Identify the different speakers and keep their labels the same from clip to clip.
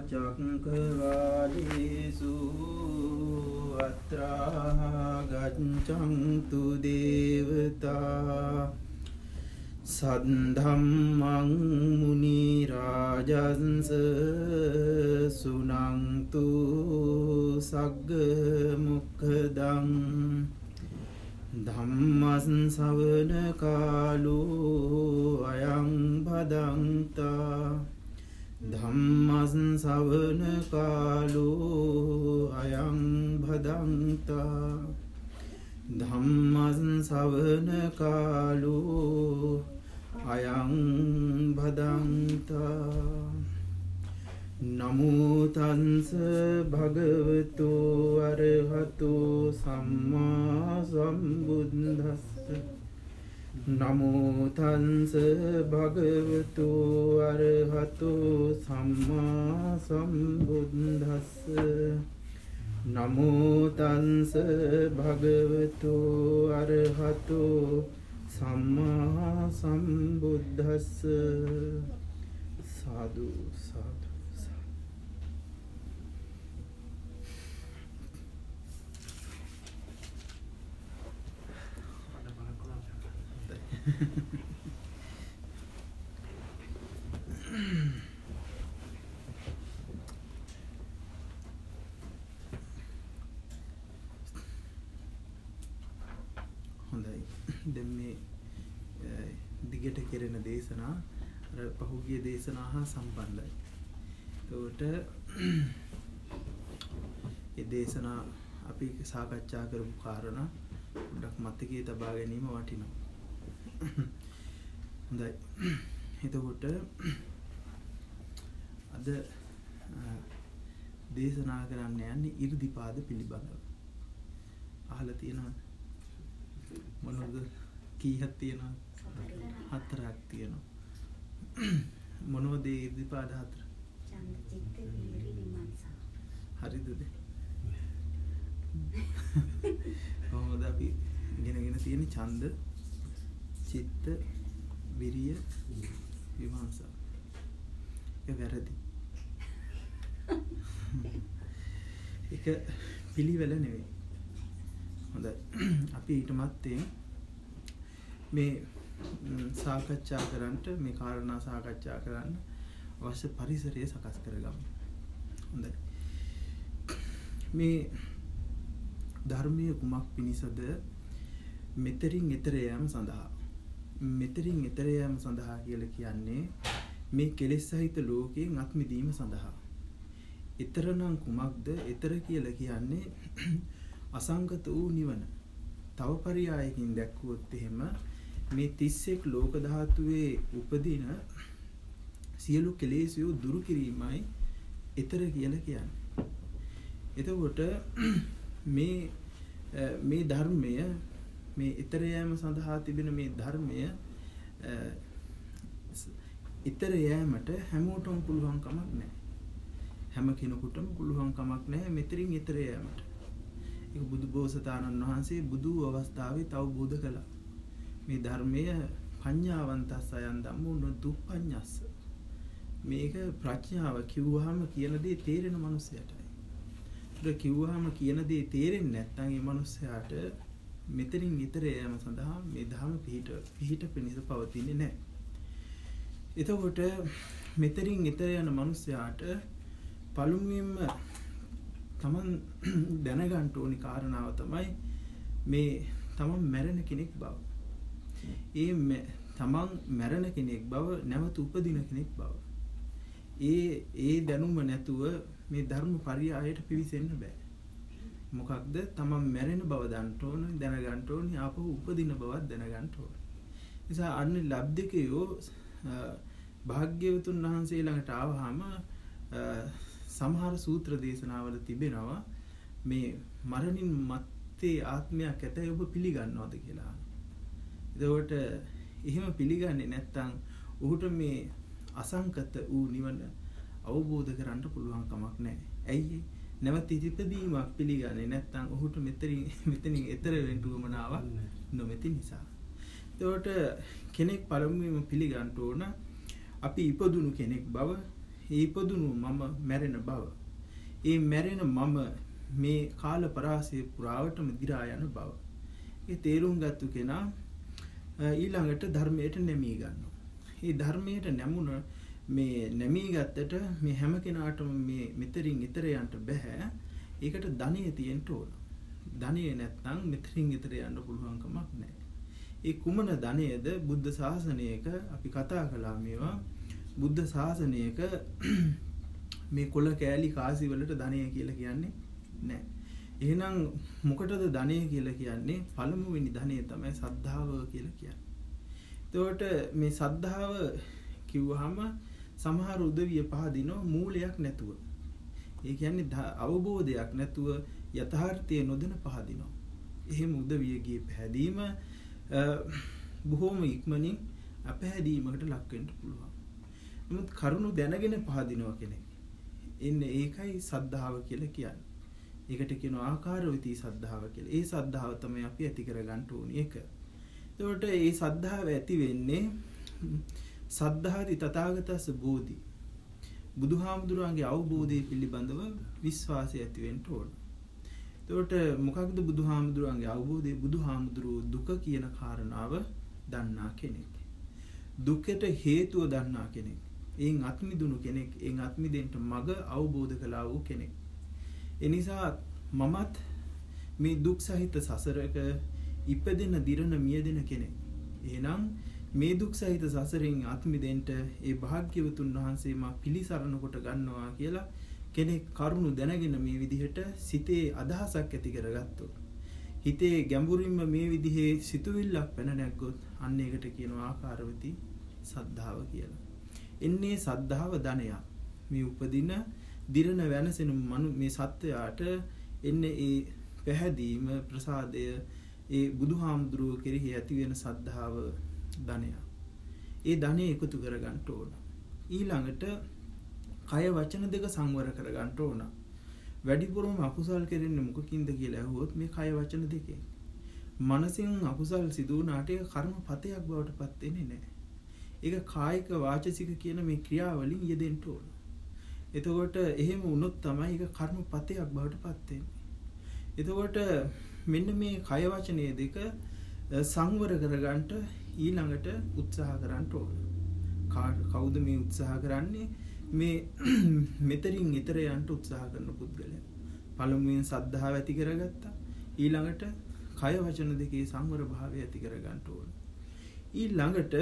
Speaker 1: චක්කවාලේසු අත්‍රා ගච්ඡන්තු දේවතා සද්ධම්මං මුනි රාජන්ස සුනන්තු සග්ග මොක්ඛදං ධම්මං ශ්‍රවණ කාලෝ අයං භදංතා ධම්මං ශ්‍රවණ කාලෝ අයං භදංතා ධම්මං ශ්‍රවණ කාලෝ අයං භදංතා නමෝ තංස භගවතු අරහතෝ සම්මා සම්බුද්දස්ස නමෝ තංස භගවතු අරහතෝ සම්මා සම්බුද්දස්ස නමෝ තංස භගවතු අරහතෝ සම්මා සම්බුද්දස්ස සාදු සාදු හොඳයි දැන් මේ දිගට කෙරෙන දේශනා අර පහුගිය දේශනා හා සම්බන්ධයි. ඒකට මේ දේශනා අපි සාකච්ඡා කරපු කාරණා පොඩ්ඩක් මතකයේ තබා ගැනීම වටිනවා. හොඳයි. එතකොට අද දේශනා කරන්න යන්නේ 이르දිපාද පිළිබඳව. අහලා තියෙනවද? මොනවද කීයක් තියෙනවද? හතරක් තියෙනවා. මොනවද 이르දිපාද හතර?
Speaker 2: ඡන්ද චිත්ත වීර්ය විමර්ශන.
Speaker 1: හරිද? කොහොමද අපි ඉගෙනගෙන තියෙන්නේ ඡන්ද චිත්ත විරිය විමර්ශන. ඒක වැරදි. ඒක පිළිවෙල නෙවෙයි. හොඳයි. අපි ඊට මත්තෙන් මේ සාකච්ඡා කරන්නට මේ කාරණා සාකච්ඡා කරන්න අවශ්‍ය පරිසරය සකස් කරගමු. හොඳයි. මේ ධර්මයේ කුමක් පිණිසද මෙතරින් එතර යාම සඳහා මෙතරින් එතර යාම සඳහා කියලා කියන්නේ මේ කෙලෙස් සහිත ලෝකයෙන් අත් මිදීම සඳහා. ඊතර නම් කුමක්ද? ඊතර කියලා කියන්නේ අසංගත වූ නිවන. තව පරියායකින් දැක්වුවොත් එහෙම මේ 31 ලෝක ධාතුවේ උපදින සියලු කෙලෙස්යෝ දුරු කිරීමයි ඊතර කියලා කියන්නේ. එතකොට මේ ධර්මය මේ ඊතර යෑම සඳහා තිබෙන මේ ධර්මය ඊතර යෑමට හැමෝටම පුළුවන් කමක් නැහැ. හැම කෙනෙකුටම පුළුවන් කමක් නැහැ මෙතරින් ඊතර යෑමට. ඒක බුදුබෝසතාණන් වහන්සේ බුදු අවස්ථාවේ අවබෝධ කළා. මේ ධර්මය පඤ්ඤාවන්තස්ස අයං ධම්මෝ නුදුප්පඤ්ඤස්ස. මේක ප්‍රඥාව කිව්වහම කියන දේ තේරෙන මනුස්සයටයි. ඒක කිව්වහම කියන දේ තේරෙන්නේ නැත්නම් ඒ මනුස්සයාට මෙතනින් ඊතර යෑම සඳහා මේ ධර්ම පිහිට පිණිස පවතින්නේ නැහැ. එතකොට මෙතනින් ඊතර යන මනුස්සයාට පළමුවෙන්ම තමන් දැනගන්න ඕනි කාරණාව තමයි මේ තමන් මැරෙන කෙනෙක් බව. තමන් මැරෙන කෙනෙක් බව, නැවත උපදින කෙනෙක් බව. ඒ දැනුම නැතුව මේ ධර්ම පරියායට පිවිසෙන්න බෑ. මොකක්ද? තමන් මැරෙන බව දැනගන්න ඕනේ, ආපහු උපදින බවත් දැනගන්න ඕනේ. නිසා අන්න ලබ්ධකයෝ භාග්‍යවතුන් වහන්සේ ළඟට ආවහම සමහර සූත්‍ර දේශනාවල තිබෙනවා මේ මරණින් මත්තේ ආත්මයක් ඇතයි ඔබ පිළිගන්නවද කියලා. එතකොට එහෙම පිළිගන්නේ නැත්නම් ඔහුට මේ අසංකත වූ නිවන අවබෝධ කරගන්න පුළුවන් කමක් නැහැ. ඇයි? නැවත ඉපදීමක් පිළිගන්නේ නැත්නම් ඔහුට මෙතනින් එතර වෙන්න උවමනාවක් නොමැති නිසා. එතකොට කෙනෙක් පළමුවෙන්ම පිළිගන්න ඕන අපි ඉපදුණු කෙනෙක් බව. ඉපදුණු මම මැරෙන බව. ඒ මැරෙන මම මේ කාල පරාසය පුරාවටම දිරා යන බව. ඒ තේරුම් ගත්තු කෙනා ඊළඟට ධර්මයට නැමී ගන්නවා. මේ ධර්මයට නැමුණ මේ නැමී ගත්තට මේ හැම කෙනාටම මේ මෙතරින් ඊතර යන්න බෑ. ඒකට ධනෙ තියෙන්න ඕන. ධනෙ නැත්නම් මෙතරින් ඊතර යන්න පුළුවන් කමක් නැහැ. ඒ කුමන ධනෙද? බුද්ධ ශාසනයක අපි කතා කළා මේවා. බුද්ධ ශාසනයක මේ කොළ කෑලි කාසි වලට ධනෙ කියලා කියන්නේ නැහැ. එහෙනම් මොකටද ධනෙ කියලා කියන්නේ? පළමුවෙනි ධනෙ තමයි සද්ධාව කියලා කියන්නේ. එතකොට මේ සද්ධාව කිව්වහම සමහර උදවිය පහදිනෝ මූලයක් නැතුව. ඒ කියන්නේ අවබෝධයක් නැතුව යථාර්ථය නොදැන පහදිනවා. එහෙම උදවියගේ පැහැදීම බොහෝම ඉක්මනින් අපැහැදීමකට ලක් වෙන්න පුළුවන්. නමුත් කරුණු දැනගෙන පහදිනවා කෙනෙක්. එන්නේ ඒකයි සද්ධාව කියලා කියන්නේ. ඒකට කියනවා ආකාරවති සද්ධාව කියලා. ඒ සද්ධාව තමයි අපි ඇති කරගන්න ඕනේ ඒක. එතකොට මේ සද්ධාව ඇති වෙන්නේ සද්ධාති තථාගතස්ස බෝධි. බුදුහාමුදුරන්ගේ අවබෝධය පිළිබඳව විශ්වාසය ඇති වෙන්න ඕන. එතකොට මොකක්ද බුදුහාමුදුරන්ගේ අවබෝධය? බුදුහාමුදුරුවෝ දුක කියන කාරණාව දන්නා කෙනෙක්. දුකට හේතුව දන්නා කෙනෙක්. එයින් අත්මිදුණු කෙනෙක්. එයින් අත්මිදෙන්න මඟ අවබෝධ කළා වූ කෙනෙක්. එනිසා මමත් මේ දුක් සහිත සසරක ඉපදෙන දිරන මියදෙන කෙනෙක්. එහෙනම් මේ දුක් සහිත සසරෙන් අත්මිදෙන්න ඒ භාග්‍යවතුන් වහන්සේ මා පිළිසරණ කොට ගන්නවා කියලා කෙනෙක් කරුණු දැනගෙන මේ විදිහට සිතේ අදහසක් ඇති කරගත්තොත්, හිතේ ගැඹුරින්ම මේ විදිහේ සිතුවිල්ලක් පැන නැග්ගොත් අන්න ඒකට කියනවා ආකාරවති සද්ධාව කියලා. එන්නේ සද්ධාව ධනයක්. මේ උපදින දිරන වෙනසෙන මේ සත්‍යයට එන්නේ ඒ පැහැදීම ප්‍රසාදය ඒ බුදුහාමුදුරුවෝ කෙරෙහි ඇති වෙන සද්ධාව ධනය. ඒ ධනෙ එකතු කරගන්න ඕන. ඊළඟට කය වචන දෙක සංවර කරගන්න ඕන. වැඩිපුරම අකුසල් කෙරෙන්නේ මොකකින්ද කියලා අහුවොත් මේ කය වචන දෙකෙන්. මනසින් අකුසල් සිදු වුණාට ඒක කර්මපතයක් බවට පත් වෙන්නේ නැහැ. ඒක කායික වාචසික කියන මේ ක්‍රියාවලින් යෙදෙන්න ඕන. එතකොට එහෙම වුණොත් තමයි ඒක කර්මපතයක් බවට පත් වෙන්නේ. එතකොට මෙන්න මේ කය වචනේ දෙක සංවර කරගන්නට ඊළඟට උත්සාහ කරන්න ඕන. කවුද මේ උත්සාහ කරන්නේ? මේ මෙතරින් ඊතර යන්න උත්සාහ කරන පුද්ගලයා. පළමුවෙන් සද්ධාව ඇති කරගත්තා. ඊළඟට කය වචන දෙකේ සංවර භාවය ඇති කරගන්න ඕන. ඊළඟට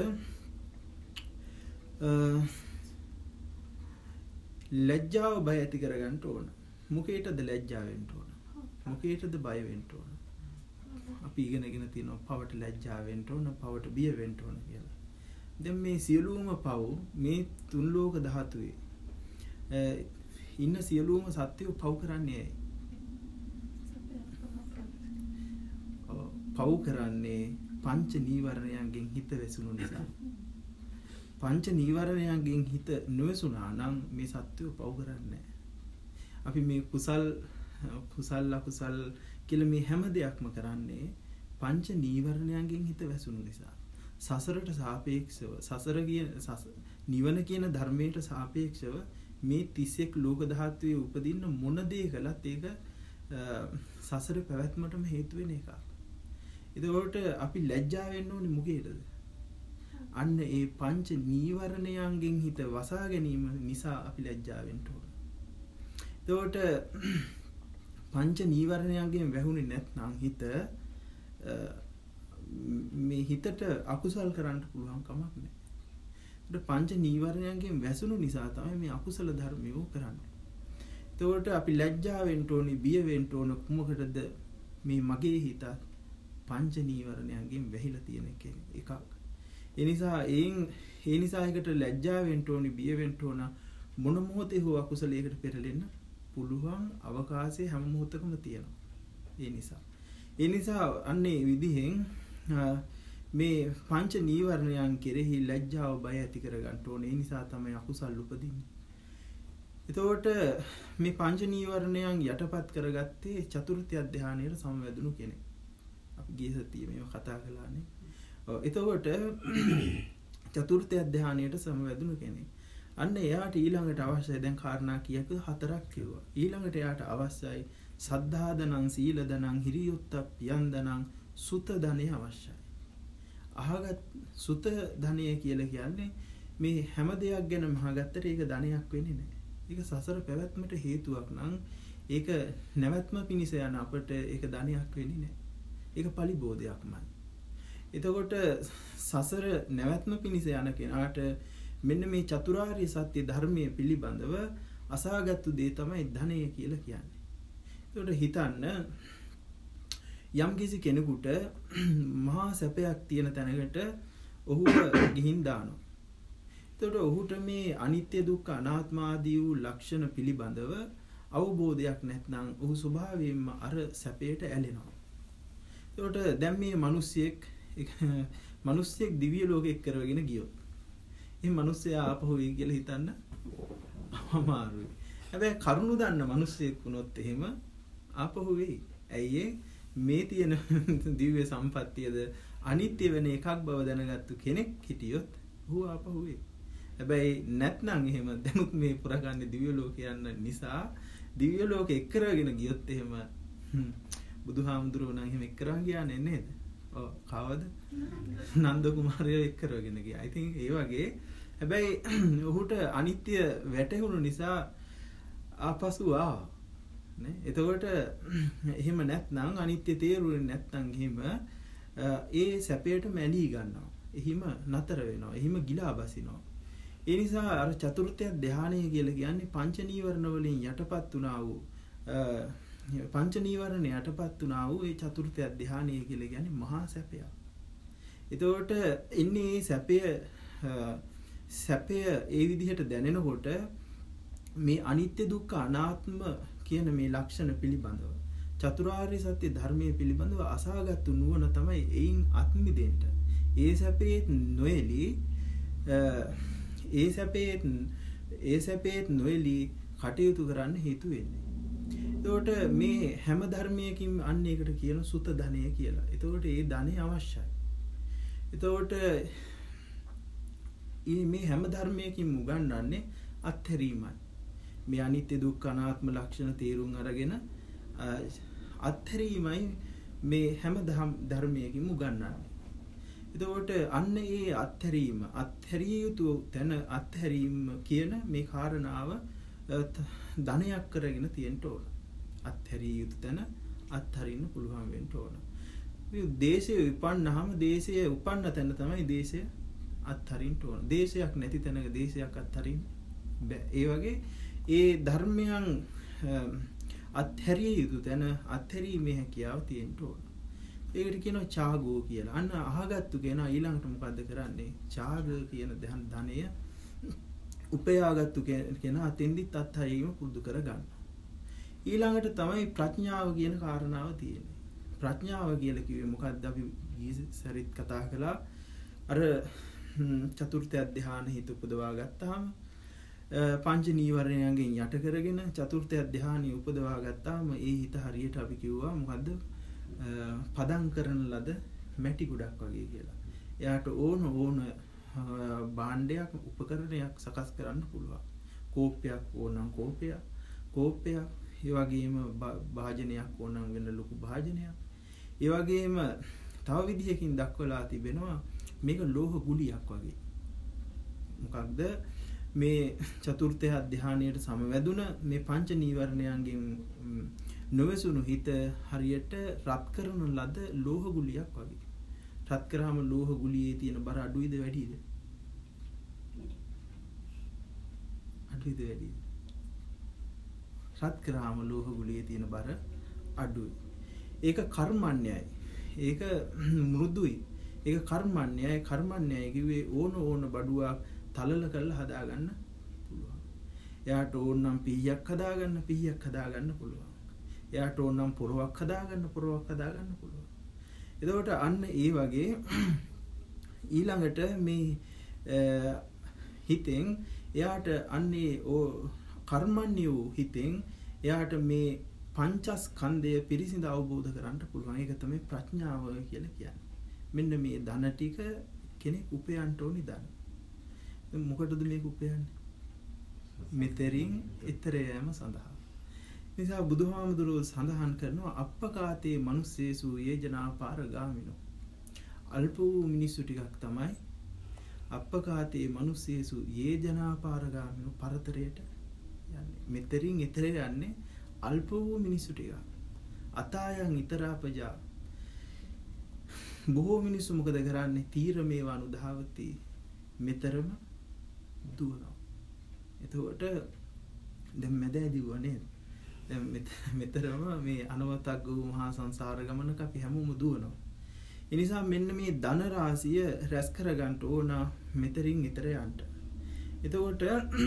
Speaker 1: ලැජ්ජාව බය ඇති කරගන්න ඕන. මොකේටද ලැජ්ජාව වෙන්න ඕන? මොකේටද බය වෙන්න ඕන? අපි ඉගෙනගෙන තියෙනවා පවට ලැජ්ජාව වෙන්න ඕන, පවට බිය වෙන්න ඕන කියලා. දැන් මේ සියලුම පව මේ තුන් ලෝක ධාතුවේ ඉන්න සියලුම සත්‍යෝ පව කරන්නේ ඇයි? පව කරන්නේ පංච නීවරණයන්ගෙන් හිත වැසුණු නිසා. පංච නීවරණයන්ගෙන් හිත නොවැසුණා නම් මේ සත්‍යෝ පව කරන්නේ නැහැ. අපි මේ කුසල් අකුසල් කියලා මේ හැම දෙයක්ම කරන්නේ පංච නීවරණයන්ගෙන් හිත වැසුණු නිසා. සසරට සාපේක්ෂව නිවන කියන ධර්මයට සාපේක්ෂව මේ 31 ලෝක ධාතුවේ උපදින්න මොන දේ කළත් ඒක සසර පැවැත්මටම හේතු වෙන එකක්. එතකොට අපි ලැජ්ජා වෙන්න ඕනේ මොකේද? අන්න ඒ පංච නීවරණයන්ගෙන් හිත වසා ගැනීම නිසා අපි ලැජ්ජා වෙන්න ඕනේ. එතකොට පංච නීවරණයන්ගෙන් වැහුනේ නැත්නම් හිත මේ හිතට අකුසල් කරන්න පුළුවන් කමක් නැහැ. ඒත් පංච නීවරණයන්ගෙන් වැසුණු නිසා තමයි මේ අකුසල ධර්මියෝ කරන්නේ. එතකොට අපි ලැජ්ජා වෙන්න ඕනේ, බිය වෙන්න ඕන කුමකටද? මේ මගේ හිත පංච නීවරණයන්ගෙන් වැහිලා තියෙන එකක්. ඒ නිසා ඒකට ලැජ්ජා වෙන්න ඕනේ, බිය වෙන්න ඕන මොන මොහොතේ හෝ අකුසලයකට පෙරලෙන්න පුළුවන් අවකාශය හැම මොහොතකම තියෙනවා. ඒ නිසා අන්නේ විදිහෙන් මේ පංච නීවරණයන් කෙරෙහි ලැජ්ජාව බය ඇති කරගන්න ඕනේ. ඒ නිසා තමයි අකුසල් උපදින්නේ. එතකොට මේ පංච නීවරණයන් යටපත් කරගත්තේ චතුර්ථ ධානයේ සමවැදුණු කෙනෙක්. අපි ගිය සතියේ මේව කතා කළානේ. එතකොට චතුර්ථ ධානයේ සමවැදුණු කෙනෙක්. අන්න එයාට ඊළඟට අවශ්‍යයි දැන් කාරණා කීයක 4ක් කිව්වා. ඊළඟට එයාට අවශ්‍යයි සද්ධාදනං සීලදනං හිරියොත්තප්පියන්දනං සුත ධනෙ අවශ්‍යයි. අහගත් සුත ධනෙ කියලා කියන්නේ මේ හැම දෙයක් ගැනම අහගත්තට ඒක ධනයක් වෙන්නේ නැහැ. ඒක සසර පැවැත්මට හේතුවක් නම් ඒක නැවැත්ම පිණිස යන අපට ඒක ධනයක් වෙන්නේ නැහැ. ඒක පලිබෝධයක්මයි. එතකොට සසර නැවැත්ම පිණිස යන කෙනාට මෙන්න මේ චතුරාර්ය සත්‍ය ධර්මයේ පිළිබඳව අසාගත්තු දේ තමයි ධනය කියලා කියන්නේ. එතකොට හිතන්න යම්කිසි කෙනෙකුට මහා සැපයක් තියෙන තැනකට ඔහුව ගිහින් දානවා. එතකොට ඔහුට මේ අනිත්‍ය දුක්ඛ අනාත්ම ආදී වූ ලක්ෂණ පිළිබඳව අවබෝධයක් නැත්නම් ඔහු ස්වභාවයෙන්ම අර සැපයට ඇලෙනවා. එතකොට දැන් මේ මිනිස්සෙක් දිව්‍ය ලෝකෙක කරගෙන ගියොත් මේ මිනිස්සයා ආපහු වෙයි කියලා හිතන්න අමාරුයි. හැබැයි කරුණු දන්න මිනිස්සෙක් වුණොත් එහෙම ආපහු වෙයි. ඇයි මේ තියෙන දිව්‍ය සම්පත්තියද අනිත්‍ය වෙන එකක් බව දැනගත්තු කෙනෙක් හිටියොත් ඔහු ආපහු වෙයි. හැබැයි නැත්නම් එහෙම දැනුත් මේ පුරාගන්නේ දිව්‍ය ලෝකේ යන නිසා දිව්‍ය ලෝකේ එක්කරගෙන ගියොත් එහෙම බුදුහාමුදුරුවෝ නම් එහෙම එක්කරන් ගියානේ නේද? ඔව් කවද? නන්ද කුමාරයෝ එක්කරගෙන ගියා. I think ඒ වගේ හැබැයි ඔහුට අනිත්‍ය වැටහුණු නිසා ආපසු ආවා. නේ? එතකොට එහෙම නැත්නම් අනිත්‍ය තේරුනේ නැත්නම් එහෙම ඒ සැපයට මැලී ගන්නවා. එහිම නතර වෙනවා. එහිම ගිලා බසිනවා. ඒ නිසා අර චතුර්ථ ධානය කියලා කියන්නේ පංච නීවරණ වලින් යටපත් වුණා වූ පංච නීවරණ යටපත් වුණා වූ ඒ චතුර්ථ ධානය කියලා කියන්නේ මහා සැපයක්. එතකොට ඉන්නේ මේ සැපය ඒ විදිහට දැනෙනකොට මේ අනිත්‍ය දුක්ඛ අනාත්ම කියන මේ ලක්ෂණ පිළිබඳව චතුරාර්ය සත්‍ය ධර්මයේ පිළිබඳව අසාගත්තු නුවණ තමයි එයින් අත්මිදෙන්න. ඒ සැපේත් නොඑලි කටයුතු කරන්න හේතු වෙන්නේ. එතකොට මේ හැම ධර්මයකින් අන්න එකට කියන සුත ධනය කියලා. එතකොට ඒ ධනෙ අවශ්‍යයි. එතකොට මේ හැම ධර්මයකින් උගන්වන්නේ අත්හැරීමයි. මේ අනිත්‍ය දුක්ඛ අනාත්ම ලක්ෂණ තේරුම් අරගෙන අත්හැරීමයි මේ හැම ධර්මයකින් උගන්වන්නේ. එතකොට අන්න ඒ අත්හැරිය යුතු තැන අත්හැරීම කියන මේ කාරණාව ධනයක් කරගෙන තියෙන්න ඕන. අත්හැරිය යුතු තැන අත්හරින්න පුළුවන් වෙන්න ඕන. මේ දේශය උපන්නාම දේශය උපන්න තැන තමයි දේශය අත්හරින්න ඕන. දේශයක් නැති තැනක දේශයක් අත්හරින්න බෑ. ඒ වගේ ඒ ධර්මයන් අත්හැරිය යුතු තැන අත්හැරීමේ හැකියාව තියෙන්න ඕන. ඒකට කියනවා ඡාගෝ කියලා. අන්න අහගත්තු කෙනා ඊළඟට මොකද්ද කරන්නේ? ඡාග කියන ධනය උපයාගත්තු කෙනා අතෙන්දිත් අත්හැරීම පුරුදු කර ගන්නවා. ඊළඟට තමයි ප්‍රඥාව කියන කාරණාව තියෙන්නේ. ප්‍රඥාව කියලා කිව්වේ මොකද්ද? අපි සරිත් කතා කළා. අර චතුර්ථ ධානය හිත උපදවා ගත්තාම පංච නීවරණයන්ගෙන් යට කරගෙන චතුර්ථ ධානය උපදවා ගත්තාම ඒ හිත හරියට අපි කිව්වා මොකද්ද? පදම් කරන ලද මැටි ගොඩක් වගේ කියලා. එයාට ඕන භාණ්ඩයක් උපකරණයක් සකස් කරන්න පුළුවන්. කෝප්පයක් ඕනනම් කෝප්පයක් ඒ වගේම භාජනයක් ඕනනම් වෙන ලොකු භාජනයක්. ඒ වගේම තව විදිහකින් දක්වලා තිබෙනවා මේක ලෝහ ගුලියක් වගේ. මොකක්ද මේ චතුර්ථ ධානයට සමවැදුන මේ පංච නීවරණයන්ගෙන් නොවැසුණු හිත හරියට රත් කරන ලද ලෝහ ගුලියක් වගේ. රත් කරාම ලෝහ ගුලියේ තියෙන බර අඩුයිද වැඩිද? අඩුයිද වැඩිද? රත් කරාම ලෝහ ගුලියේ තියෙන බර අඩුයි. ඒක කර්මන්නේයි. ඒක මෘදුයි. ඒක කර්මන්නේයි කිව්වේ ඕන බඩුවක් තලල කරලා හදාගන්න පුළුවන්. එයාට ඕනනම් පීයක් හදාගන්න පුළුවන්. එයාට ඕනනම් පොරවක් හදාගන්න පුළුවන්. එතකොට අන්න ඒ වගේ ඊළඟට මේ හිතෙන් එයාට අන්නේ කර්මන්නේ වූ හිතෙන් එයාට මේ පංචස්කන්ධය පිරිසිඳ අවබෝධ කරගන්න පුළුවන්. ඒක තමයි ප්‍රඥාව කියලා කියන්නේ. මෙන්න මේ ධන ටික කෙනෙක් උපයන්න ඕනි ධන. මොකටද මේක උපයන්නේ? මෙතරින් ඊතර යෑම සඳහා. නිසා බුදුහාමුදුරුවෝ සඳහන් කරනවා අප්පකාතේ මනුස්සේසු යේජනාපාරගාමිනෝ. අල්ප වූ මිනිස්සු ටිකක් තමයි අප්පකාතේ මනුස්සේසු යේජනාපාරගාමිනෝ පරතරයට යන්නේ. මෙතරින් ඊතර යන්නේ අල්ප වූ මිනිස්සු ටිකක්. අතායන් ඊතරාපජා බොහෝ මිනිස්සු මොකද කරන්නේ? තීරමේව අනුධාවති මෙතරම දුවනවා. එතකොට දැන් මැදදී වනේ දැන් මෙතරම මේ අනවතක් වූ මහා සංසාර ගමනක අපි හැමෝම දුවනවා. ඒ නිසා මෙන්න මේ ධන රාශිය රැස් කර ගන්න ඕන මෙතරින් ඊතර යන්න. එතකොට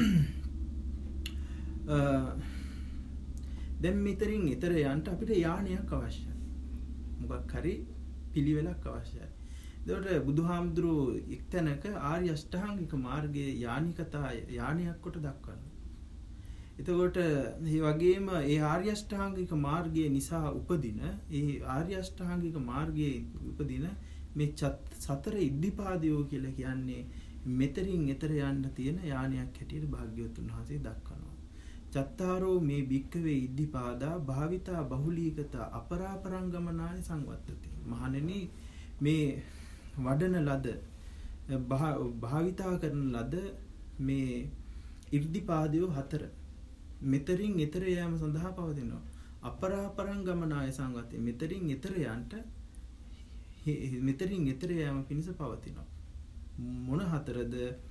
Speaker 1: දැන් මෙතරින් ඊතර යන්න අපිට යානයක් අවශ්‍යයි. මොකක් හරි පිළිවෙලක් අවශ්‍යයි. එතකොට බුදුහාමුදුරුවෝ එක්තැනක ආර්ය අෂ්ටාංගික මාර්ගයේ යානිකතා යානයක් කොට දක්වනවා. එතකොට මේ වගේම ඒ ආර්ය අෂ්ටාංගික මාර්ගයේ නිසා උපදින ඒ ආර්ය අෂ්ටාංගික මාර්ගයේ උපදින මේ සතර ඉද්ධිපාදයෝ කියලා කියන්නේ මෙතරින් එතර යන්න තියෙන යානයක් හැටියට භාග්‍යවතුන් වහන්සේ දක්වනවා. චත්තාරෝ මේ භික්ඛවේ ඉද්ධිපාදා භාවිතා බහුලීකතා අපරාපරංගමනාය සංවත්තති. මහණෙනි මේ වඩන ලද භාවිතා කරන ලද මේ ඉර්ධිපාදයෝ හතර මෙතරින් ඊතර යෑම සඳහා පවතිනවා. අපරාපරංගමනාය සංවත්තති. මෙතරින් ඊතර යන්ට මෙතරින් ඊතර යෑම පිණිස පවතිනවා. මොන හතරද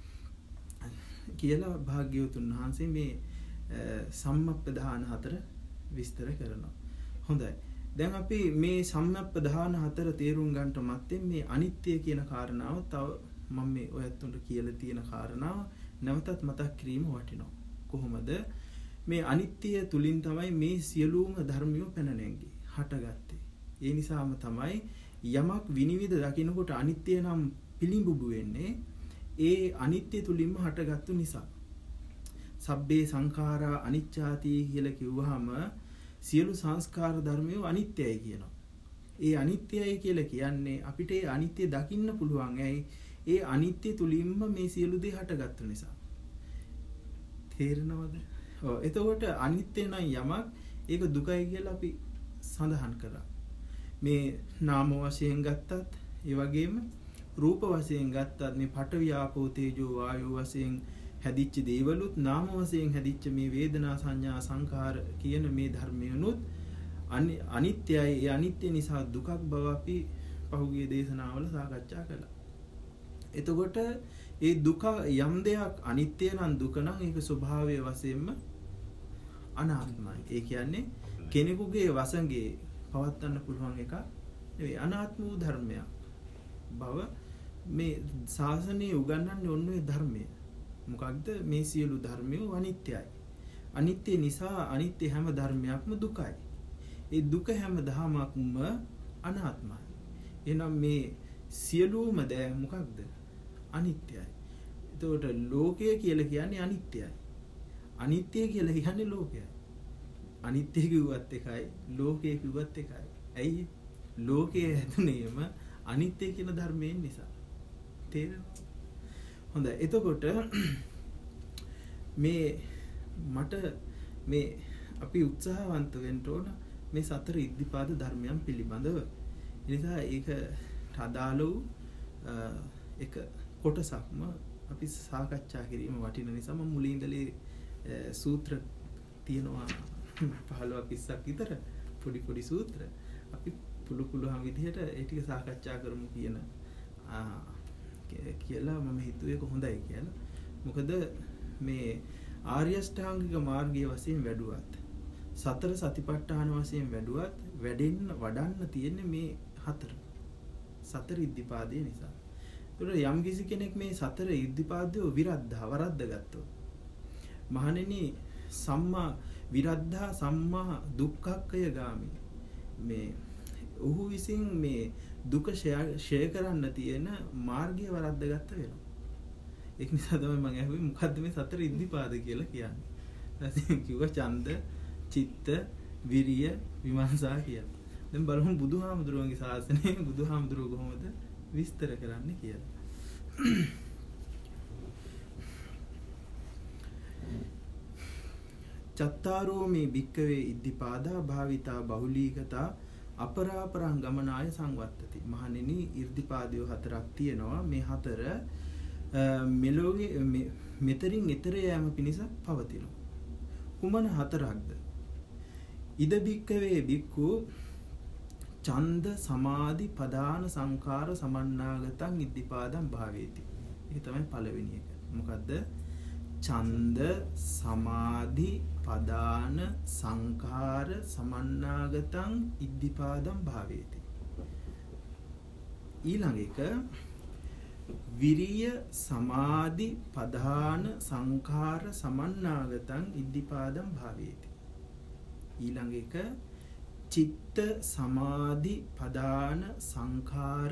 Speaker 1: කියලා භාග්‍යවතුන් වහන්සේ මේ සම්මප්පදාන හතර විස්තර කරනවා. හොඳයි. දැන් අපි මේ සම්මප්පදාන හතර තේරුම් ගන්නට මත්තෙන් මේ අනිත්‍ය කියන කාරණාව තව මම මේ ඔයත්තුන්ට කියලා තියෙන කාරණාව නැවතත් මතක් කිරීම වටිනවා. කොහොමද මේ අනිත්‍ය තුලින් තමයි මේ සියලුම ධර්මියෝ පැන නැංගී හටගත්තේ. ඒ නිසාම තමයි යමක් විනිවිද දකින්නකොට අනිත්‍ය නම් පිළිඹු වෙන්නේ ඒ අනිත්‍ය තුලින්ම හටගත්තු නිසා. සබ්බේ සංඛාරා අනිච්චාති කියලා කිව්වහම සියලු සංස්කාර ධර්මයෝ අනිත්‍යයි කියනවා. ඒ අනිත්‍යයි කියලා කියන්නේ අපිට ඒ අනිත්‍ය දකින්න පුළුවන්. ඇයි? ඒ අනිත්‍ය තුලින්ම මේ සියලු දේ හටගත්තු නිසා. තේරෙනවද? ඔව්. එතකොට අනිත්‍ය නම් යමක් ඒක දුකයි කියලා අපි සඳහන් කරා. මේ නාම වශයෙන් ගත්තත් ඒ වගේම රූප වශයෙන් ගත්තත් මේ පඨවි ආපෝ තේජෝ වායෝ වශයෙන් හැදිච්ච දේවලුත් නාම වශයෙන් හැදිච්ච මේ වේදනා සංඥා සංඛාර කියන මේ ධර්මයනුත් අනිත්‍යයි. ඒ අනිත්‍ය නිසා දුකක් බව අපි පහුගිය දේශනාවල සාකච්ඡා කළා. එතකොට ඒ දුක යම් දෙයක් අනිත්‍ය නම් දුක නම් ඒක ස්වභාවය වශයෙන්ම අනාත්මයි. ඒ කියන්නේ කෙනෙකුගේ වසඟේ පවත්වන්න පුළුවන් එක නෙවෙයි. අනාත්ම වූ ධර්මයක් බව මේ ශාසනයේ උගන්වන්නේ ඔන්න ඔය ධර්මය. මොකක්ද? මේ සියලු ධර්මයෝ අනිත්‍යයි. අනිත්‍ය නිසා අනිත්‍ය හැම ධර්මයක්ම දුකයි. ඒ දුක හැම ධර්මයක්ම අනාත්මයි. එහෙනම් මේ සියලුම දේ මොකක්ද? අනිත්‍යයි. එතකොට ලෝකය කියලා කියන්නේ අනිත්‍යයි. අනිත්‍ය කියලා කියන්නේ ලෝකයයි. අනිත්‍ය කිව්වත් එකයි ලෝකය කිව්වත් එකයි. ඇයි? ලෝකයේ හැදුනේම අනිත්‍ය කියන ධර්මයෙන් නිසා. තේරෙනවද? හොඳයි. එතකොට මේ මට මේ අපි උත්සාහවන්ත වෙන්න ඕන මේ සතර ඉද්ධිපාද ධර්මයන් පිළිබඳව. ඒ නිසා ඒකට අදාළ වූ එක කොටසක්ම අපි සාකච්ඡා කිරීම වටින නිසා මම මුලින් ඉඳලා සූත්‍ර තියෙනවා 15ක් 20ක් විතර පොඩි සූත්‍ර අපි පුළුවන් විදිහට ඒ ටික සාකච්ඡා කරමු කියන කියලා මම හිතුවේ කොහොඳයි කියලා. මොකද මේ ආර්ය අෂ්ටාංගික මාර්ගයේ වශයෙන් වැඩුවත් සතර සතිපට්ඨාන වශයෙන් වැඩුවත් වඩන්න තියෙන්නේ මේ හතර සතර ඉද්ධිපාදයේ නිසා. ඒතර යම් කිසි කෙනෙක් මේ සතර ඉද්ධිපාදය වරද්දගත්තොත් මහණෙනි සම්මා විරද්ධා සම්මා දුක්ඛක්ඛය ගාමි මේ ඔහු විසින් මේ දුක ෂය කරන්න තියෙන මාර්ගය වරද්දගත්ත වෙනවා. ඒක නිසා තමයි මම අහුවේ මොකද්ද මේ සතර ඉද්ධිපාද කියලා කියන්නේ. ඊට කිව්වා ඡන්ද, චිත්ත, විරිය, විමර්ශා කියලා. දැන් බලමු බුදුහාමුදුරුවන්ගේ ශාසනයේ බුදුහාමුදුරුවෝ කොහොමද විස්තර කරන්නේ කියලා. චත්තාරෝ මේ භික්කවේ ඉද්ධිපාදා භාවිතා බහුලීගතා අපරාපරං ගමනාය සංවත්තති. මහණෙනි ඉර්ධිපාදයෝ හතරක් තියෙනවා. මේ හතර මෙලොවේ මෙතරින් ඊතර යෑම පිණිස පවතිනවා. කුමන හතරක්ද? ඉද භික්කවේ භික්ඛු ඡන්ද සමාධි පදාන සංඛාර සමන්නාගතං ඉද්ධිපාදං භාවේති. ඒක තමයි පළවෙනි එක. මොකද්ද? ඡන්ද සමාධි පදාන සංඛාර සමන්නාගතං ඉද්ධිපාදං භාවේති. ඊළඟ එක විරිය සමාධි පදාන සංඛාර සමන්නාගතං ඉද්ධිපාදං භාවේති. ඊළඟ එක චිත්ත සමාධි පදාන සංඛාර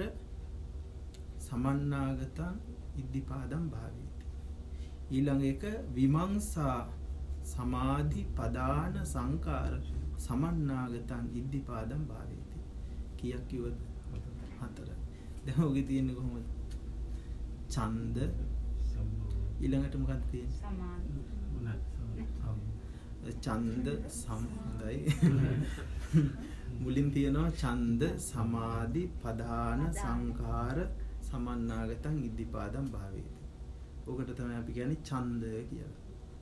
Speaker 1: සමන්නාගතං ඉද්ධිපාදං භාවේති. ඊළඟ එක විමංශා සමාධි පදාන සංඛාර සමන්නාගතං ඉද්ධිපාදං භාවේති. කීයක් කිව්වද? 4. දැන් ඔගේ තියෙන්නේ කොහොමද? ඡන්ද ඊළඟට මොකක්ද තියෙන්නේ? සමාධි. ඡන්ද සම්දයි මුලින් තියෙනවා ඡන්ද සමාධි පදාන සංඛාර සමන්නාගතං ඉද්ධිපාදං භාවේති. ඔකට තමයි අපි කියන්නේ ඡන්ද කියලා.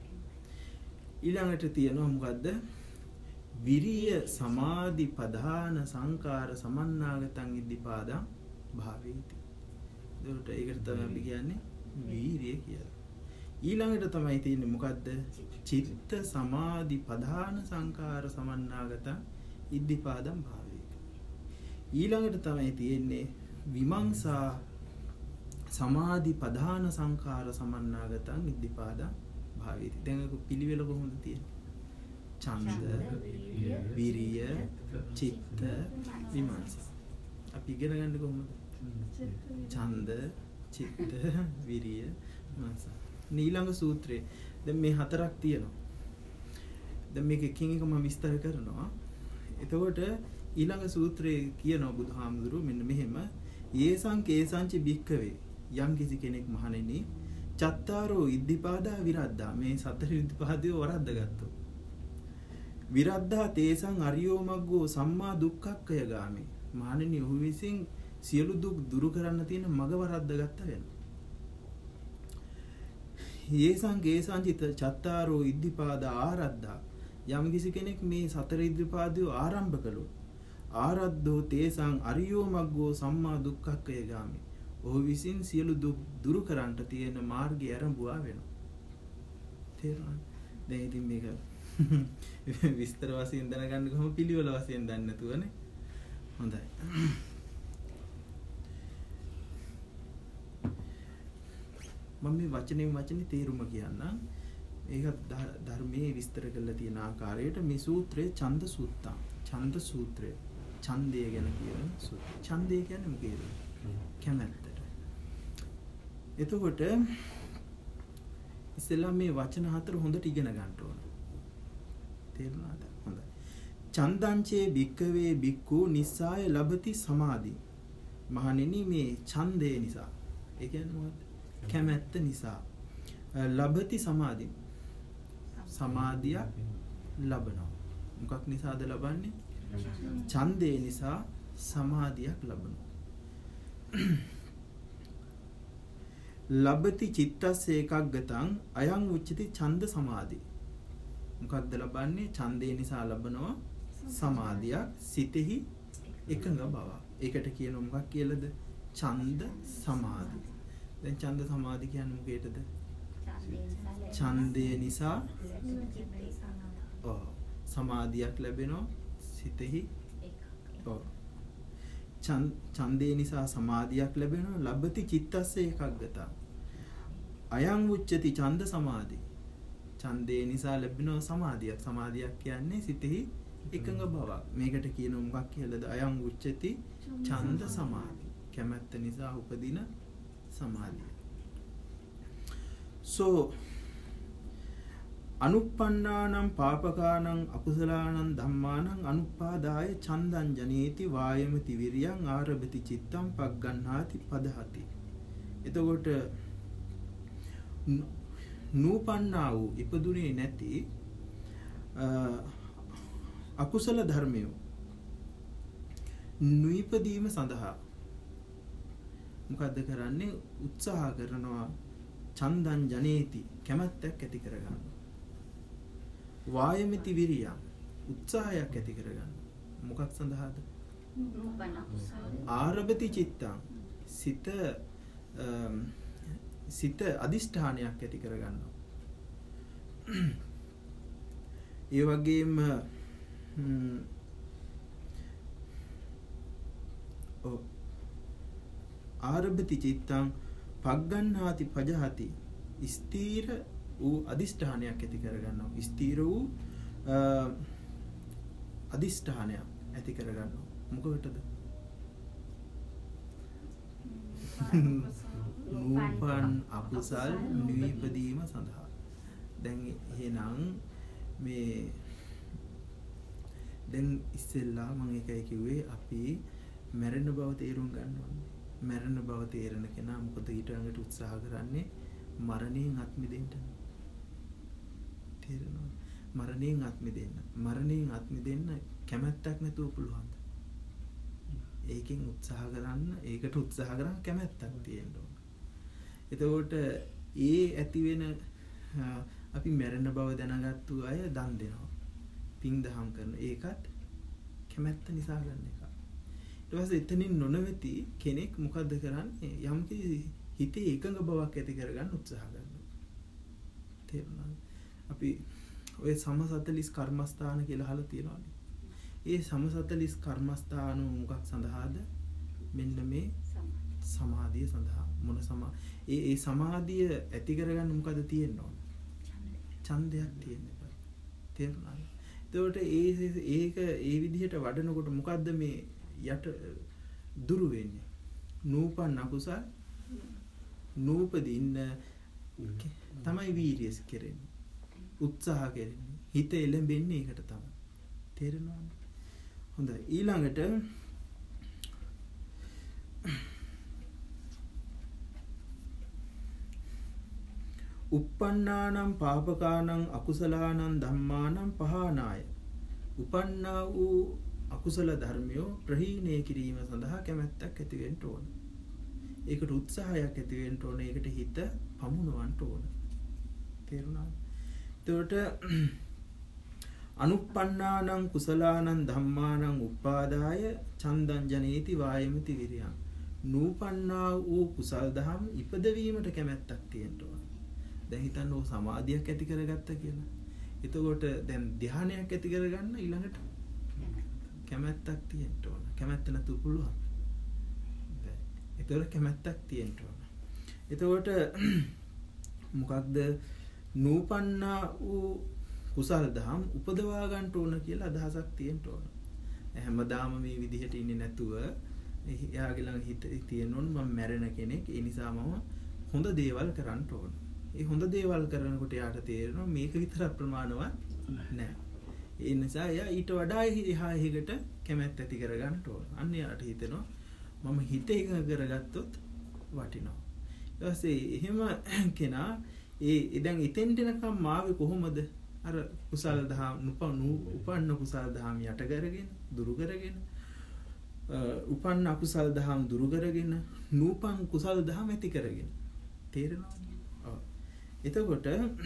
Speaker 1: ඊළඟට තියෙනවා මොකද්ද? විරිය සමාධි පදාන සංඛාර සමන්නාගතං ඉද්ධිපාදං භාවේති. ඒකට ඒකට තමයි අපි කියන්නේ වීරිය කියලා. ඊළඟට තමයි තියෙන්නේ මොකද්ද? චිත්ත සමාධි පදාන සංඛාර සමන්නාගතං ඉද්ධිපාදං භාවේති. ඊළඟට තමයි තියෙන්නේ විමංශා සමාධි පදාන සංඛාර සමන්නාගතං ඉද්ධිපාදං භාවේති. දැන් ඒක පිළිවෙල කොහොමද තියෙන්නේ? ඡන්ද විරිය චිත්ත විමංශා. අපි ඉගෙන ගන්න කොහොමද? ඡන්ද චිත්ත විරිය විමංශා. ඊළඟ සූත්‍රයේ දැන් මේ හතරක් තියෙනවා. දැන් මේක එකින් එක මම විස්තර කරනවා. එතකොට ඊළඟ සූත්‍රයේ කියනවා බුදුහාමුදුරුවෝ මෙන්න මෙහෙම යේසං කේසංච භික්ඛවේ යම් කිසි කෙනෙක් මහණෙනි චත්තාරෝ ඉද්ධිපාදා විරද්දා මේ සතර ඉද්ධිපාදය වරද්දගත්තෝ. විරද්දා තේසං අරියෝ මග්ගෝ සම්මා දුක්ඛක්ඛය ගාමි. මහණෙනි ඔහු විසින් සියලු දුක් දුරු කරන්න තියෙන මඟ වරද්දගත්ත වෙනවා. යේසං කේසංචිත චත්තාරෝ ඉද්ධිපාදා ආරද්දා යම් කිසි කෙනෙක් මේ සතර ඉද්ධිපාදය ආරම්භ කළොත් ආරද්ධෝ තේසං අරියෝ මග්ගෝ සම්මා දුක්ඛක්ඛය ගාමි. ඔහු විසින් සියලු දුක් දුරු කරන්නට තියෙන මාර්ගය ආරම්භුවා වෙනවා. තේරුණාද? දැන් ඉතින් මේක විස්තර වශයෙන් දැනගන්න කොහොම පිළිවෙල වශයෙන් දන්නේ නැතුවනේ. හොඳයි. මම මේ වචනේ තේරුම කියන්නම්. ඒක ධර්මයේ විස්තර කරලා තියෙන ආකාරයට මේ සූත්‍රයේ ඡන්ද සූත්තං. ඡන්ද සූත්‍රය. ඡන්දය ගැන කියන සූත්‍රය. ඡන්දය කියන්නේ මොකේද? කැමැත්තට. එතකොට ඉස්සෙල්ලා මේ වචන හතර හොඳට ඉගෙන ගන්න ඕන. තේරුණාද? හොඳයි. ඡන්දංචේ භික්ඛවේ භික්ඛු නිස්සාය ලබති සමාධි. මහණෙනි මේ ඡන්දය නිසා. ඒ කියන්නේ මොකක්ද? කැමැත්ත නිසා. ලබති සමාධි. සමාධිය ලබනවා. මොකක් නිසාද ලබන්නේ? ඡන්දේ නිසා සමාධියක් ලබනවා. ලබති චිත්තස්ස ඒකග්ගතං අයං උච්චති ඡන්ද සමාධි. මොකක්ද ලබන්නේ? ඡන්දේ නිසා ලබනවා සමාධියක්, සිතෙහි එකඟ බව. ඒකට කියනවා මොකක් කියලාද? ඡන්ද සමාධි. දැන් ඡන්ද සමාධි කියන්නේ මොකේද? ඡන්දේ නිසා සමාධියක් ලැබෙනවා, සිතෙහි ඡන්දේ නිසා සමාධියක් ලැබෙනවා. ලබති චිත්තස්ස ඒකග්ගතං අයං උච්චති ඡන්ද සමාධි. ඡන්දේ නිසා ලැබෙනවා සමාධියක්. සමාධියක් කියන්නේ සිතෙහි එකඟ බවක්. මේකට කියනවා මොකක් කියලාද? අයං උච්චති ඡන්ද සමාධි. කැමැත්ත නිසා උපදින සමාධිය. අනුප්පන්නානම් පාපකානම් අකුසලානම් ධම්මානම් අනුපාදාය ඡන්දං ජනේති වායමති විරියං ආරභති චිත්තං පග්ගණ්හාති පදහති. එතකොට නූපන්නා වූ ඉපදුනේ නැති අකුසල ධර්මයෝ නුයිපදීම සඳහා මොකද්ද කරන්නේ? උත්සාහ කරනවා. චන්දං ජනේති, කැමැත්තක් ඇති කරගන්න. වායමති විරියං, උත්සාහයක් ඇති කරගන්න. මොකක් සඳහාද? ආරභති චිත්තං, සිත අදිෂ්ඨානයක් ඇති කරගන්නවා. ඒ වගේම ආරභති චිත්තං පග්ගණ්හාති පජහති, ස්ථීර වූ අදිෂ්ඨානයක් ඇති කරගන්නවා. ස්ථීර වූ අදිෂ්ඨානයක් ඇති කරගන්නවා. මොකකටද? නූපන් අකුසල් නිවිපදීම සඳහා. දැන් එහෙනම් මේ දැන් ඉස්සෙල්ලා මම එකයි කිව්වේ අපි මැරෙන බව තේරුම් ගන්න ඕනේ. මැරෙන බව තේරෙන කෙනා මොකද ඊටඟට උත්සාහ කරන්නේ? මරණයෙන් අත් මිදෙන්න. තේරෙනවද? මරණයෙන් අත් මිදෙන්න. මරණයෙන් අත් මිදෙන්න කැමැත්තක් නැතුව පුළුවන්ද? ඒකෙන් උත්සාහ කරන්න, ඒකට උත්සාහ කරන් කැමැත්තක් තියෙන්න ඕන. එතකොට ඒ ඇති වෙන අපි මැරෙන බව දැනගත්තු අය දන් දෙනවා. පින් දහම් කරන. ඒකත් කැමැත්ත නිසා ගන්න එක. ඊට පස්සේ එතනින් නොනවති කෙනෙක් මොකද්ද කරන්නේ? යම්කිසි හිතේ එකඟ බවක් ඇති කරගන්න උත්සාහ කරනවා. තේරුණාද? අපි ඔය සම 40 කර්මස්ථාන කියලා අහලා තියෙනවානේ. ඒ සම 40 කර්මස්ථාන මොකක් සඳහාද? මෙන්න මේ සමාධිය සඳහා. ඒ සමාධිය ඇති කරගන්න මොකද තියෙන්න ඕන? ඡන්දයක් තියෙන්න බෑ. තේරුණාද? එතකොට ඒක ඒ විදිහට වඩනකොට මොකද්ද මේ යට දුරු වෙන්නේ? නූපන් අකුසල් නූපදින්න තමයි වීර්යස් කෙරෙන්නේ. උත්සාහ කෙරෙන්නේ. හිත එළඹෙන්නේ ඒකට තමයි. තේරෙනවද? හොඳයි. ඊළඟට uppannānaṁ pāpakānaṁ akusalaanaṁ dhammānaṁ pahānāya. උපන්නා වූ අකුසල ධර්මයෝ ප්‍රහීණය කිරීම සඳහා කැමැත්තක් ඇති වෙන්න ඕන. ඒකට උත්සාහයක් ඇති වෙන්න ඕන. ඒකට හිත පමුණවන්න ඕන. තේරුණාද? එතකොට අනුප්පන්නානං කුසලානං ධම්මානං උපාදාය චන්දං ජනේති වායමති විරියං. නූපන්නා වූ කුසල් දහම් ඉපදවීමට කැමැත්තක් තියෙන්න ඕන. දැන් හිතන්න ඕ සමාධියක් ඇති කරගත්තා කියලා. එතකොට දැන් ධානයක් ඇති කරගන්න ඊළඟට කැමැත්තක් තියෙන්න ඕන. කැමැත්ත නැතුව පුළුවන්. බෑ. ඒතකොට කැමැත්තක් තියෙන්න ඕන. එතකොට මොකක්ද නූපන්නා වූ කුසල් දහම් උපදවා ගන්න ඕන කියලා අදහසක් තියෙන්න ඕන. හැමදාම මේ විදිහට ඉන්නේ නැතුව එයාගේ ළඟ හිත තියෙන්න ඕන මම මැරෙන කෙනෙක්. ඒ නිසා මම හොඳ දේවල් කරන්න ඕන. ඒ හොඳ දේවල් කරනකොට යාට තේරෙනවා මේක විතර ප්‍රමාණවත් නෑ. ඒ නිසා එයා ඊට වඩා එහා එහෙකට කැමැත්ත ඇති කරගන්න ඕන. අන්න යාට හිතෙනවා මම හිත එකඟ කරගත්තොත් වටිනවා. ඊට පස්සේ එහෙම කෙනා දැන් එතෙන්ට එනකම් ආවේ කොහොමද? අර කුසල දහම් උපන්න කුසල දහම් යට කරගෙන දුරු කරගෙන උපන්න අකුසල දහම් දුරු කරගෙන නූපන් කුසල දහම් ඇති කරගෙන. තේරෙනවද? එතකොට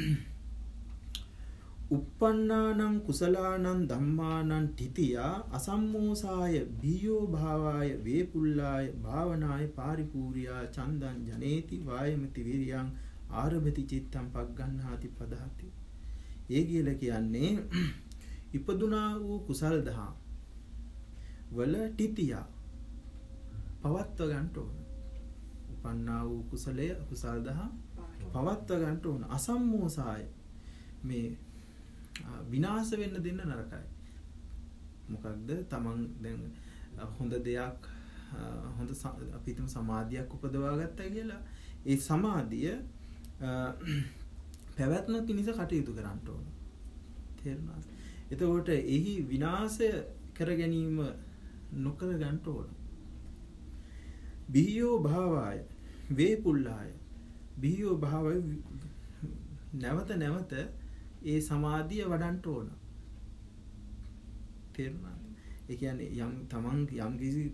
Speaker 1: uppannānaṁ කුසලානං ධම්මානං තිතියා අසම්මෝසාය බියෝ භාවාය වේපුල්ලාය භාවනාය පාරිපූර්යා චන්දං ජනේති වායමති විරියං ආරභති චිත්තං පග්ගණ්හාති පදහති. ඒ කියලා කියන්නේ ඉපදුනා වූ කුසල් දහම් වල තිතියා පවත්ව ගන්න ඕන. උපන්නා වූ කුසලය කුසල් දහම් පවත්ව ගන්න ඕන. අසම්මෝසාය මේ විනාශ වෙන්න දෙන්න නරකයි. මොකක්ද? තමන් දැන් හොඳ දෙයක් හොඳ අපි හිතමු සමාධියක් උපදවා ගත්තා කියලා. ඒ සමාධිය පැවැත්ම පිණිස කටයුතු කරන්න ඕන. තේරුණාද? එතකොට එහි විනාශය කර ගැනීම නොකර ගන්න ඕන. බිහියෝ භාවය වේපුල්ලාය. බිහියෝ භාවය නැවත නැවත ඒ සමාධිය වඩන්න ඕන. තේරුණාද? ඒ කියන්නේ යම් තමන් යම් කිසි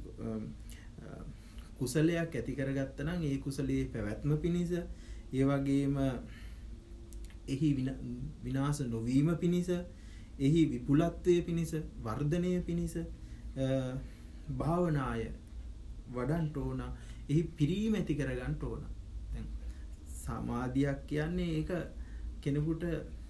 Speaker 1: කුසලයක් ඇති කරගත්තා නම් ඒ කුසලයේ පැවැත්ම පිණිස ඒ වගේම එහි විනාශ නොවීම පිණිස එහි විපුලත්වයේ පිණිස වර්ධනය පිණිස භාවනාය වඩන්ට ඕන. එහි පිරීම ඇති කරගන්න ඕන. දැන් සමාධියක් කියන්නේ ඒක කෙනෙකුට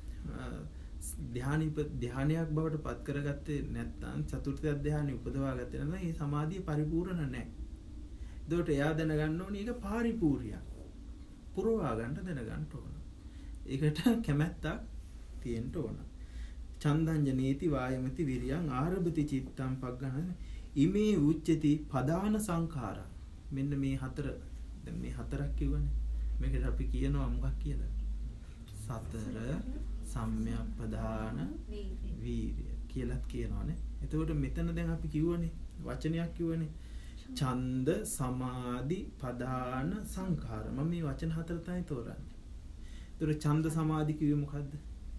Speaker 1: ධානයක් බවට පත් කරගත්තේ නැත්නම් චතුර්ථ ධානය උපදවා ගත්තේ නැත්නම් ඒ සමාධිය පරිපූර්ණ නැහැ. ඒකට එයා දැනගන්න ඕනේ ඒක පාරිපූර්ණයක්. පුරවා ගන්න දැනගන්න ඕන. ඒකට කැමැත්තක් තියෙන්න ඕන. චන්දංජනේති වායමති විරියං ආරභති චිත්තං පග්ගණ ඉමේ උච්චති පදාන සංඛාරා. මෙන්න මේ හතර. දැන් මේ හතරක් කිව්වනේ. මේකට අපි කියනවා මොකක් කියලා? සතර සම්‍යක්පදාන වීර්ය කියලාත් කියනවානේ. එතකොට මෙතන දැන් අපි කිව්වනේ වචනයක් කිව්වනේ. ඡන්ද සමාධි පදාන සංඛාර. මම මේ වචන හතර තමයි තෝරන්නේ. ඒතර ඡන්ද සමාධි කිව්වේ මොකද්ද?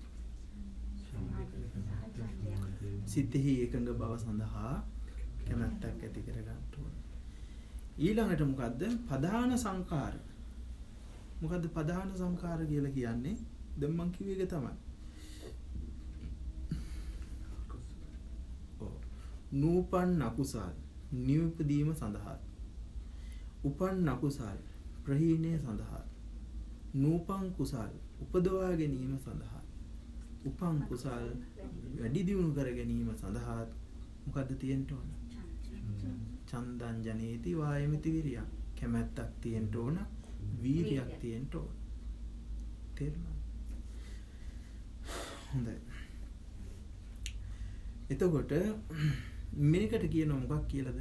Speaker 1: සිතෙහි එකඟ බව සඳහා කැමැත්තක් ඇති කර ගන්න ඕන. ඊළඟට මොකද්ද? පදාන සංඛාර. මොකද්ද පදාන සංඛාර කියලා කියන්නේ? දැන් මං කිව්ව එක තමයි. නූපන් අකුසල් නියුපදීම සඳහා. උපන් අකුසල් ප්‍රහීණය සඳහා. නූපන් කුසල් උපදවා ගැනීම සඳහා. උපන් කුසල් වැඩි දියුණු කර ගැනීම සඳහා මොකද්ද තියෙන්න ඕන? චන්දං ජනේති වායමති විරියං. කැමැත්තක් තියෙන්න ඕන, වීර්යයක් තියෙන්න ඕන. තේරුණාද? හොඳයි. එතකොට මේකට කියනවා මොකක් කියලාද?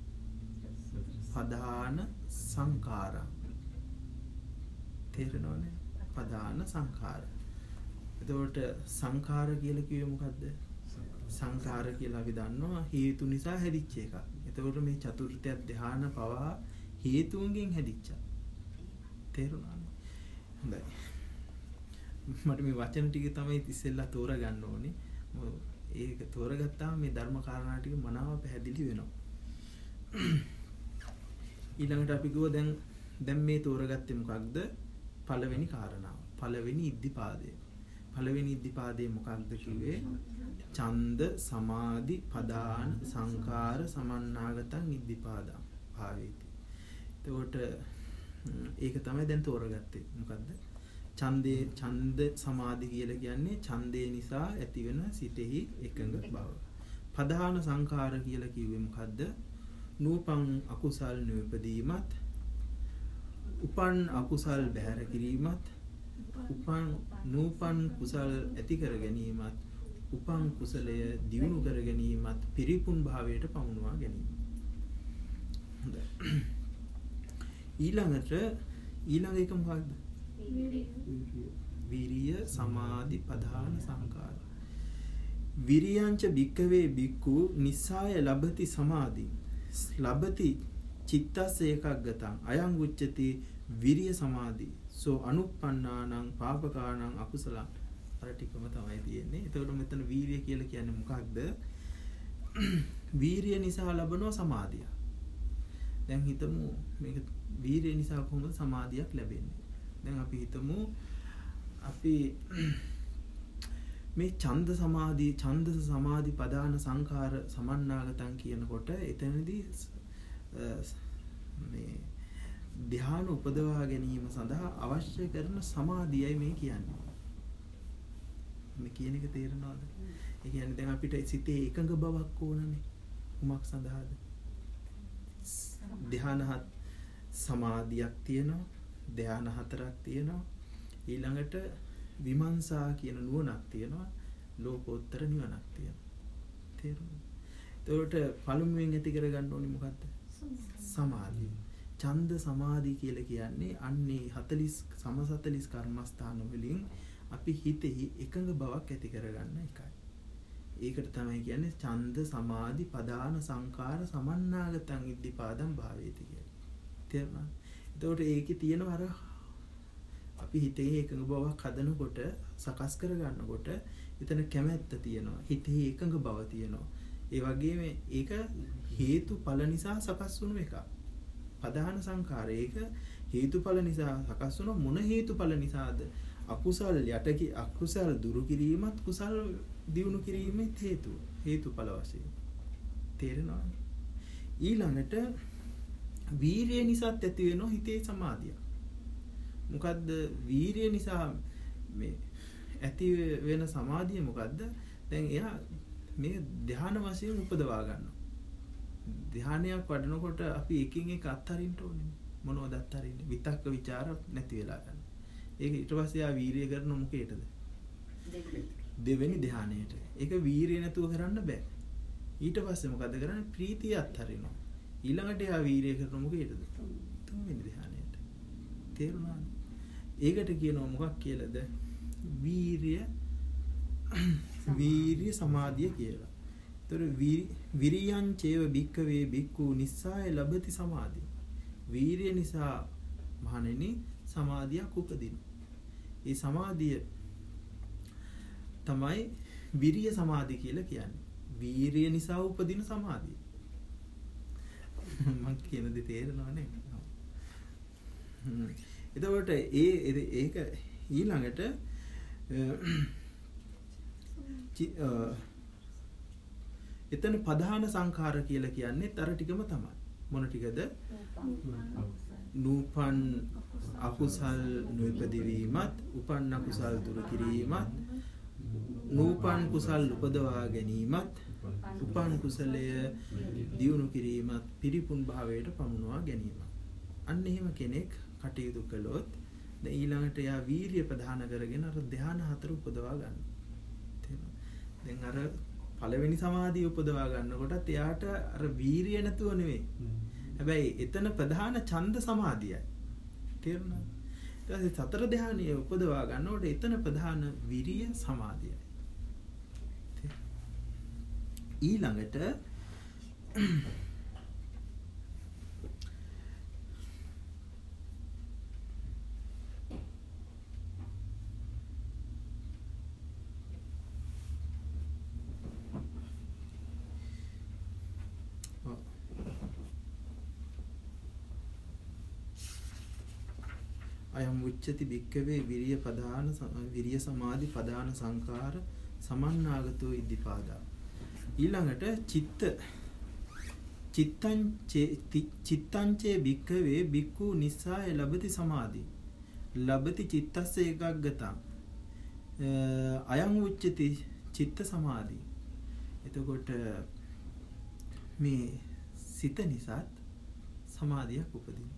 Speaker 1: පදාන සංඛාරා. තේරෙනවනේ? පදාන සංඛාර. එතකොට සංඛාර කියලා කිව්වේ මොකද්ද? සංඛාර කියලා අපි දන්නවා හේතු නිසා හැදිච්ච එකක්. එතකොට මේ චතුර්ථ ධානය පවා හේතුන්ගෙන් හැදිච්චා. තේරුණාද? හොඳයි. මට මේ වචන ටික තමයි ඉතිස්සෙල්ලා තෝරගන්න ඕනේ. ඒක තෝරගත්තාම මේ ධර්ම කාරණා ටික මනාව පැහැදිලි වෙනවා. ඊළඟට අපි ගිහුවා දැන් මේ තෝරගත්තේ මොකක්ද? පළවෙනි කාරණාව. පළවෙනි ඉද්ධිපාදය. පළවෙනි ඉද්ධිපාදයේ මොකක්ද කිව්වේ? ඡන්ද සමාධි පදාන සංඛාර සමන්නාගතං ඉද්ධිපාදං භාවේති. එතකොට ඒක තමයි දැන් තෝරගත්තේ. මොකද්ද? ඡන්ද සමාධි කියලා කියන්නේ ඡන්දේ නිසා ඇතිවෙන සිතෙහි එකඟ බව. පදාන සංඛාර කියලා කිව්වේ මොකද්ද? නූපන් අකුසල් නිපදීමත්, උපන් අකුසල් බැහැර කිරීමත්, නූපන් කුසල් ඇති කර ගැනීමත්, උපන් කුසලය දියුණු කර ගැනීමත්, පිරිපුන් භාවයට පමුණවා ගැනීම. හොඳයි. ඊළඟ එක මොකක්ද? විරිය සමාධි පදාන සංඛාර. විරියංච භික්ඛවේ භික්ඛු නිස්සාය ලබති සමාධි ලබති චිත්තස්ස ඒකග්ගතං අයං උච්චති විරිය සමාධි සෝ අනුප්පන්නානං පාපකානං අකුසලං. අර ටිකම තමයි තියෙන්නේ. එතකොට මෙතන වීරිය කියලා කියන්නේ මොකක්ද? වීරිය නිසා ලැබෙනවා සමාධිය. දැන් හිතමු මේක වීරිය නිසා කොහොමද සමාධියක් ලැබෙන්නේ? දැන් අපි හිතමු අපි මේ ඡන්ද සමාධි පදාන සංඛාර සමන්නාගතං කියනකොට එතනදී මේ ධ්‍යාන උපදවා ගැනීම සඳහා අවශ්‍ය කරන සමාධියයි මේ කියන්නේ. මේ කියන එක තේරෙනවද? ඒ කියන්නේ දැන් අපිට සිතේ එකඟ බවක් ඕනනේ. කුමක් සඳහාද? ධ්‍යානහත් සමාධියක් තියෙනවා. ධ්‍යාන හතරක් තියෙනවා. ඊළඟට විමර්ශා කියන නුවණක් තියෙනවා. ලෝකෝත්තර නිවනක් තියෙනවා. තේරුණාද? එතකොට පළමුවෙන් ඇති කරගන්න ඕනේ මොකද්ද? සමාධිය. ඡන්ද සමාධි කියලා කියන්නේ අන්නේ 40 කර්මස්ථාන වලින් අපි හිතෙහි එකඟ බවක් ඇති කරගන්න එකයි. ඒකට තමයි කියන්නේ ඡන්ද සමාධි පදාන සංඛාර සමන්නාගතං ඉද්ධිපාදං භාවේති කියලා. තේරුණාද? එතකොට ඒකේ තියෙනවා අර අපි හිතේ එකඟ බවක් හදනකොට සකස් කර ගන්නකොට එතන කැමැත්ත තියෙනවා. හිතේ එකඟ බව තියෙනවා. ඒ වගේම ඒක හේතුඵල නිසා සකස් වුණු එකක්. ප්‍රධාන සංඛාරය ඒක හේතුඵල නිසා සකස් වුණ මොන හේතුඵල නිසාද? අකුසල් අකුසල් දුරු කිරීමත් කුසල් දියුණු කිරීමේ හේතුඵල වශයෙන්. තේරෙනවද? ඊළඟට වීරිය නිසාත් ඇති වෙන හිතේ සමාධිය. මොකද්ද වීරිය නිසා මේ ඇති වෙන සමාධිය මොකද්ද? දැන් එයා මේ ධ්‍යාන වශයෙන් උපදවා ගන්නවා. ධ්‍යානයක් වඩනකොට අපි එකින් එක අත්හරින්න ඕනේ. මොනවද අත්හරින්නේ? විතක්ක ਵਿਚාර නැති වෙලා ගන්න. ඒක ඊට පස්සේ ආ වීරිය කරන මොකේටද? දෙවෙනි ධ්‍යානයට. ඒක වීරිය නැතුව කරන්න බෑ. ඊට පස්සේ මොකද කරන්නේ? ප්‍රීතිය අත්හරිනවා. ඊළඟට ආ වීරිය කරන මොකේටද? තුන්වෙනි ධ්‍යානයට. තේරුණාද? ඒකට කියනවා මොකක් කියලාද? වීරිය සමාධිය කියලා. ඒතර විරියං චේව භික්ඛවේ භික්ඛු නිස්සාය ලබති සමාධි. වීරිය නිසා මහණෙනි සමාධියක් උපදිනවා. ඒ සමාධිය තමයි විරිය සමාධි කියලා කියන්නේ. වීරිය නිසා උපදින සමාධිය. මම කියන දේ තේරෙනවනේ. එතකොට ඒක ඊළඟට එතන ප්‍රධාන සංඛාර කියලා කියන්නේ අර ටිකම තමයි. මොන ටිකද? නූපන් අකුසල් නොඉපදවීමත්, උපන් අකුසල් දුරු කිරීමත්, නූපන් කුසල් උපදවා ගැනීමත්, උපන් කුසලය දියුණු කිරීමත්, පිරිපුන් භාවයට පමුණවා ගැනීමත්. අන්න එහෙම කෙනෙක් කටයුතු කළොත් දැන් ඊළඟට යා වීරිය ප්‍රධාන කරගෙන අර ධ්‍යාන හතර උපදවා ගන්නවා. දැන් අර පළවෙනි සමාධිය උපදවා ගන්නකොටත් එයාට අර වීරිය නැතුව නෙවෙයි. හැබැයි එතන ප්‍රධාන ඡන්ද සමාධියයි. තේරුණාද? ඊට පස්සේ සතර ධ්‍යානිය උපදවා ගන්නකොට එතන ප්‍රධාන විරිය සමාධියයි. ඊළඟට අයම් උච්චති භික්ඛවේ විරිය සමාධි ප්‍රධාන සංඛාර සමන්නාගතෝ ඉද්ධිපාදා. ඊළඟට චිත්තංචේ භික්ඛවේ භික්ඛු නිස්සාය ලබති සමාධි ලබති චිත්තස්ස ඒකග්ගතං අයං උච්චති චිත්ත සමාධි. එතකොට මේ සිත නිසාත් සමාධියක් උපදිනවා.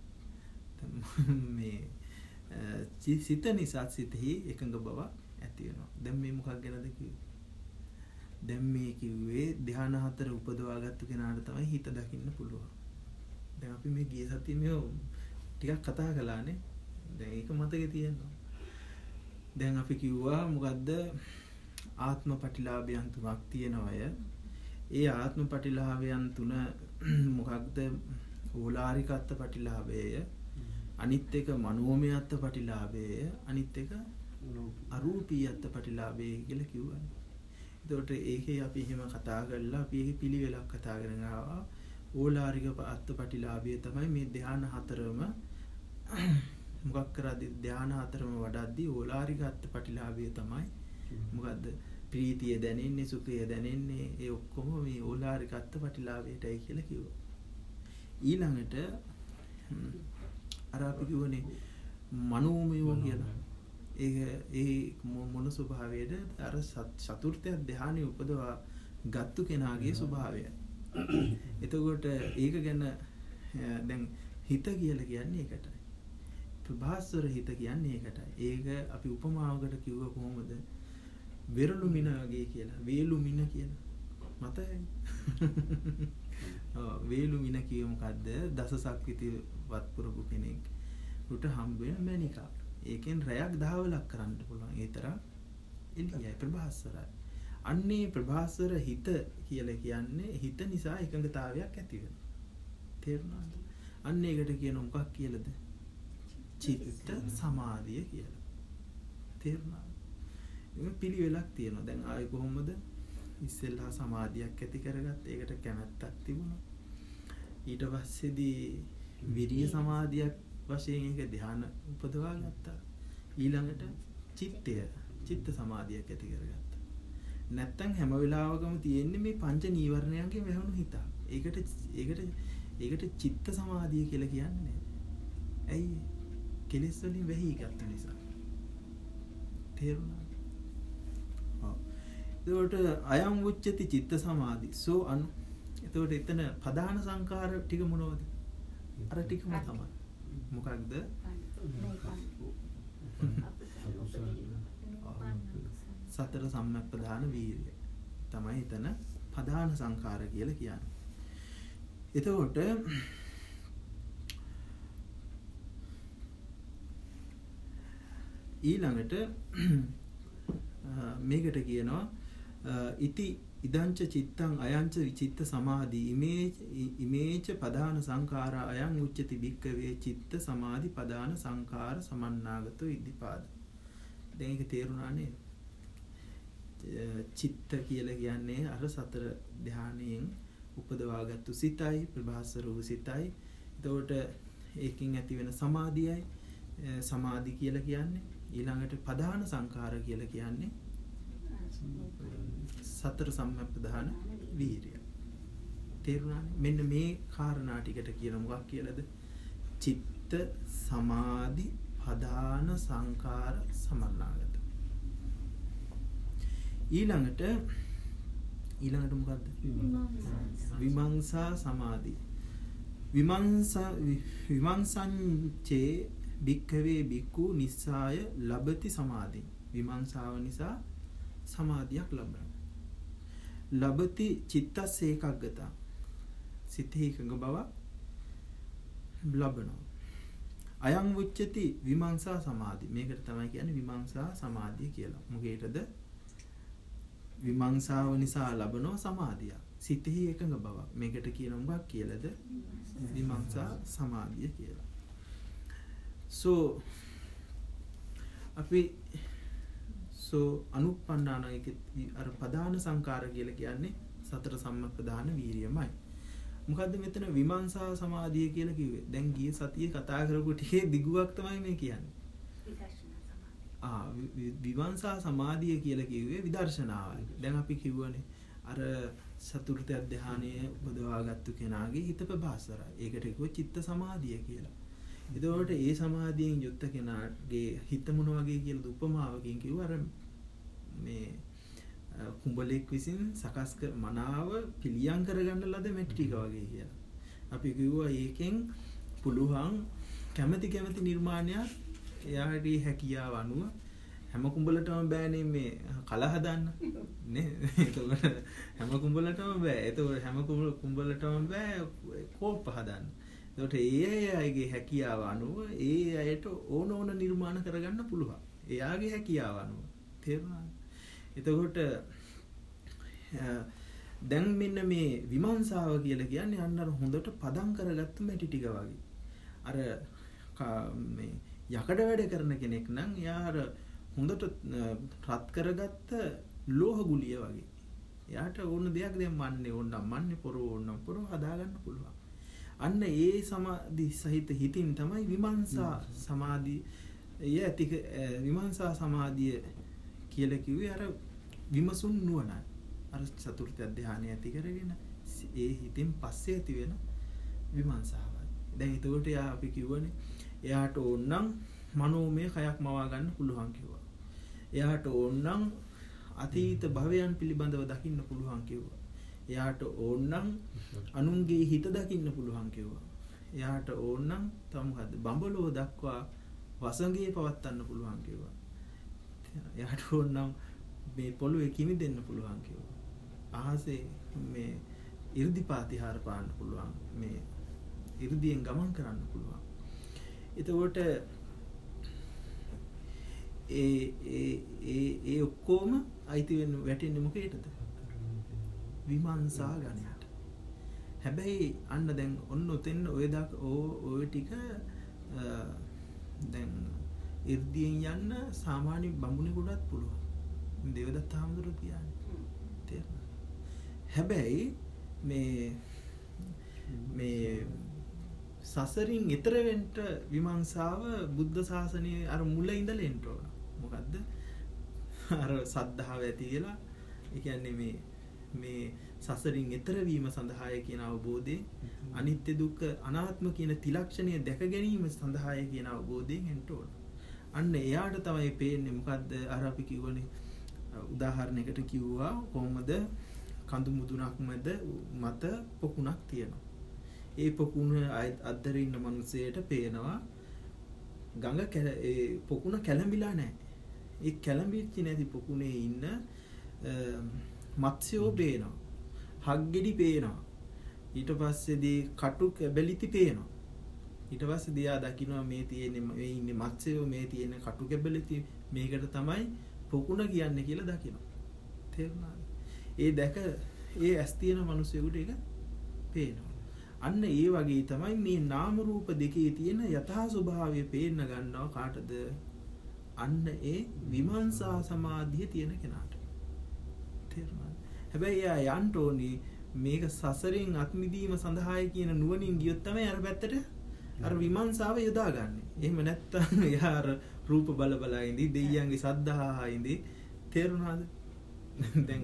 Speaker 1: මේ සිත නිසා සිතෙහි එකඟ බව ඇති වෙනවා. දැන් මේ මොකක් ගැනද කිව්වේ? දැන් මේ කිව්වේ ධ්‍යාන හතර උපදවාගත්තු කෙනාට තමයි හිත දකින්න පුළුවන්. දැන් අපි මේ ගිය සතියේ මේ ටිකක් කතා කළානේ. දැන් ඒක මතකේ තියෙනවා. දැන් අපි කිව්වා මොකද්ද? ආත්ම ප්‍රතිලාභයන් තුනක් තියෙනවය. ඒ ආත්ම ප්‍රතිලාභයන් තුන මොකක්ද? ඕලාරික අත්ත ප්‍රතිලාභය, අනිත් එක මනෝමය අත්ත ප්‍රතිලාභය, අනිත් එක අරූපී අත්ත ප්‍රතිලාභය කියලා කිව්වනේ. එතකොට ඒකේ අපි එහෙම කතා කරලා අපි ඒකේ පිළිවෙලක් කතා කරගෙන ආවා. ඕලාරික අත්ත ප්‍රතිලාභය තමයි මේ ධ්‍යාන හතරම මොකක් කරද්දී ධ්‍යාන හතරම වඩද්දී ඕලාරික අත්ත ප්‍රතිලාභය තමයි මොකද්ද? ප්‍රීතිය දැනෙන්නේ, සුඛය දැනෙන්නේ, ඒ ඔක්කොම මේ ඕලාරික අත්ත ප්‍රතිලාභයටයි කියලා කිව්වා. ඊළඟට අර අපි කියවනේ මනෝමය කියලා. ඒ මොන ස්වභාවයද? අර චතුර්ථ ධ්‍යානෙ උපදවා ගත්තු කෙනාගේ ස්වභාවය. එතකොට ඒක ගැන දැන් හිත කියලා කියන්නේ ඒකටයි. ප්‍රභාස්වර හිත කියන්නේ ඒකටයි. ඒක අපි උපමාවකට කිව්ව කොහොමද? වෙරළු මින වගේ කියලා. වේලු මින කියලා. මතකයි. වේලු මින කිය මොකද්ද? දසසක්විති වත් පුරපු කෙනෙක් උට හම්බ වෙන මැණිකක්. ඒකෙන් රැයක් දහවලක් කරන්න පුළුවන්. ඒ තරම් එළියයි ප්‍රභාස්වරයි. අන්නේ ප්‍රභාස්වර හිත කියලා කියන්නේ හිත නිසා එකඟතාවයක් ඇති වෙනවා. තේරුණාද? අන්න ඒකට කියන මොකක් කියලාද? චිත්ත සමාධිය කියලා. තේරුණාද? ඒක පිළිවෙලක් තියෙනවා. දැන් ආයේ කොහොමද? ඉස්සෙල්ලා සමාධියක් ඇති කරගත්ත. ඒකට කැමැත්තක් තිබුණා. ඊට පස්සේදී විරිය සමාධියක් වශයෙන් ඒක ධ්‍යාන උපදවා ගත්තා. ඊළඟට චිත්ත සමාධියක් ඇති කරගත්තා. නැත්තම් හැම වෙලාවකම තියෙන්නේ මේ පංච නීවරණයන්ගේ වැහුණු හිත. ඒකට චිත්ත සමාධිය කියලා කියන්නේ. ඇයි? කෙලෙස් වලින් වැහී ගත්ත නිසා. තේරුණාද? ඔව්. එතකොට අයං උච්චති චිත්ත සමාධි. සෝ අනු. එතකොට එතන ප්‍රධාන සංකාර ටික මොනවද? අර ටිකම තමයි. මොකක්ද? සතර සම්මප්පදාන වීර්ය තමයි එතන ප්‍රධාන සංකාර කියලා කියන්නේ. එතකොට ඊළඟට මේකට කියනවා ඉති ඉදංච චිත්තං අයංච විචිත්ත සමාධි ඉමේච පදාන සංඛාරා අයං උච්චති භික්ඛවේ චිත්ත සමාධි පදාන සංඛාර සමන්නාගතෝ ඉද්ධිපාද. දැන් ඒක තේරුණා නේද? චිත්ත කියලා කියන්නේ අර සතර ධානයෙන් උපදවාගත්තු සිතයි, ප්‍රභාස්වර වූ සිතයි. එතකොට ඒකින් ඇති වෙන සමාධියයි සමාධි කියලා කියන්නේ. ඊළඟට පදාන සංඛාර කියලා කියන්නේ සතර සම්මප්පදාන වීර්ය. තේරුණානේ? මෙන්න මේ කාරණා ටිකට කියන මොකක් කියලාද? චිත්ත සමාධි පදාන සංඛාර සමන්නාගත. ඊළඟට මොකද්ද? විමංශා සමාධි. විමංසංචේ භික්ඛවේ භික්ඛු නිස්සාය ලබති සමාධි. විමංශාව නිසා සමාධියක් ලබනවා. ලබති චිත්තස් ඒකග්ගත. සිතේ එකඟ බව ලබනවා. අයං උච්චති විමංශා සමාධි. මේකට තමයි කියන්නේ විමංශා සමාධිය කියලා. මොකේද? විමංශාව නිසා ලබනවා සමාධිය. සිතේ එකඟ බව. මේකට කියන මොකක් කියලාද? විමංශා සමාධිය කියලා. අනුප්පන්නාන අර ප්‍රධාන සංකාර කියලා කියන්නේ සතර සම්මප්පදාන වීර්යමයි. මොකද්ද මෙතන විමංශා සමාධිය කියලා කිව්වේ? දැන් ගිය සතියේ කතා කරපු ටිකේ දිගුවක් තමයි මේ කියන්නේ. විමංශා සමාධිය කියලා කිව්වේ විදර්ශනාවයි. දැන් අපි කිව්වනේ අර චතුර්ථ ධානයේ උපදවාගත්තු කෙනාගේ හිත ප්‍රභාස්වරයි. ඒකට කිව්ව චිත්ත සමාධිය කියලා. එතකොට ඒ සමාධියෙන් යුක්ත කෙනාගේ හිත මොන වගේ කියලාද උපමාවකින් කිව්ව අර මේ කුඹලෙක් විසින් සකස් කර මනාව පිළියම් කරගන්න ලද මැටි ටික වගේ කියලා. අපි කිව්වා ඒකෙන් පුළුවන් කැමැති නිර්මාණයක් එයාගේ හැකියාව අනුව හැම කුඹලටම බෑනේ මේ කල හදන්න නේ. එතකොට හැම කුඹලටම බෑ. එතකොට හැම කුඹලටම බෑ කෝප්ප හදන්න. එතකොට ඒ අයගේ හැකියාව අනුව ඒ අයට ඕන නිර්මාණ කරගන්න පුළුවන්. එයාගේ හැකියාව අනුව. තේරුණාද? එතකොට දැන් මෙන්න මේ විමංශාව කියලා කියන්නේ අන්න අර හොඳට පදම් කරගත්තු මැටි ටික වගේ. අර මේ යකඩ වැඩ කරන කෙනෙක් නම් එයා අර හොඳට රත් කරගත්ත ලෝහ ගුලිය වගේ. එයාට ඕන දෙයක් දැන් මන්නේ ඕනම් මන්නේ පොරව හදාගන්න පුළුවන්. අන්න ඒ සමාධි සහිත හිතින් තමයි විමංශා සමාධිය ඇති විමංශා සමාධිය කියලා කිව්වේ අර විමසුන් නුවණයි. අර චතුර්ථ ධානය ඇති කරගෙන ඒ හිතින් පස්සේ ඇති වෙන විමංශාවයි. දැන් එතකොට අපි කිව්වනේ එයාට ඕනනම් මනෝමය කයක් මවා ගන්න පුළුවන් කිව්වා. එයාට ඕනනම් අතීත භවයන් පිළිබඳව දකින්න පුළුවන් කිව්වා. එයාට ඕනනම් අනුන්ගේ හිත දකින්න පුළුවන් කිව්වා. එයාට ඕනනම් තමකද බඹලෝ දක්වා වසඟේ පවත්වන්න පුළුවන් කිව්වා. එයාට ඕනනම් මේ පොළොවේ කිමි දෙන්න පුළුවන් කිව්වා. අහසේ මේ 이르දිපාතිහාර පාන්න පුළුවන්. මේ 이르දියෙන් ගමන් කරන්න පුළුවන්. එතකොට ඒ ඔක්කොම අයිති වෙන්න වැටෙන්නේ මොකේද? විමංශා ගණයට. හැබැයි අන්න දැන් ඔන්න ඔතෙන් ඔය ටික දැන් 이르දියෙන් යන්න සාමාන්‍ය බඹුණෙකුටත් පුළුවන්. දේවදත්ත හාමුදුරුවෝ කියන්නේ. තේරුණා? හැබැයි මේ සසරින් ඈතර වෙන්න විමර්ශාව බුද්ධ ශාසනයේ අර මුල ඉඳලා එන්න ඕන. මොකද්ද? අර සද්ධාව ඇති වෙලා ඒ කියන්නේ මේ සසරින් ඈතර වීම සඳහාය කියන අවබෝධයෙන් අනිත්‍ය දුක්ඛ අනාත්ම කියන ත්‍රිලක්ෂණය දැක ගැනීම සඳහාය කියන අවබෝධයෙන් එන්න ඕන. අන්න එයාට තමයි පේන්නේ මොකද්ද අර අපි කිව්වනේ උදාහරණයකට කිව්වා කොහොමද කඳු මුදුනක් මත පොකුණක් තියෙනවා. ඒ පොකුණ අද්දර ඉන්න මිනිසෙට පේනවා ගඟ පොකුණ කැළඹිලා නැහැ. ඒ කැළඹිච්ච නැති පොකුණේ ඉන්න මත්ස්‍යෝ පේනවා. හග්ගෙඩි පේනවා. ඊට පස්සේදී කටු කැබලිති පේනවා. ඊට පස්සේ දියා දකින්නවා මේ තියෙන්නේ මේ ඉන්නේ මත්ස්‍යෝ මේ තියෙන කටු කැබලිති මේකට තමයි පොකුණ කියන්නේ කියලා දකිනවා. තේරුණාද? ඒ දැක ඒ ඇස් තියෙන මිනිසෙකුට ඒක පේනවා. අන්න ඒ වගේ තමයි මේ නාම රූප දෙකේ තියෙන යථා ස්වභාවය පේන්න ගන්නවා කාටද? අන්න ඒ විමර්ශා සමාධිය තියෙන කෙනාට. තේරුණාද? හැබැයි එයා යන්න ඕනේ මේක සසරෙන් අත්මිදීම සඳහායි කියන නුවණින් ගියොත් තමයි අර පැත්තට අර විමර්ශාව යොදාගන්නේ. එහෙම නැත්නම් එයා අර රූප බල ඉඳි දෙයියන්ගේ සද්ධාහා ඉඳි. තේරුණාද? දැන්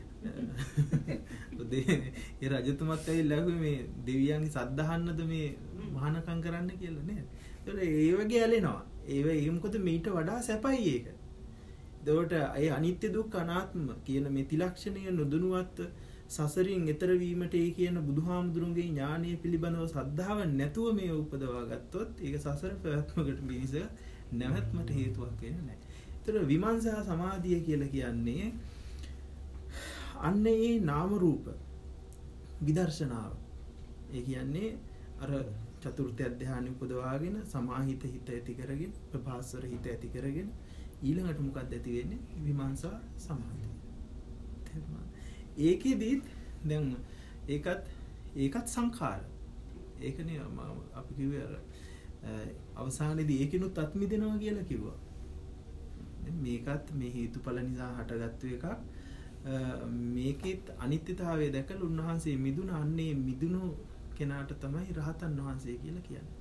Speaker 1: ඒ රජතුමත් ඇවිල්ලා මේ දෙවියන්ගේ සද්ධාහන්නද මේ මහානකම් කරන්න කියලා නේද? ඒතකොට ඒ වගේ ඇලෙනවා. ඒ මොකද මීට වඩා සැපයි ඒක. එතකොට ඒ අනිත්‍ය දුක්ඛ අනාත්ම කියන මේ ත්‍රිලක්ෂණය නොදනුවත් සසරින් ඈතර වීමට ඒ කියන බුදුහාමුදුරුන්ගේ ඥානීය පිළිබඳව ශ්‍රද්ධාව නැතුව මේ උපදවා ගත්තොත් ඒක සසර ප්‍රයත්නකට මිනිස නැවැත්මට හේතුවක් වෙන්නේ නැහැ. ඒතර විමර්ශා සමාධිය කියලා කියන්නේ අන්න ඒ නාම රූප විදර්ශනාව. ඒ කියන්නේ අර චතුර්ථ ධ්‍යානෙ උපදවාගෙන සමාහිත හිත ඇති කරගෙන ප්‍රභාස්වර හිත ඇති කරගෙන ඊළඟට මොකක්ද ඇති වෙන්නේ? විමර්ශා සමාධිය. ඒකෙදිත් දැන් ඒකත් සංඛාර. ඒකනේ අපි කිව්වේ අර අවසානයේදී ඒකිනුත් අත්මිදෙනවා කියලා කිව්වා. මේකත් මේ හේතුඵල නිසා හටගත්තු එකක්. මේකෙත් අනිත්‍යතාවය දැකලා උන්වහන්සේ මිදුණ අන්නේ මිදුණු කෙනාට තමයි රහතන් වහන්සේ කියලා කියන්නේ.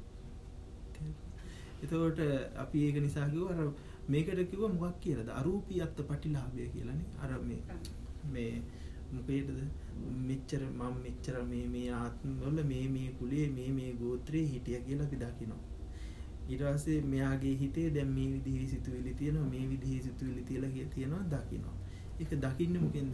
Speaker 1: එතකොට අපි ඒක නිසා කිව්වා අර මේකට කිව්වා මොකක් කියලාද? අරූපීයත්ත පටිලාභය කියලානේ. අර මේ මොකේද මෙච්චර මම මෙච්චර මේ ආත්මවල මේ කුලයේ මේ ගෝත්‍රයේ හිටියා කියලා අපි දකිනවා. ඊට පස්සේ මෙයාගේ හිතේ දැන් මේ විදිහේ සිතුවිලි තියෙනවා මේ විදිහේ සිතුවිලි තියෙනවා දකිනවා. ඒක දකින්නේ මොකෙන්ද?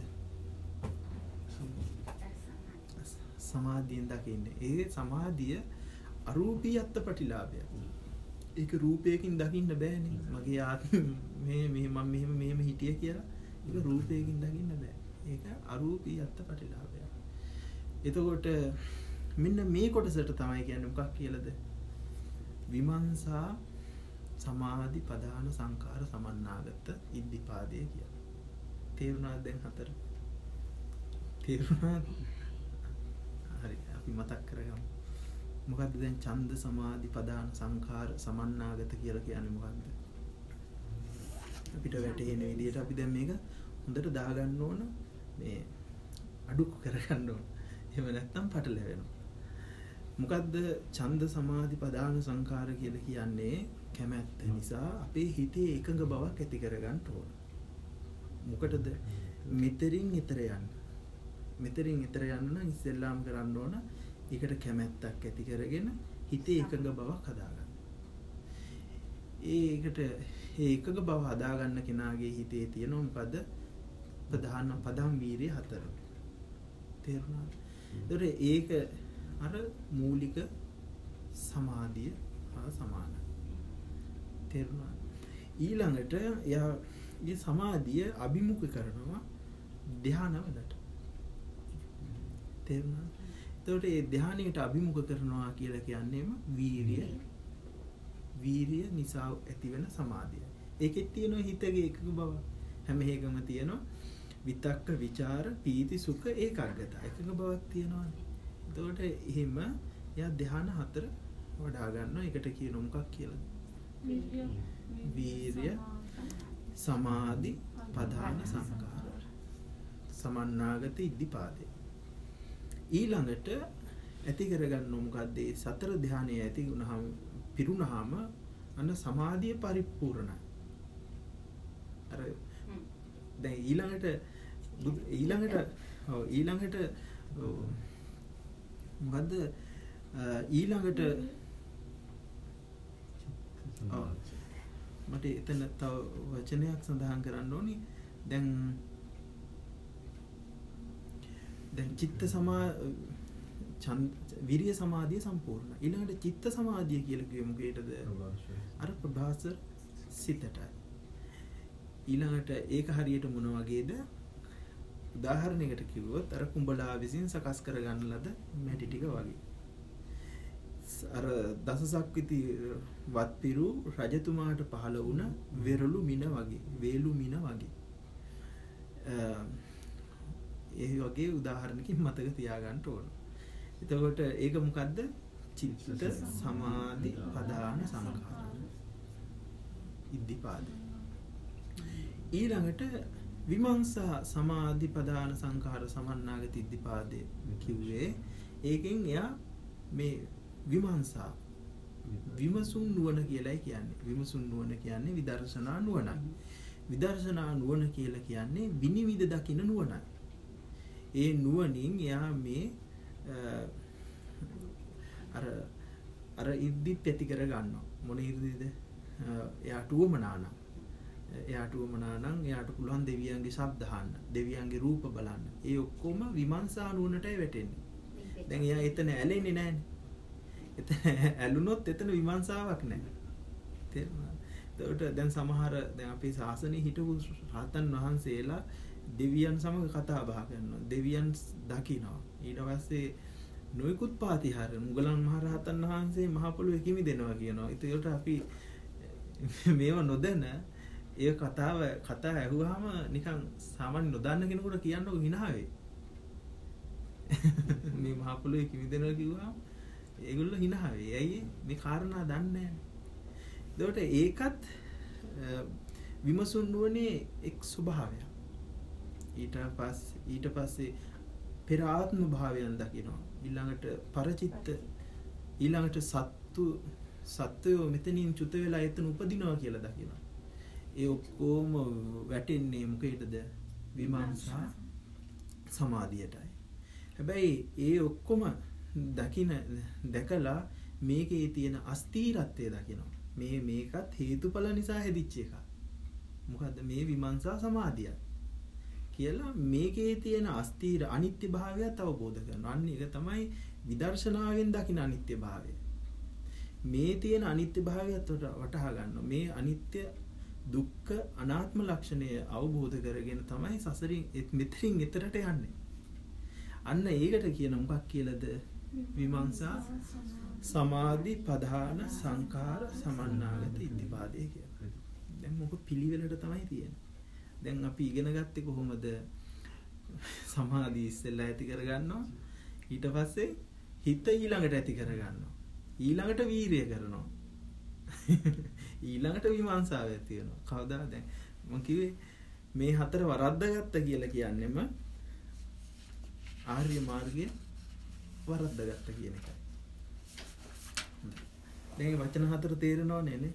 Speaker 1: සමාධියෙන් දකින්නේ. ඒ සමාධිය අරූපීයත්ත ප්‍රතිලාභය. ඒක රූපයකින් දකින්න බෑනේ. මගේ ආත්ම මම මෙහෙම හිටිය කියලා. ඒක රූපයකින් දකින්න බෑ. ඒක අරූපීයත්ත ප්‍රතිලාභය. එතකොට මෙන්න මේ කොටසට තමයි කියන්නේ මොකක් කියලාද? විමර්ශා සමාධි පදාන සංකාර සමන්නාගත ඉද්ධිපාදේ කියලා. තේරුණාද දැන් හතර? තේරුණාද? හරි අපි මතක් කරගමු. මොකද්ද දැන් ඡන්ද සමාධි පදාන සංඛාර සමන්නාගත කියලා කියන්නේ මොකද්ද? අපිට වැටහෙන විදිහට අපි දැන් මේක හොඳට දාගන්න ඕන මේ අඩු කරගන්න ඕන. එහෙම නැත්නම් පටලැවෙනවා. මොකද්ද ඡන්ද සමාධි පදාන සංඛාර කියලා කියන්නේ? කැමැත්ත නිසා අපේ හිතේ එකඟ බවක් ඇති කරගන්න ඕන. මොකටද? මෙතරින් ඈතර යන්න. මෙතරින් ඈතර යන්න නම් ඉස්සෙල්ලාම කරන්න ඕන ඒකට කැමැත්තක් ඇති කරගෙන හිතේ එකඟ බවක් හදාගන්න. ඒකට ඒ එකඟ බව හදාගන්න කෙනාගේ හිතේ තියෙන මොකද? ප්‍රධාන පදම් වීරිය 4. තේරුණාද? ඒක අර මූලික සමාධිය හා සමානයි. තේරුණාද? ඊළඟට එයා මේ සමාධිය අභිමුඛ කරනවා ධානවලට. තේරුණාද? එතකොට මේ ධානයට අභිමුඛ කරනවා කියලා කියන්නේම වීරිය නිසා ඇතිවෙන සමාධිය. ඒකෙත් තියෙන හිතේ එකක බව. හැම එකම තියෙනවා විතක්ක විචාර පීති සුඛ ඒකාග්‍රත. එකක බවක් තියෙනවානේ. එතකොට එහෙම එයා ධාන 4 වඩා ගන්නවා. ඒකට කියන මොකක් කියලාද? වීරිය සමාධි පදාන සංකාර සමන්නාගත ඉද්ධිපාදේ. ඊළඟට ඇති කරගන්න මොකද්ද? සතර ධානය ඇති වුණාම පිරුණාම අන්න සමාධිය පරිපූර්ණයි. අර දැන් ඊළඟට මොකද්ද? ඊළඟට මට එතන තව වචනයක් සඳහන් කරන්න ඕනි. දැන් චිත්ත විරිය සමාධිය සම්පූර්ණ. ඊළඟට චිත්ත සමාධිය කියලා කිව්වෙ මොකේද? අර ප්‍රභාසර සිතටයි. ඊළඟට ඒක හරියට මොන වගේද? උදාහරණයකට කිව්වොත් අර කුඹලා විසින් සකස් කරගන්න ලද මැටි ටික වගේ. අර දසසක්විති වත්පිරු රජතුමාට පහළ වුණ වෙරළු මින වගේ, වේලු මින වගේ. ඒ වගේ උදාහරණකින් මතක තියාගන්න ඕන. එතකොට ඒක මොකද්ද? චිත්ත සමාධි පදාන සංඛාර ඉද්ධිපාද. ඊළඟට විමංශා සමාධි පදාන සංඛාර සමන්නාගත ඉද්ධිපාදේ කිව්වේ ඒකෙන් එයා මේ විමංශා විමසුම් නුවණ කියලායි කියන්නේ. විමසුම් නුවණ කියන්නේ විදර්ශනා නුවණයි. විදර්ශනා නුවණ කියලා කියන්නේ විනිවිද දකින නුවණයි. ඒ නුවණින් එයා මේ අර ඉද්ධි පැති කර ගන්නවා. මොන ඉර්ධිද? එයාට උවමනා නම් එයාට පුළුවන් දෙවියන්ගේ ශබ්ද අහන්න, දෙවියන්ගේ රූප බලන්න. ඒ ඔක්කොම විමර්ශනා නුවණටයි වැටෙන්නේ. දැන් එයා එතන ඇලෙන්නේ නැහැනේ. එතන ඇලුනොත් එතන විමර්ශාවක් නැහැ. තේරුණාද? ඒකට දැන් සමහර දැන් අපේ ශාසනයේ හිටපු රහතන් වහන්සේලා දෙවියන් සමග කතා බහ කරනවා. දෙවියන් දකිනවා. ඊට පස්සේ නොයිකුත් පාතිහාර මුගලන් මහ රහතන් වහන්සේ මහ පොළොවේ කිමිදෙනවා කියනවා. ඒකට අපි මේව නොදැන ඒ කතා ඇහුවාම නිකන් සාමාන්‍ය නොදන්න කෙනෙකුට කියන්නකො hina වෙයි. මේ මහ පොළොවේ කිමිදෙනවා කිව්වම ඒගොල්ලෝ hina වෙයි. ඇයි මේ කාරණා දන්නේ නැහැ. ඒකත් විමසුන් නුවණේ එක් ස්වභාවයක්. ඊට පස්සේ පෙර ආත්ම භාවයන් දකිනවා. ඊළඟට පරචිත්ත, ඊළඟට සත්වයෝ මෙතනින් චුත වෙලා එතන උපදිනවා කියලා දකිනවා. ඒ ඔක්කොම වැටෙන්නේ මොකේද? විමර්ශා සමාධියටයි. හැබැයි ඒ ඔක්කොම දැකලා මේකේ තියෙන අස්ථීරත්වය දකිනවා. මේකත් හේතුඵල නිසා හැදිච්ච එකක්. මොකද්ද මේ විමර්ශා සමාධිය කියලා මේකේ තියෙන අස්ථීර අනිත්‍ය භාවයත් අවබෝධ කරනවා. අන්න ඒක තමයි විදර්ශනාවෙන් දකින අනිත්‍ය භාවය. මේ තියෙන අනිත්‍ය භාවයත් වටහා ගන්නවා. මේ අනිත්‍ය දුක්ඛ අනාත්ම ලක්ෂණය අවබෝධ කරගෙන තමයි සසරින් මෙතරින් එතරට යන්නේ. අන්න ඒකට කියන මොකක් කියලාද? විමර්ශා සමාධි පදාන සංඛාර සමන්නාගත ඉද්ධිපාදේ කියලා. දැන් මොකක් පිළිවෙලට තමයි තියෙන්නේ. දැන් අපි ඉගෙන ගත්තේ කොහොමද? සමාධි ඉස්සෙල්ලා ඇති කරගන්නවා. ඊට පස්සේ හිත ඊළඟට ඇති කරගන්නවා. ඊළඟට වීරිය කරනවා. ඊළඟට විමර්ශාව ඇති වෙනවා. කවදා දැන් මම කිව්වේ මේ හතර වරද්දාගත්ත කියලා කියන්නේම ආර්ය මාර්ගය වරද්දාගත්ත කියන එකයි. දැන් වචන හතර තේරෙනවනේ නේ?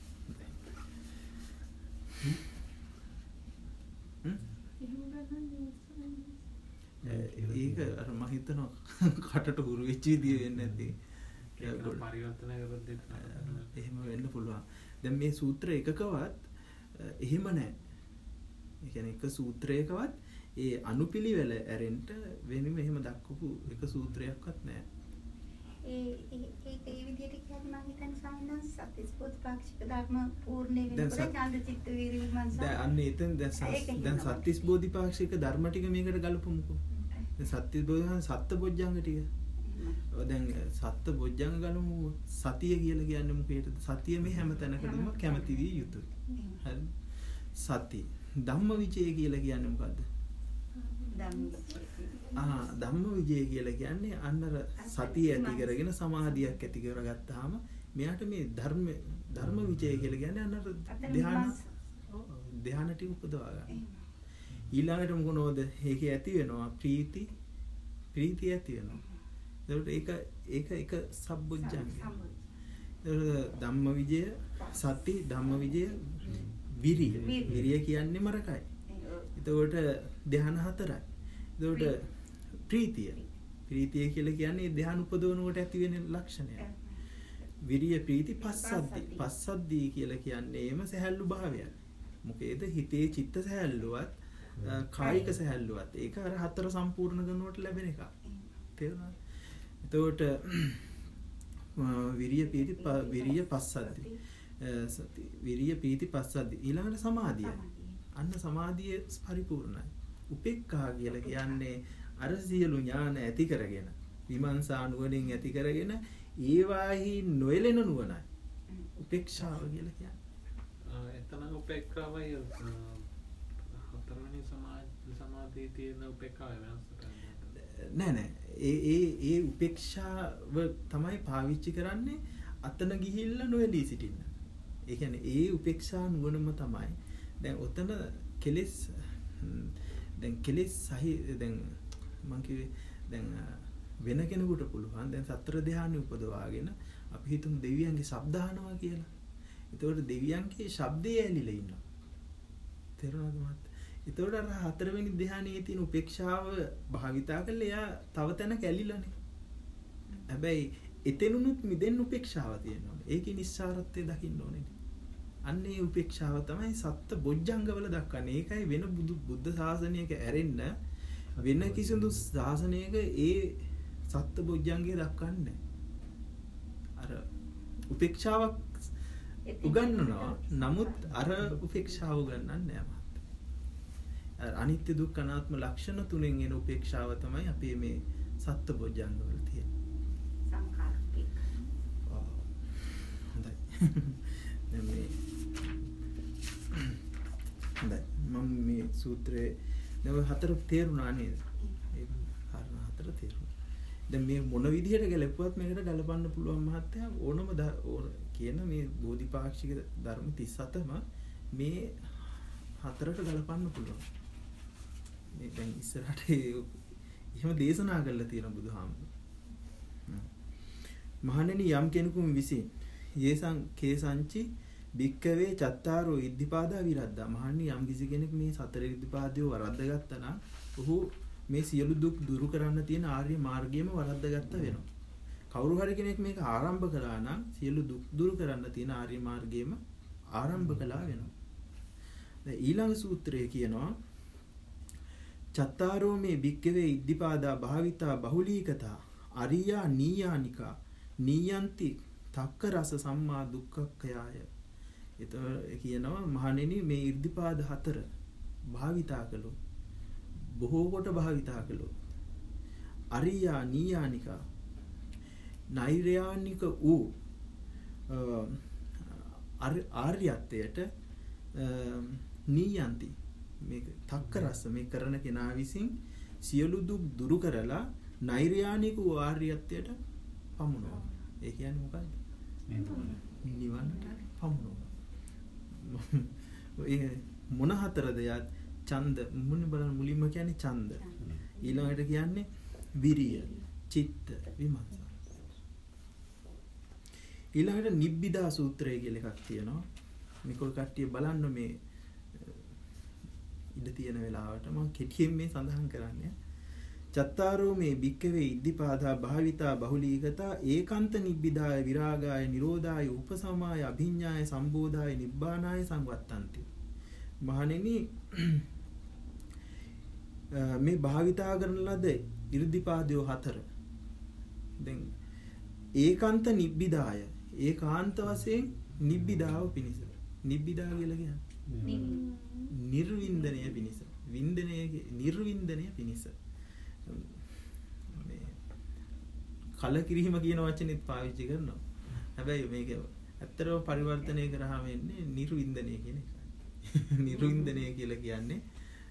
Speaker 1: ඒක අර මම හිතනවා කටට හුරු වෙච්ච විදිය වෙන්නේ නැති.
Speaker 3: පරිවර්තනය කරද්දී
Speaker 1: එහෙම වෙන්න පුළුවන්. දැන් මේ සූත්‍ර එකකවත් එහෙම නැහැ. ඒ කියන්නේ එක සූත්‍රයකවත් ඒ අනුපිළිවෙල ඇරෙන්න වෙනම එහෙම දක්වපු එක සූත්‍රයක්වත් නැහැ.
Speaker 2: ඒ විදිහට කියන්නේ මම හිතන්නේ සාමාන්‍ය සත්‍යස්පෝත් පාක්ෂික ධර්ම පූර්ණ වෙනකොට ඡන්ද චිත්ත වීර්ය විමර්ශන.
Speaker 1: දැන් අන්න එතෙන් දැන් සත්‍තිස් බෝධිපාක්ෂික ධර්ම ටික මේකට ගලපමුකෝ. දැන් සත්‍තිස් බෝධිපාක්ෂික සත්බොජ්ජංග ටික. දැන් සත්බොජ්ජංග ගලමු. සතිය කියලා කියන්නේ මොකේද? සතිය මේ හැම තැනකදීම කැමති විය යුතුයි. හරි. සති. ධම්මවිචය කියලා කියන්නේ මොකද්ද? ධම්මවිචය කියලා කියන්නේ අන්නර සතිය ඇති කරගෙන සමාධියක් ඇති කරගත්තාම මෙයාට මේ ධර්ම විචය කියලා කියන්නේ අන්නර ධ්‍යාන ටික උපදවා ගන්න. ඊළඟට මොනවද? ඒකේ ඇති වෙනවා ප්‍රීති ප්‍රීතිය ඇති වෙනවා. ඒක එක සම්බොජ්ජංගය. ධම්මවිජය සති ධම්මවිජය විරිය කියන්නේ මරකයි. එතකොට ධ්‍යාන 4යි. එතකොට ප්‍රීතිය කියලා කියන්නේ ධ්‍යාන උපදවනකොට ඇති වෙන ලක්ෂණය. විරිය ප්‍රීති පස්සද්ධි කියලා කියන්නේම සැහැල්ලු භාවය. මොකේද හිතේ චිත්ත සැහැල්ලුවත් කායික සැහැල්ලුවත් ඒක අර 4 සම්පූර්ණ කරනකොට ලැබෙන එක. තේරුණාද? එතකොට විරිය පස්සද්ධි සති විරිය ප්‍රීති පස්සද්ධි ඊළඟට සමාධිය. අන්න සමාධිය පරිපූර්ණයි. උපේක්ඛා කියලා කියන්නේ අර සියලු ඥාන ඇති කරගෙන විමර්ශනා නුවණින් ඇති කරගෙන ඒවාහි නොයලෙන නුවණයි උපේක්ෂාව කියලා කියන්නේ.
Speaker 3: එතන උපේක්ඛාවයි හතරවෙනි සමාධියේ තියෙන උපේක්ඛාව වෙනස්
Speaker 1: නෑ. ඒ උපේක්ෂාව තමයි පාවිච්චි කරන්නේ අතන ගිහිල්ලා නොයලී සිටින්න. ඒ කියන්නේ ඒ උපේක්ෂා නුවණම තමයි දැන් ඔතන කෙලෙස් දැන් මං කිව්වේ දැන් වෙන කෙනෙකුට පුළුවන් දැන් සතර ධ්‍යානෙ උපදවාගෙන අපි හිතමු දෙවියන්ගේ ශබ්ද අහනවා කියලා. එතකොට දෙවියන්ගේ ශබ්දය ඇලිලා ඉන්නවා. තේරුණාද මහත්තයා? එතකොට අර හතරවෙනි ධ්‍යානයේ තියෙන උපේක්ෂාව භාවිතා කළා එයා තව තැනක ඇලිලානේ. හැබැයි එතනුනුත් මිදෙන්න උපේක්ෂාව තියෙනවා. ඒකේ නිස්සාරත්වය දකින්න ඕනේ. අන්නේ උපේක්ෂාව තමයි සත්ත බොජ්ජංගවල දක්වන්නේ. ඒකයි වෙන බුද්ධ ශාසනයක ඇරෙන්න වෙන කිසිදු ශාසනයක ඒ සත්ත බොජ්ජංගය දක්වන්නේ අර උපේක්ෂාවක් උගන්වනවා. නමුත් අර උපේක්ෂාව උගන්වන්නේ නැහැ. අනිත්‍ය දුක්ඛ අනාත්ම ලක්ෂණ තුනෙන් එන උපේක්ෂාව තමයි අපේ මේ සත්ත බොජ්ජංගවල තියෙන්නේ.
Speaker 2: සංඛාරික.
Speaker 1: හොඳයි. දැන් මම මේ සූත්‍රයේ දැන් 4 තේරුණා නේද? ඒ කාරණා 4 තේරුණා. දැන් මේ මොන විදිහට ගැලපුවත් මේකට ගලපන්න පුළුවන් මහත්තයා ඕනම කියන මේ බෝධිපාක්ෂික ධර්ම 37ම මේ 4ට ගලපන්න පුළුවන්. මේ දැන් ඉස්සරහට එහෙම දේශනා කරලා තියෙන බුදුහාමුදුරුවෝ. මහණෙනි යම් කෙනෙකුම විසින් යේසං කේසංචි භික්කවේ චත්තාරෝ ඉද්ධිපාදා විරද්දා. මහණනි යම් කිසි කෙනෙක් මේ 4 ඉද්ධිපාදය වරද්දගත්තා නම් ඔහු මේ සියලු දුක් දුරු කරන්න තියෙන ආර්ය මාර්ගයම වරද්දගත්ත වෙනවා. කවුරු හරි කෙනෙක් මේක ආරම්භ කළා නම් සියලු දුක් දුරු කරන්න තියෙන ආර්ය මාර්ගයම ආරම්භ කළා වෙනවා. දැන් ඊළඟ සූත්‍රයේ කියනවා චත්තාරෝ මේ භික්කවේ ඉද්ධිපාදා භාවිතා බහුලීකතා අරියා නීයානිකා නීයන්ති තක්ක රස සම්මා දුක්ඛක්ඛයාය. එතකොට කියනවා මහණෙනි මේ ඉර්ධිපාද 4 භාවිතා කළොත් බොහෝ කොට භාවිතා කළොත් අරියා නීයානිකා නෛර්යානික වූ ආර්යත්වයට නීයන්ති මේක තක්ක රස මේ කරන කෙනා විසින් සියලු දුක් දුරු කරලා නෛර්යානික වූ ආර්යත්වයට පමුණවනවා. ඒ කියන්නේ මොකක්ද? නිවනට පමුණවනවා. ඒ මොන 4ද යා ඡන්ද මුන්න බලන්න මුලින්ම කියන්නේ ඡන්ද. ඊළඟට කියන්නේ විරිය, චිත්ත, විමර්ශන. ඊළඟට නිබ්බිදා සූත්‍රය කියලා එකක් තියෙනවා. මේක කට්ටිය බලන්න මේ ඉඳ තියෙන වෙලාවට මම කෙටියෙන් මේ සඳහන් කරන්නේ. චත්තාරෝ මේ භික්කවේ ඉද්ධිපාදා භාවිතා බහුලීගතා ඒකාන්ත නිබ්බිදාය විරාගාය නිරෝධාය උපසමාය අභිඤ්ඤාය සම්බෝධාය නිබ්බානාය සංවත්තන්ති. මහණෙනි මේ භාවිතා කරන ලද ඉර්ධිපාදයෝ 4 දැන් ඒකාන්ත නිබ්බිදාය ඒකාන්ත වශයෙන් නිබ්බිදාව පිණිස නිබ්බිදා කියලා කියන්නේ නිර්වින්දනය පිණිස නිර්වින්දනය පිණිස මේ කලකිරීම කියන වචනේත් පාවිච්චි කරනවා. හැබැයි මේක ඇත්තටම පරිවර්තනය කරාම එන්නේ නිර්වින්දනය කියන එකයි. නිර්වින්දනය කියලා කියන්නේ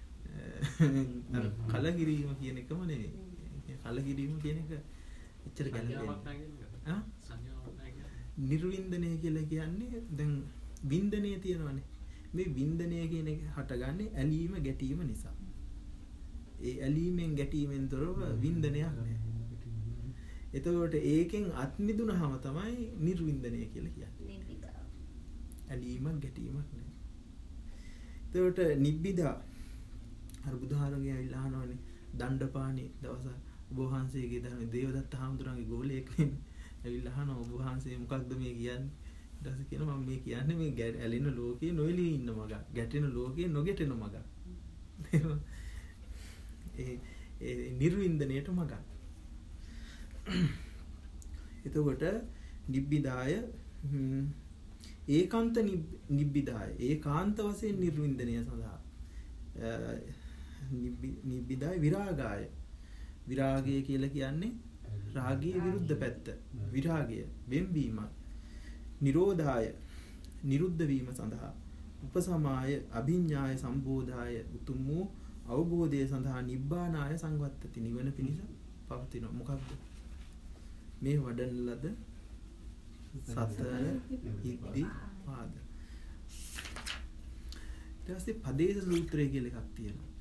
Speaker 1: කලකිරීම කියන එකම නෙවෙයි. කලකිරීම කියන එක එච්චර ගැළපෙන්නේ නැහැ. නිර්වින්දනය කියලා කියන්නේ දැන් වින්දනය තියෙනවානේ. මේ වින්දනය කියන එක හටගන්නේ ඇලීම ගැටීම නිසා. ඒ ඇලීමෙන් ගැටීමෙන් තොරව වින්දනයක් නැහැ. එතකොට ඒකෙන් අත් මිදුනහම තමයි නිර්වින්දනය කියලා කියන්නේ. ඇලීමක් ගැටීමක් නැහැ. එතකොට නිබ්බිදා අර බුදුහාරගේ ඇවිල්ලා අහනවනේ දණ්ඩපාණි දවසක් ඔබ වහන්සේගේ ධර්මයේ දේවදත්ත හාමුදුරන්ගේ ගෝලයෙක් නෙමෙයි. ඇවිල්ලා අහනවා ඔබ වහන්සේ මොකක්ද මේ කියන්නේ? ඊට පස්සේ කියනවා මම මේ කියන්නේ මේ ඇලෙන ලෝකේ නොඇලී ඉන්න මග. ගැටෙන ලෝකේ නොගැටෙන මග. ඒ නිර්වින්දනයට මග. එතකොට නිබ්බිදාය ඒකාන්ත නිබ්බිදාය ඒකාන්ත වශයෙන් නිර්වින්දනය සඳහා නිබ්බිදාය විරාගාය විරාගය කියලා කියන්නේ රාගයේ විරුද්ධ පැත්ත විරාගය වෙන්වීම නිරෝධාය නිරුද්ධ වීම සඳහා උපසමාය අභිඤ්ඤාය සම්බෝධාය උතුම් වූ අවබෝධය සඳහා නිබ්බානාය සංවත්තති නිවන පිණිස පවතිනවා. මොකක්ද මේ වඩන ලද සතර ඉද්ධි පාද. ඊට පස්සේ පදේශ සූත්‍රය කියලා එකක් තියෙනවා.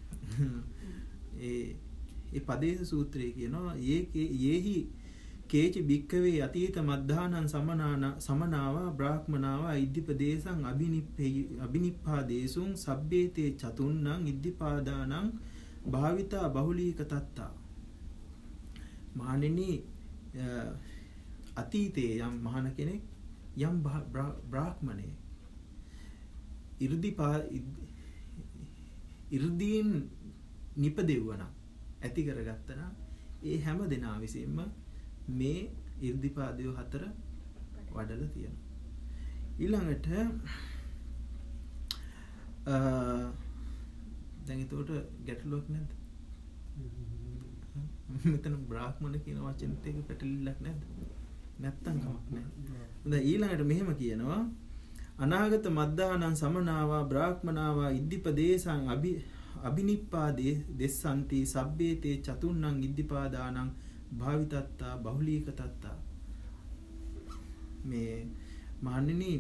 Speaker 1: ඒ පදේශ සූත්‍රය කියනවා යේහි කේච බික්කවේ අතීත මද්ධානං සමනාවා බ්‍රාහ්මනාවා ඉද්ධිපදේශං අබිනිප්පාදේසුං සබ්බේතේ චතුන්නං ඉද්ධිපාදානං භාවිතා බහුලීක තත්තා. මහණෙනි අතීතයේ යම් මහණ කෙනෙක් යම් බ්‍රාහ්මණේ ඉර්දීන් නිපදෙව්වනම් ඇති කරගත්තනම් ඒ හැම දෙනා විසින්ම මේ ඉර්ධිපාදය 4 වඩලා තියෙනවා. ඊළඟට දැන් ඒකට ගැටලුවක් නැද්ද? මෙතන බ්‍රාහ්මණ කියන වචනෙත් එක පැටලිල්ලක් නැද්ද? නැත්තම් කමක් නැහැ. හොඳයි ඊළඟට මෙහෙම කියනවා අනාගත මද්දානං සමනාවා බ්‍රාහ්මනාවා ඉද්ධිපදේශං අබිනිප්පාදේ දෙස්සන්ති සබ්බේතේ චතුන්නං ඉද්ධිපාදානං භාවිතත්තා බහුලීකතත්තා. මේ මහණෙනි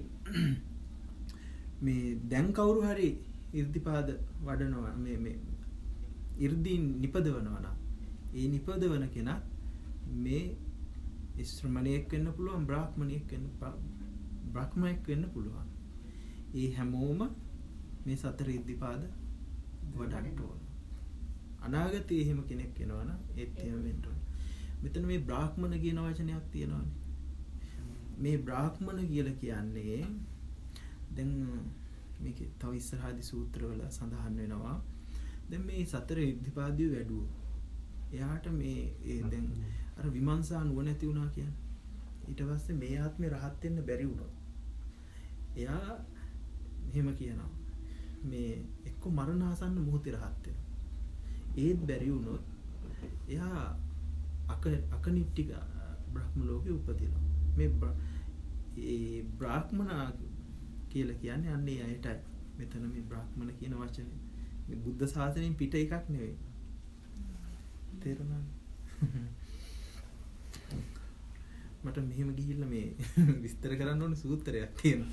Speaker 1: මේ දැන් කවුරු හරි ඉර්ධිපාද වඩනවා මේ ඉර්ධීන් නිපදවනවා නම් ඒ නිපදවන කෙනා මේ ශ්‍රමණයෙක් වෙන්න පුළුවන් බ්‍රාහ්මණයෙක් වෙන්න පුළුවන්. ඒ හැමෝම මේ සතර ඉද්ධිපාද වඩන්න ඕන. අනාගතයේ එහෙම කෙනෙක් වෙනවා නම් ඒත් එහෙම වෙන්න ඕන. මෙතන මේ බ්‍රාහ්මණ කියන වචනයක් තියෙනවානේ. මේ බ්‍රාහ්මණ කියලා කියන්නේ දැන් මේක තව ඉස්සරහදී සූත්‍රවල සඳහන් වෙනවා. දැන් මේ සතර ඉද්ධිපාදිය වැඩුවෝ. එයාට මේ දැන් අර විමර්ශන නුවණ නැති වුණා කියන්නේ. ඊට පස්සේ මේ ආත්මේ රහත් වෙන්න බැරි වුණා. එයා එහෙම කියනවා. මේ එක්ක මරණාසන්න මොහොතේ රහත් වෙනවා. ඒත් බැරි වුණොත් එයා අකනිට්ටික බ්‍රහ්ම ලෝකේ උපදිනවා. මේ බ්‍රාහ්මණ කියලා කියන්නේ අන්නේ අයටයි. මෙතන මේ බ්‍රාහ්මණ කියන වචනේ මේ බුද්ධ ශාසනයෙන් පිට එකක් නෙවෙයි. තේරුණාද? මට මෙහෙම ගිහිල්ලා මේ විස්තර කරන්න ඕන සූත්‍රයක් තියෙනවා.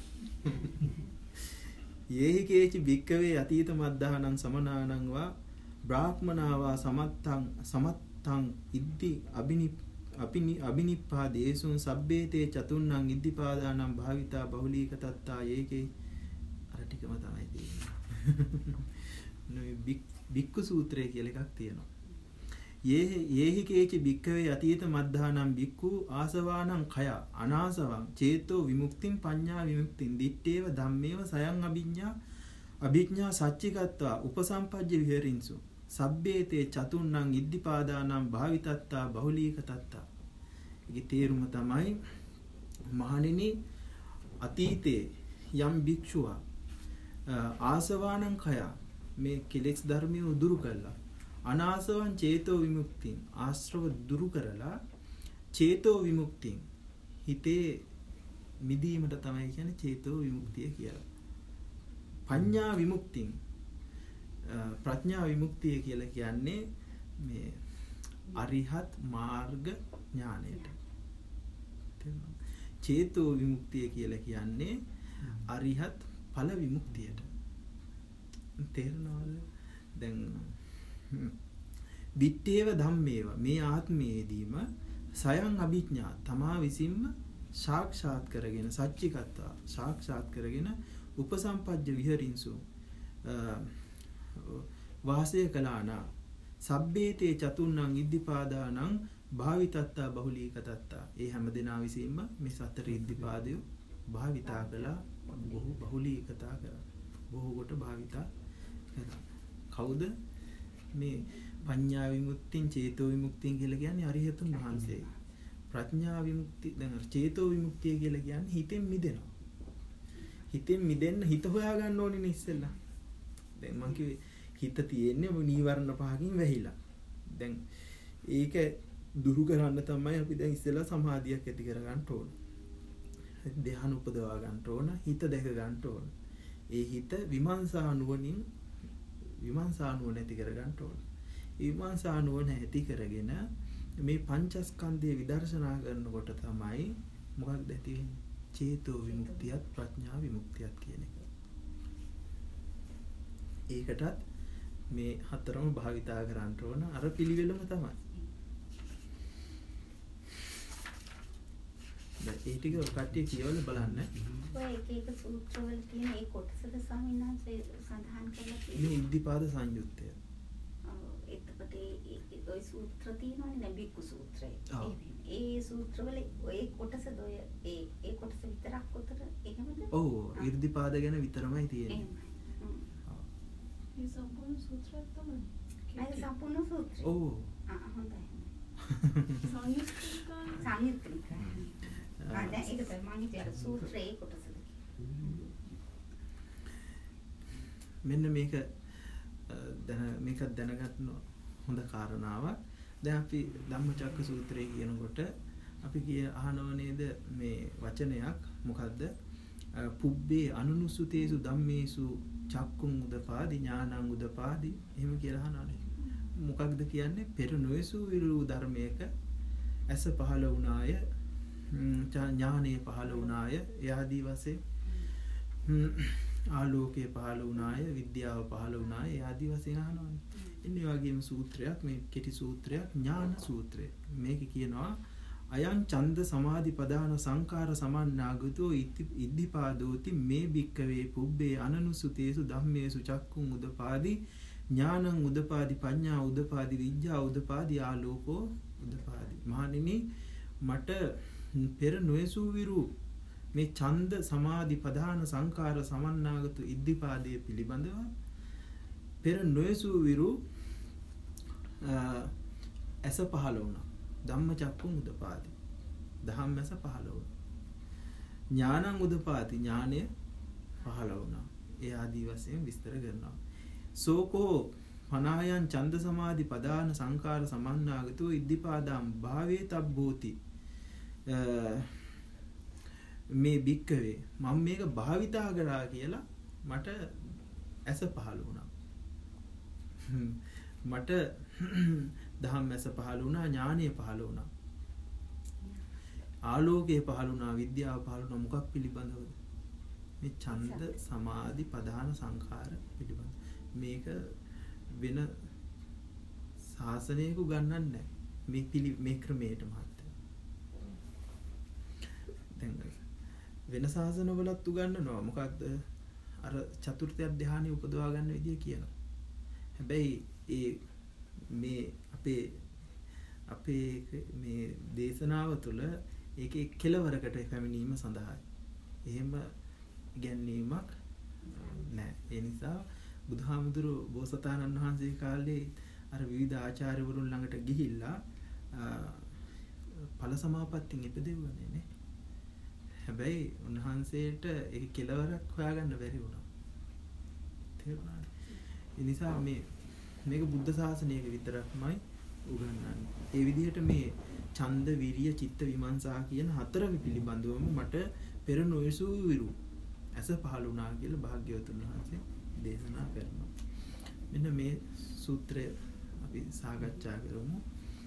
Speaker 1: යේහි කේචි බික්කවේ අතීත මද්ධානං සමනානං වා බ්‍රාහ්මනාවා සමත්තං ඉද්ධි අබිනිප්පාදේසුං සබ්බේතේ චතුන්නං ඉද්ධිපාදානං භාවිතා බහුලීකතත්තා යේකේ අර ටිකම තමයි තියෙන්නේ. බික්කු සූත්‍රය කියලා එකක් තියෙනවා. යේහි කේචි බික්කවේ අතීත මද්ධානං බික්කු ආසවානං කය අනාසවං චේතෝ විමුක්තිං පඤ්ඤා විමුක්තිං දිත්තේව ධම්මේව සයං අභිඥා සච්චිකත්වා උපසම්පජ්ජ විහෙරින්සු සබ්බේතේ චතුන්නං ඉද්ධිපාදානං භාවිතත්තා බහුලීකතත්තා. ඒකේ තේරුම තමයි මහණෙනි අතීතේ යම් භික්ෂුවා ආසවානං කය මේ කෙලෙස් ධර්මිය දුරු කළා අනාසවන් චේතෝ විමුක්තිං ආශ්‍රව දුරු කරලා චේතෝ විමුක්තිං හිතේ මිදීමට තමයි කියන්නේ චේතෝ විමුක්තිය කියලා. පඤ්ඤා විමුක්තිං ප්‍රඥා විමුක්තිය කියලා කියන්නේ මේ අරිහත් මාර්ග ඥානයට. චේතෝ විමුක්තිය කියලා කියන්නේ අරිහත් ඵල විමුක්තියට. තේරෙනවද? දැන් දිත්තේව ධම්මේව මේ ආත්මයේදීම සයන් අභිඥා තමා විසින්ම සාක්ෂාත් කරගෙන සච්චිකත්වා සාක්ෂාත් කරගෙන උපසම්පජ්ජ විහරින්සු වාසය කළානා සබ්බේතේ චතුන්නං ඉද්ධිපාදානං භාවිතත්තා බහුලීකතත්තා ඒ හැම දෙනා විසින්ම මේ සතර ඉද්ධිපාදය භාවිතා කළා බහුලීකතා කරා බොහෝ කොට භාවිතා කරා කවුද මේ පඤ්ඤා විමුක්තිය චේතෝ විමුක්තිය කියලා කියන්නේ අරිහතුන් වහන්සේ ප්‍රඥා විමුක්තිය දැන් චේතෝ විමුක්තිය කියලා කියන්නේ හිතෙන් මිදෙනවා හිතෙන් මිදෙන්න හිත හොයා ගන්න ඕනේ නේ ඉස්සෙල්ලා දැන් මං කිව්වේ හිත තියෙන්නේ නීවරණ පහකින් වැහිලා දැන් ඒක දුරු කරන්න තමයි අපි දැන් ඉස්සෙල්ලා සමාධියක් ඇති කර ගන්න ඕන ධ්‍යාන උපදවා ගන්න ඕන හිත දැක ගන්න ඕන ඒ හිත විමර්ශා නුවණින් විමර්ශා නුවණ ඇති කර ගන්න ඕන විමර්ශා නුවණ ඇති කරගෙන මේ පංචස්කන්ධය විදර්ශනා කරනකොට තමයි මොකක්ද ඇති වෙන්නේ චේතෝ විමුක්තියත් ප්‍රඥා විමුක්තියත් කියන එක ඒකටත් මේ හතරම භාවිතා කරන්න ඕන අර පිළිවෙලම තමයි දැන් ඒ ටික කට්ටිය කියවල බලන්න
Speaker 2: ඔය එක සූත්‍රවල තියෙන ඒ කොටසද ස්වාමීන් වහන්සේ සඳහන් කරලා තියෙන්නේ
Speaker 1: මේ ඉද්ධිපාද සංයුත්තය
Speaker 2: එතකොට ඔය සූත්‍ර තියෙනවනේ දැන් බික්කු සූත්‍රය ඒ සූත්‍රවල ඔය කොටසද ඔය ඒ කොටස විතරක් උතර එහෙමද
Speaker 1: ඔව් ඉද්ධිපාද ගැන විතරමයි තියෙන්නේ
Speaker 4: ඒ සම්පූර්ණ සූත්‍රයක් තමයි.
Speaker 2: ඒක සම්පූර්ණ සූත්‍රය.
Speaker 1: ඔව්.
Speaker 2: හොඳයි.
Speaker 4: සංයුක්තික.
Speaker 2: දැන් ඒක තමයි මම හිතේ සූත්‍රයේ කොටසද.
Speaker 1: මෙන්න මේක මේක දැනගන්න හොඳ කාරණාවක්. දැන් අපි ධම්මචක්ක සූත්‍රය කියනකොට අපි අහනව නේද මේ වචනයක් මොකද්ද? පුබ්බේ අනුනුසුතේසු ධම්මේසු චක්කුං උදපාදි ඥානං උදපාදි එහෙම කියලා අහනවානේ. මොකක්ද කියන්නේ? පෙර නොයසු විරු ධර්මයක ඇස පහළ වුණාය ඥානය පහළ වුණාය එයාදී වශයෙන් ආලෝකය පහළ වුණාය විද්‍යාව පහළ වුණාය එයාදී වශයෙන් අහනවානේ. ඉන්නේ වගේම සූත්‍රයක් මේ කෙටි සූත්‍රයක් ඥාන සූත්‍රය. මේක කියනවා අයං ඡන්ද සමාධි පදාන සංකාර සමන්නාගතෝ ඉද්ධිපාදෝති මේ භික්කවේ පුබ්බේ අනනුසුතේසු ධම්මේසු චක්කුං උදපාදි ඥානං උදපාදි පඤ්ඤා උදපාදි විඤ්ඤා උදපාදි ආලෝකෝ උදපාදි මහණෙනි මට පෙර නොයසු විරු මේ ඡන්ද සමාධි පදාන සංකාර සමන්නාගත ඉද්ධිපාදයේ පිළිබඳව පෙර නොයසු විරු ඇස පහළ වුණා ධම්මචක්කුං උදපාදි ධම්මස පහළ වුණා ඥානං උදපාදි ඥානය පහළ වුණා ඒ ආදී වශයෙන් විස්තර කරනවා සෝකෝ පනායන් ඡන්ද සමාධි පදාන සංකාර සමන්නාගතෝ ඉද්ධිපාදම් භාවේ තබ්බෝති මේ භික්කවේ මම මේක භාවිතා කරා කියලා මට ඇස පහළ වුණා මට ධම්මස පහළ වුණා ඥානය පහළ වුණා ආලෝකය පහළ වුණා විද්‍යාව පහළ වුණා මොකක් පිළිබඳවද මේ ඡන්ද සමාධි පදාන සංඛාර පිළිබඳ මේක වෙන ශාසනයක උගන්වන්නේ නැහැ මේ ක්‍රමයට මහත්තයා දැන් වෙන ශාසනවලත් උගන්වනවා මොකක්ද අර චතුර්ථ ධානය උපදවා ගන්න විදිය කියනවා හැබැයි ඒ මේ අපේ මේ දේශනාව තුළ ඒකේ කෙලවරකට පැමිණීම සඳහායි. එහෙම ඉගැන්වීමක් නැහැ. ඒ නිසා බුදුහාමුදුරුවෝ බෝසතාණන් වහන්සේ කාලේ අර විවිධ ආචාර්යවරුන් ළඟට ගිහිල්ලා ඵල සමාපත්තියෙන් ඉපදෙව්වනේ නේ. හැබැයි උන්වහන්සේට ඒක කෙලවරක් හොයාගන්න බැරි වුණා. තේරුණාද? ඒ නිසා මේක බුද්ධ ශාසනයක විතරක්මයි උගන්වන්නේ. ඒ විදිහට මේ ඡන්ද විරිය චිත්ත විමර්ශා කියන හතරම පිළිබඳවම මට පෙර නොයසු විරු ඇස පහළ වුණා කියලා භාග්‍යවතුන් වහන්සේ දේශනා කරනවා. මෙන්න මේ සූත්‍රය අපි සාකච්ඡා කරමු.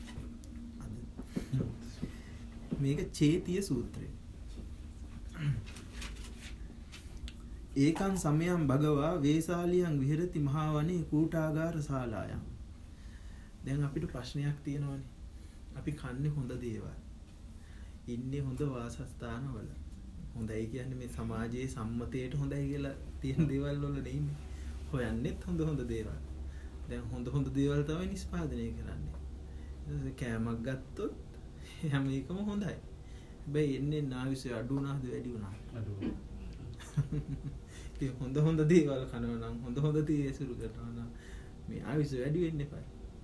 Speaker 1: මේක චේතිය සූත්‍රය. ඒකං සමයං භගවා වේසාලියං විහෙරති මහා වනේ කූටාගාර ශාලායන් දැන් අපිට ප්‍රශ්නයක් තියෙනවානේ. අපි කන්නේ හොඳ දේවල්. ඉන්නේ හොඳ වාසස්ථානවල. හොඳයි කියන්නේ මේ සමාජයේ සම්මතයට හොඳයි කියලා තියෙන දේවල් වල නෙන්නේ. හොයන්නෙත් හොඳ දේවල්. දැන් හොඳ දේවල් තමයි නිෂ්පාදනය කරන්නේ. කෑමක් ගත්තොත් හැම එකම හොඳයි. හැබැයි එන්නේ නාවිසය අඩු වුණාද වැඩි වුණාද?
Speaker 3: අඩු.
Speaker 1: ඉතින් හොඳ දේවල් කනවා නම් හොඳ දේ ඇසුරු කරනවා නම් මේ ආවිසය වැඩි වෙන්න එපා.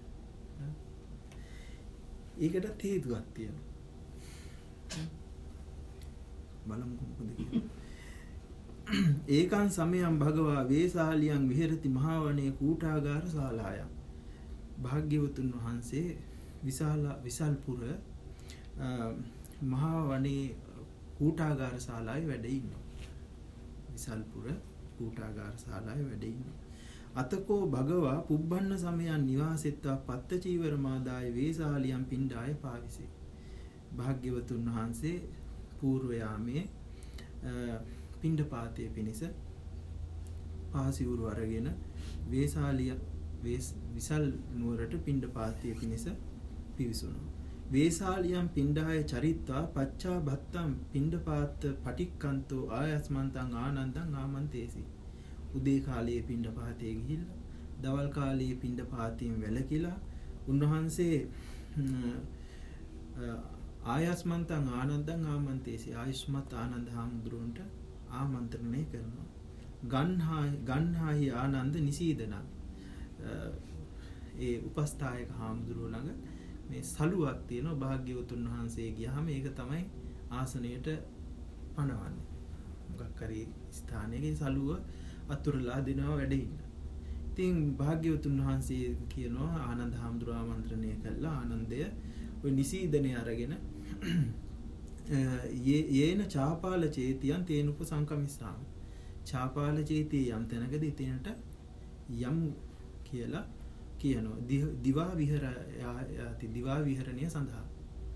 Speaker 1: ඒකට හේතුවක් තියෙනවා. බලමුකෝ මොකද කියන්නේ. ඒකං සමයං භගවා වේසාලියං විහෙරති මහවනේ කූටාගාර ශාලායන්. භාග්‍යවතුන් වහන්සේ විසල්පුර මහවනේ කූටාගාර ශාලාවේ වැඩ ඉන්නවා. විසල්පුර කූටාගාර ශාලාවේ වැඩ ඉන්නවා. අතකෝ භගවා පුබ්බන්න සමයන් නිවාසෙත්වා පත්ත චීවර මාදාය වේසාලියන් පිණ්ඩාය පාවිසේ. භාග්‍යවතුන් වහන්සේ పూర్ව යාමේ පිණ්ඩපාතයේ පිණිස පාසිවුරු අරගෙන විසල් නුවරට පිණ්ඩපාතයේ පිණිස පිවිසුණා. වේසාලියන් පිණ්ඩාය චරිත්වා පච්චා භත්තම් පිණ්ඩපාත පටික්කන්තෝ ආයස්මන්තං ආනන්දං ආමන්තේසි. උදේ කාලයේ පිණ්ඩපාතයේ ගිහිල්ලා දවල් කාලයේ පිණ්ඩපාතයෙන් වැළකීලා උන්වහන්සේ ආයස්මන්තං ආනන්දං ආමන්තේසි. ආයුෂ්මත් ආනන්ද හාමුදුරුවන්ට ආමන්ත්‍රණය කරනවා. ගන්හාහි ආනන්ද නිසීදනං. ඒ උපස්ථායක හාමුදුරුවෝ ළඟ මේ සලුවක් තියෙනවා. භාග්‍යවතුන් වහන්සේ ගියාම ඒක තමයි ආසනයට පනවන්නේ. මොකක් හරි ස්ථානයක සලුව අතුරුලා දෙනවා වැඩ ඉන්න. ඉතින් භාග්‍යවතුන් වහන්සේ කියනවා ආනන්ද හාමුදුරුවෝ ආමන්ත්‍රණය කළා. ආනන්දය ඔය නිසීදනේ අරගෙන යේන චාපාල චේතියන් තේන උපසංකමිස්සාම. චාපාල චේතිය යම් තැනකදී තැනට යම් කියලා කියනවා. දිවා විහරණය සඳහා.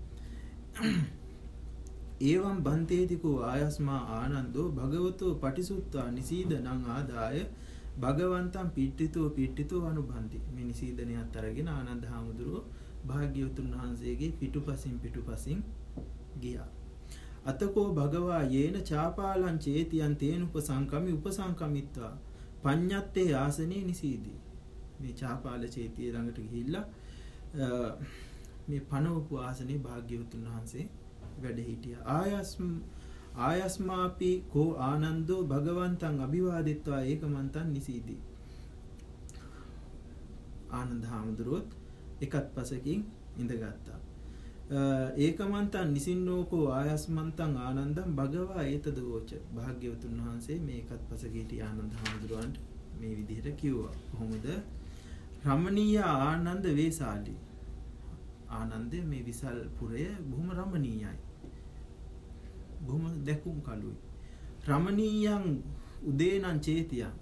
Speaker 1: ඒවම් බන්තේතිකෝ ආයස්මා ආනන්දෝ භගවතෝ පටිසුත්තා නිසීදනං ආදාය භගවන්තං පිට්ඨිතෝ අනුබන්ති. මේ නිසීදනයත් අරගෙන ආනන්ද හාමුදුරුවෝ භාග්‍යවතුන් වහන්සේගේ පිටුපසින් ගියා. අතකෝ භගවා යේන චාපාලං චේතියන් තේන උපසංකමිත්වා පඤ්ඤත්තේ ආසනේ නිසීදී. මේ චාපාල චේතිය ළඟට ගිහිල්ලා මේ පනවපු ආසනේ භාග්‍යවතුන් වහන්සේ වැඩ හිටියා. ආයස්මාපි කෝ ආනන්දෝ භගවන්තං අභිවාදිත්වා ඒකමන්තං නිසීදී. ආනන්ද හාමුදුරුවෝ එකත් පසකින් ඉඳගත්තා. ඒකමන්තං නිසින්නෝකෝ ආයස්මන්තං ආනන්දං භගවා ඒතදවෝච. භාග්‍යවතුන් වහන්සේ මේ එකත් පසක හිටි ආනන්ද හාමුදුරුවන්ට මේ විදිහට කිව්වා. කොහොමද? රමණීය ආනන්ද වේසාලි. ආනන්ද මේ විසල් පුරය බොහොම රමණීයයි. බොහොම දැකුම් කළුයි. රමණීයං උදේනං චේතියං.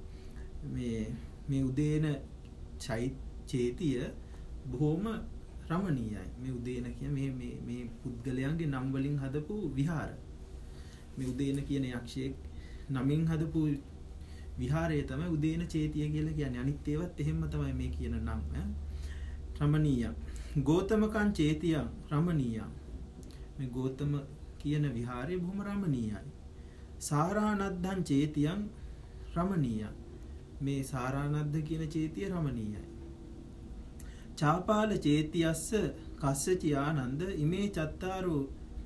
Speaker 1: මේ උදේන චේතිය බොහොම රමණීයයි. මේ උදේන කියන්නේ මේ පුද්ගලයන්ගේ නම් වලින් හදපු විහාර. මේ උදේන කියන යක්ෂයෙක් නමින් හදපු විහාරය තමයි උදේන චේතිය කියලා කියන්නේ. අනිත් ඒවත් එහෙම තමයි මේ කියන නම්. රමණීයං ගෝතමකං චේතියං රමණීයං. මේ ගෝතම කියන විහාරය බොහොම රමණීයයි. සාරානද්දං චේතියං රමණීයං. මේ සාරානද්ද කියන චේතිය රමණීයයි. චාපාල චේතියස්ස කස්සචි ආනන්ද ඉමේ චත්තාරෝ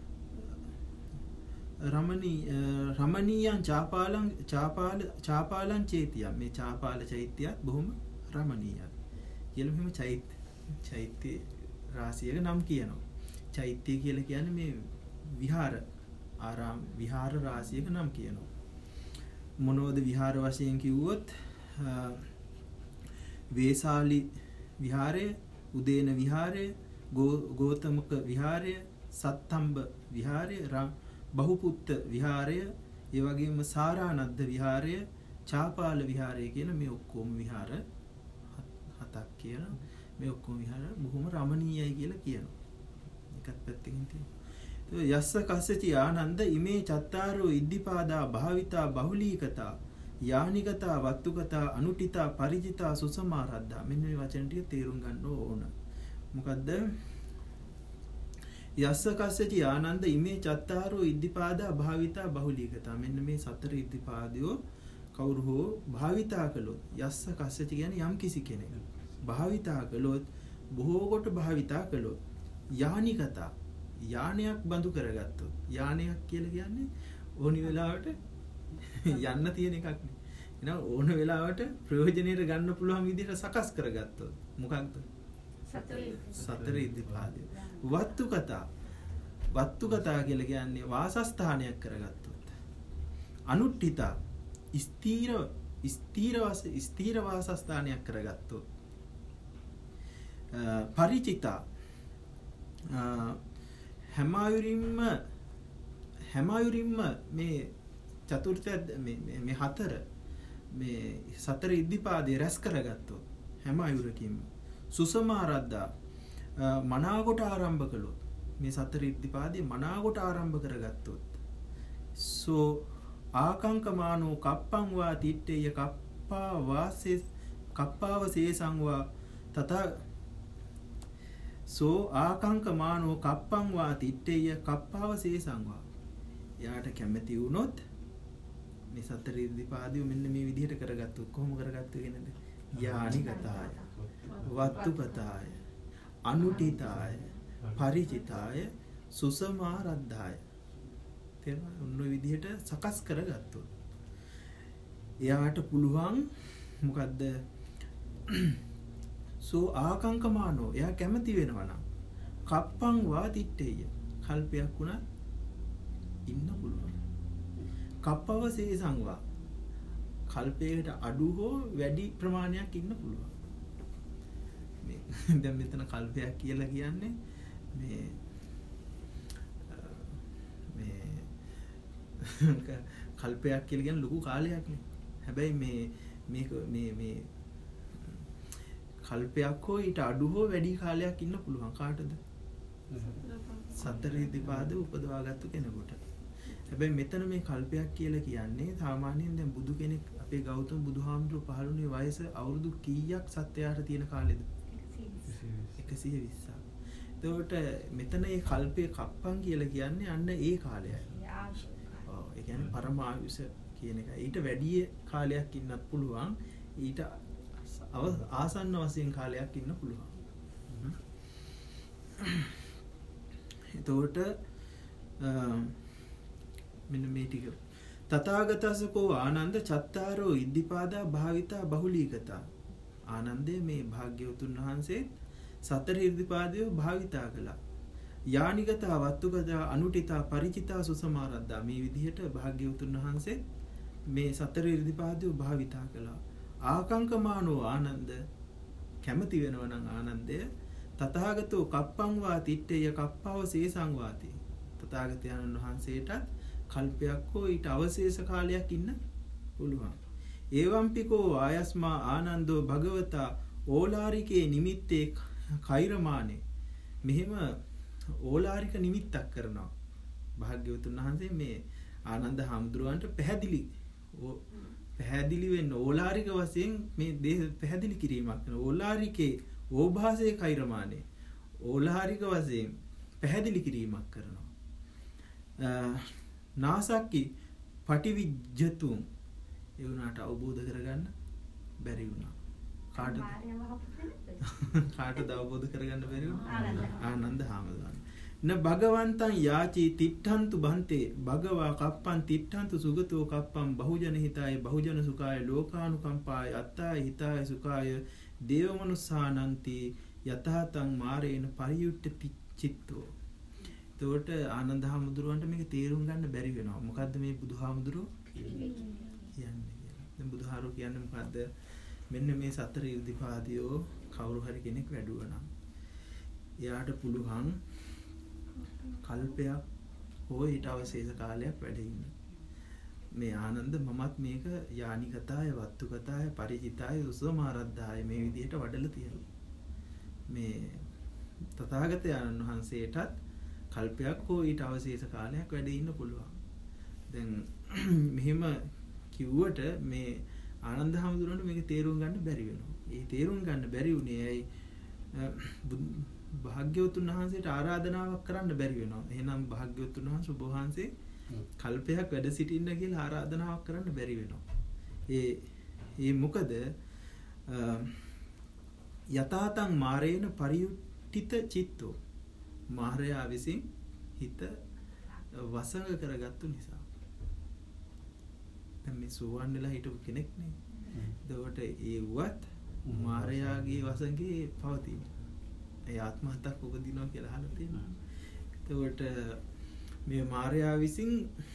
Speaker 1: රමණීයං චාපාලං චේතියං. මේ චාපාල චෛත්‍යයත් බොහොම රමණීයයි කියලා මෙහෙම චෛත්‍ය රාශියක නම් කියනවා. චෛත්‍ය කියලා කියන්නේ මේ විහාර රාශියක නම් කියනවා. මොනවද විහාර වශයෙන් කිව්වොත් වේසාලි විහාරය, උදේන විහාරය, ගෝතමක විහාරය, සත්තම්බ විහාරය, බහුපුත්ත විහාරය, ඒ වගේම සාරානද්ද විහාරය, චාපාල විහාරය කියන මේ ඔක්කොම විහාර හතක් කියන මේ ඔක්කොම විහාර බොහොම රමණීයයි කියලා කියනවා. එකත් පැත්තකින් තියෙනවා. යස්ස කස්සචි ආනන්ද ඉමේ චත්තාරෝ ඉද්ධිපාදා භාවිතා බහුලීකතා යානිගතා වත්තුගතා අනුටිතා පරිජිතා සුසමාරද්දා. මෙන්න මේ වචන ටික තේරුම් ගන්න ඕන. මොකද්ද? යස්ස කස්සචි ආනන්ද ඉමේ චත්තාරෝ ඉද්ධිපාදා භාවිතා බහුලීගතා. මෙන්න මේ සතර ඉද්ධිපාදයෝ කවුරු හෝ භාවිතා කළොත්, යස්ස කස්සචි කියන්නේ යම් කිසි කෙනෙක් භාවිතා කළොත්, බොහෝ කොට භාවිතා කළොත්, යානිගතා යානයක් බඳු කරගත්තොත්. යානයක් කියලා කියන්නේ ඕනි වෙලාවට යන්න තියෙන එකක් නේ. එහෙනම් ඕන වෙලාවට ප්‍රයෝජනෙට ගන්න පුළුවන් විදිහට සකස් කරගත්තොත් මොකක්ද? සතර ඉද්ධිපාදය. වත්තුගතා. වත්තුගතා කියලා කියන්නේ වාසස්ථානයක් කරගත්තොත්. අනුට්ඨිතා ස්ථීර වාසස්ථානයක් කරගත්තොත්. පරිචිතා හැම අයුරින්ම මේ චතුර්ථ මේ හතර මේ සතර ඉද්ධිපාදේ රැස් කරගත්තොත් හැම අයුරකින්ම. සුසමාරද්දා මනාකොට ආරම්භ කළොත්, මේ සතර ඉද්ධිපාදේ මනාකොට ආරම්භ කරගත්තොත්. සෝ ආකංකමානෝ කප්පං වා තිට්ඨේය කප්පාව සේසං වා තථා සෝ ආකංකමානෝ කප්පං වා තිට්ඨේය කප්පාව සේසං වා. එයාට කැමති වුණොත් මේ සතර ඉද්ධිපාදය මෙන්න මේ විදිහට කරගත්තොත් කොහොම කරගත්තේ කියනද? යානිගතාය වත්තුගතාය අනුටිතාය පරිචිතාය සුසමාරද්ධාය. තේරුණා? ඔන්න ඔය විදිහට සකස් කරගත්තොත් එයාට පුළුවන් මොකද්ද? සෝ ආකංකමානෝ එයා කැමති වෙනවා නම් කප්පං වා තිට්ඨේය කල්පයක් වුණා ඉන්න පුළුවන්. කප්පව සේසං වා කල්පයකට අඩු හෝ වැඩි ප්‍රමාණයක් ඉන්න පුළුවන්. මේ දැන් මෙතන කල්පයක් කියලා කියන්නේ මේ කල්පයක් කියලා කියන්නේ ලොකු කාලයක් නේ. හැබැයි මේක මේ කල්පයක් හෝ ඊට අඩු හෝ වැඩි කාලයක් ඉන්න පුළුවන් කාටද? සතර ඉද්ධිපාද උපදවාගත්තු කෙනෙකුට. හැබැයි මෙතන මේ කල්පයක් කියලා කියන්නේ සාමාන්‍යයෙන් දැන් බුදු කෙනෙක් අපේ ගෞතම බුදුහාමුදුරුවෝ පහළුනේ වයස අවුරුදු කීයක් සත්‍යයට තියෙන කාලෙද? 120ක්. එතකොට මෙතන මේ කල්පයේ කප්පන් කියලා කියන්නේ අන්න ඒ කාලයයි. ඔව් ඒ කියන්නේ පරමායුෂ කියන එක. ඊට වැඩි කාලයක් ඉන්නත් පුළුවන්. ඊට ආසන්න වශයෙන් කාලයක් ඉන්න පුළුවන්. එතකොට මෙන්න මේ ටික තථාගතසකෝ ආනන්ද චත්තාරෝ ඉද්ධිපාදා භාවිතා බහුලීගතා. ආනන්දේ මේ භාග්‍යවතුන් වහන්සේ සතර ඉද්ධිපාදය භාවිතා කළා. යානිගතා වත්තුගතා අනුටිතා පරිචිතා සුසමාරද්දා. මේ විදිහට භාග්‍යවතුන් වහන්සේ මේ සතර ඉද්ධිපාදය භාවිතා කළා. ආකංකමානෝ ආනන්ද කැමති වෙනවා නම් ආනන්දය තථාගතෝ කප්පං වා තිට්ඨේය කප්පාව සේසං වාති. තථාගතයන්න් වහන්සේටත් කල්පයක් හෝ ඊට අවශේෂ කාලයක් ඉන්න පුළුවන්. ඒවම්පිකෝ ආයස්මා ආනන්දෝ භගවතා ඕලාරිකේ නිමිත්තේ කෛරමානේ. මෙහෙම ඕලාරික නිමිත්තක් කරනවා භාග්‍යවතුන් වහන්සේ මේ ආනන්ද හාමුදුරුවන්ට පැහැදිලි වෙන්න ඕලාරික වශයෙන් මේ දේහ පැහැදිලි කිරීමක් කරනවා. ඕලාරිකේ ඕභාසයේ කෛරමානේ ඕලාරික වශයෙන් පැහැදිලි කිරීමක් කරනවා. නාසක්කි පටිවිජ්ජතුන් ඒ වුණාට අවබෝධ කරගන්න බැරි වුණා. කාටද අවබෝධ කරගන්න බැරි වුණා? ආනන්ද හාමුදුරුවෝ. න භගවන්තං යාචී තිට්ඨන්තු බන්තේ භගවා කප්පං තිට්ඨන්තු සුගතෝ කප්පං බහුජන හිතාය බහුජන සුඛාය ලෝකානුකම්පාය අත්තාය හිතාය සුඛාය දේවමනුස්සානන්ති යතහතං මාරේන පරියුට්ඨ චිත්තෝ. එතකොට ආනන්ද හාමුදුරුවන්ට මේක තේරුම් ගන්න බැරි වෙනවා. මොකද්ද මේ බුදුහාමුදුරුවෝ කියන්නේ කියලා. දැන් බුදුහාරු කියන්නේ මොකද්ද? මෙන්න මේ සතර ඉර්ධිපාදියෝ කවුරු හරි කෙනෙක් වැඩුවා නම් එයාට පුළුවන් කල්පයක් හෝ ඊට අවශේෂ කාලයක් වැඩ ඉන්න. මේ ආනන්ද මමත් මේක යානිගතාය වත්තුගතාය පරිචිතාය උසමාරද්ධාය මේ විදිහට වඩලා තියෙනවා. මේ තථාගතයන්න් වහන්සේටත් කල්පයක් හෝ ඊට අවශේෂ කාලයක් වැඩ ඉන්න පුළුවන්. දැන් මෙහෙම කිව්වට මේ ආනන්ද හාමුදුරන්ට මේක තේරුම් ගන්න බැරි වෙනවා. ඒ තේරුම් ගන්න බැරි වුණේ ඇයි? භාග්‍යවතුන් වහන්සේට ආරාධනාවක් කරන්න බැරි වෙනවා. එහෙනම් භාග්‍යවතුන් වහන්සේ ඔබ වහන්සේ කල්පයක් වැඩ සිටින්න කියලා ආරාධනාවක් කරන්න බැරි වෙනවා. ඒ මොකද යතාතං මාරේන පරියුට්ඨිත චිත්තෝ, මාරයා විසින් හිත වසඟ කරගත්තු නිසා. දැන් මේ සෝවන් වෙලා හිටපු කෙනෙක් නේ. එතකොට ඒවත් මාරයාගේ වසඟේ පවතින. ඒ ආත්මහත්‍යක් උපදිනවා කියලා අහලා තියෙනවා. එතකොට මේ මාරයා විසින්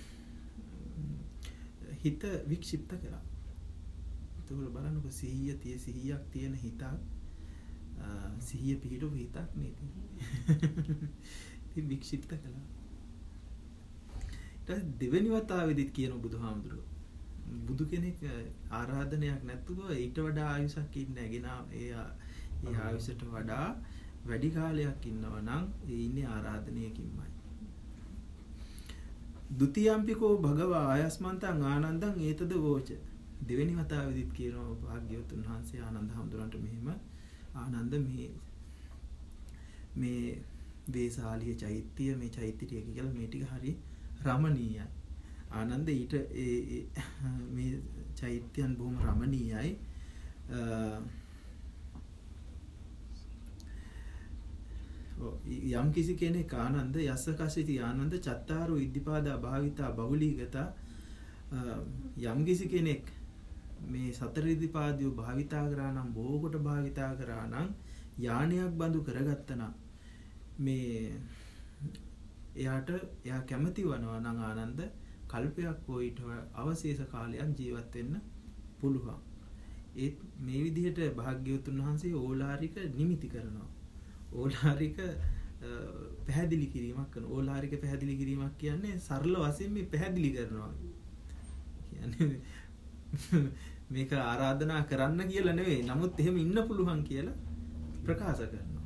Speaker 1: හිත වික්ෂිප්ත කරා. එතකොට බලන්නකො 100ක් තියෙන හිතක් 100 පිහිටපු හිතක් නේ තියෙන්නේ. ඉතින් වික්ෂිප්ත කළා. ඊට දෙවෙනි වතාවෙදිත් කියන බුදුහාමුදුරුවෝ බුදු කෙනෙක් ආරාධනයක් නැතුව ඊට වඩා ආයුෂක් ඉන්නේ නැහැ. ඒ ආයුෂට වඩා වැඩි කාලයක් ඉන්නවා නම් ඒ ඉන්නේ ආරාධනයකින්මයි. ဒ ුතියම්පිකෝ භගවා ආයස්මන්තං ආනන්දං ඒතද වෝච. දෙවෙනි වතාවෙදිත් කියනවා භාග්‍යවතුන් වහන්සේ ආනන්ද හඳුරන්ට මෙහෙම ආනන්ද මේ වේසාලිය චෛත්‍ය මේ චෛත්‍ය ටික කියලා මේ ටික හරි රමණීයයි. ආනන්ද ඊට මේ චෛත්‍යයන් බොහොම රමණීයයි. යම් කිසි කෙනෙක් ආනන්ද යස්ස කසිති ආනන්ද චත්තාරෝ ඉද්ධිපාදා භාවිතා බහුලීගතා යම් කිසි කෙනෙක් මේ සතර ඉද්ධිපාදියෝ භාවිතා කරා නම් බොහෝ කොට භාවිතා කරා නම් යානයක් බඳු කරගත්තා නම් මේ එයා කැමති වනවා නම් ආනන්ද කල්පයක් හොයිට අවශේෂ කාලයක් ජීවත් වෙන්න පුළුවන්. ඒත් මේ විදිහට භාග්‍යවතුන් වහන්සේ ඕලාරික නිමිති කරනවා. ඕලාරික පැහැදිලි කිරීමක් කරනවා. ඕලාරික පැහැදිලි කිරීමක් කියන්නේ සරල වශයෙන් මේ පැහැදිලි කරනවා. කියන්නේ මේක ආරාධනා කරන්න කියලා නෙවෙයි. නමුත් එහෙම ඉන්න පුළුවන් කියලා ප්‍රකාශ කරනවා.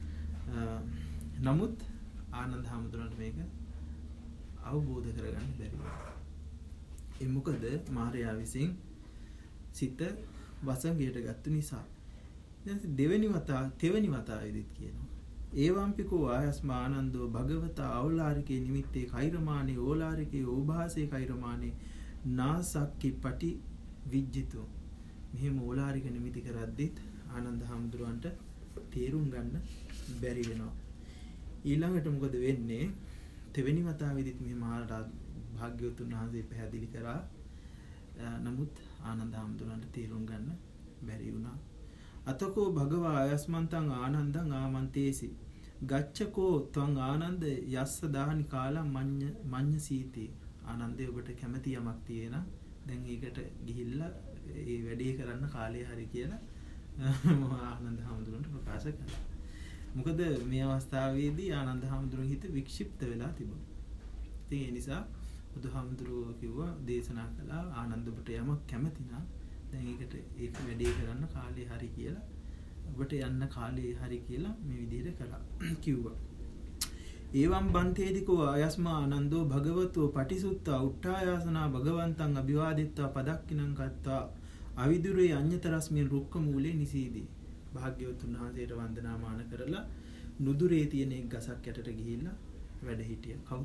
Speaker 1: නමුත් ආනන්ද හැමදෙරට මේක අවබෝධ කරගන්න බැරි වුණා. ඒ මොකද මාර්යා විසින් සිත වසඟයට ගත්ත නිසා. දැන් දෙවෙනි වතාවෙදිත් කියනවා. ඒවම්පිකෝ ආයස්මා ආනන්දෝ භගවතා අවලාරිකේ නිමිත්තේ කෛරමානේ ඕලාරිකේ ඕභාසේ කෛරමානේ නාසක්කි පටි විජ්ජිතෝ. මෙහෙම ඕලාරික නිමිති කරද්දිත් ආනන්ද හැමදෙරන්ට තේරුම් ගන්න බැරි වෙනවා. ඊළඟට මොකද වෙන්නේ? දෙවෙනි වතාවෙදිත් මේ මහා භාග්‍යවතුන් වහන්සේ පැහැදිලි කරා. නමුත් ආනන්ද හැමදෙරන්ට තේරුම් ගන්න බැරි වුණා. අතකෝ භගවා ආයස්මන්තං ආනන්දං ආමන්තේසි ගච්ඡකෝ ත්වං ආනන්ද යස්ස දානි කාලං මඤ්ඤ සීතේ. ආනන්දේ ඔබට කැමති යමක් තියෙනවා දැන් ඒකට ගිහිල්ලා ඒ වැඩේ කරන්න කාලය හරි කියලා ආනන්ද හැමදෙරන්ට ප්‍රකාශ කළා. මොකද මේ අවස්ථාවේදී ආනන්ද හැමදෙරන් හිත වික්ෂිප්ත වෙලා තිබුණා. ඉතින් ඒ නිසා බුදුහාමුදුරුවෝ කිව්වා දේශනා කළා ආනන්ද ඔබට යමක් කැමති නම් දැන් ඒක වැඩේ කරන්න කාලේ හරි කියලා ඔබට යන්න කාලේ හරි කියලා මේ විදිහට කළා කිව්වා. ඒවම් බන්තේදිකෝ ආයස්මා ආනන්දෝ භගවතෝ පටිසුත්තා උට්ඨායාසනා භගවන්තං අභිවාදිත්වා පදක්කිනං කත්තා අවිදුරේ අඤ්ඤතරස්මින් රුක්ක මූලේ නිසීදී. භාග්‍යවතුන් වහන්සේට වන්දනාමාන කරලා නුදුරේ තියෙන එක් ගසක් යටට ගිහිල්ලා වැඩ හිටියා. කවුද?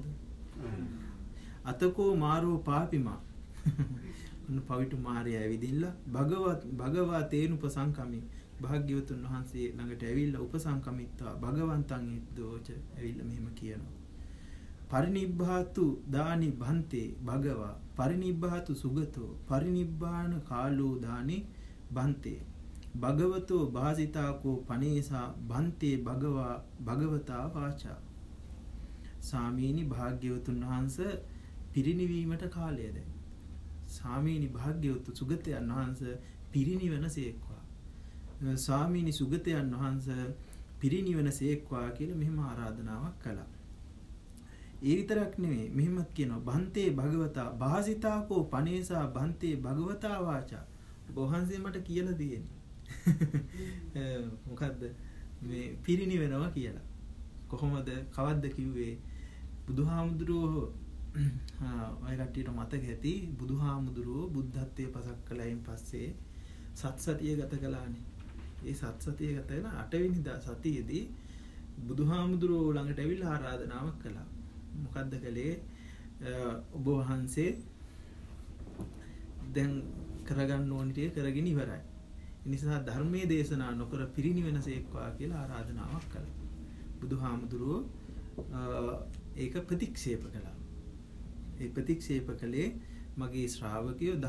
Speaker 1: අතකෝ මාරෝ පාපිමා. පවිතු මාරයා ඇවිදින්න භගවා තේනුපසංකමි. භාග්‍යවතුන් වහන්සේ ළඟට ඇවිල්ලා උපසංකමිත්වා භගවන්තං එද්දෝච ඇවිල්ලා මෙහෙම කියනවා. පරිනිබ්බාතු දානි භන්තේ භගවා පරිනිබ්බාතු සුගතෝ පරිනිබ්බාන කාලෝ දානි භන්තේ භගවතෝ භාසිතාකෝ පනේසා භන්තේ භගවතා වාචා. සාමීනි භාග්‍යවතුන් වහන්සේ පිරිනිවීමට කාලය දැන්. සාමීනි භාග්‍යවතු සුගතයන් වහන්සේ පිරිනිවනසේක්වා. ස්වාමීනි සුගතයන් වහන්සේ පිරිනිවනසේක්වා කියලා මෙහෙම ආරාධනාවක් කළා. ඒ විතරක් නෙමෙයි මෙහෙමත් කියනවා භන්තේ භගවතා භාසිතාකෝ පනේසා භන්තේ භගවතා වාචා. වහන්සේ මට කියලා දෙන්නේ. මොකද්ද මේ පිරිනිවෙනවා කියලා. කොහොමද කවද්ද කිව්වේ? බුදුහාමුදුරුවෝ ඔය කට්ටියට මතක ඇති බුදුහාමුදුරුවෝ බුද්ධත්වයේ පසක් කළයින් පස්සේ සත්සතිය ගත කළානේ. ඒ සත්සතිය ගත වෙන 8 වෙනි සතියේදී බුදුහාමුදුරුවෝ ළඟට ඇවිල්ලා ආරාධනාවක් කළා. මොකද්ද කළේ? ඔබ වහන්සේ දැන් කරගන්න ඕන ටික කරගෙන ඉවරයි. ඒ නිසා ධර්මයේ දේශනා නොකර පිරිනිවෙනසේක්වා කියලා ආරාධනාවක් කළා. බුදුහාමුදුරුවෝ ඒක ප්‍රතික්ෂේප කළා. ඒ ප්‍රතික්ෂේප කළේ මගේ ශ්‍රාවකයෝ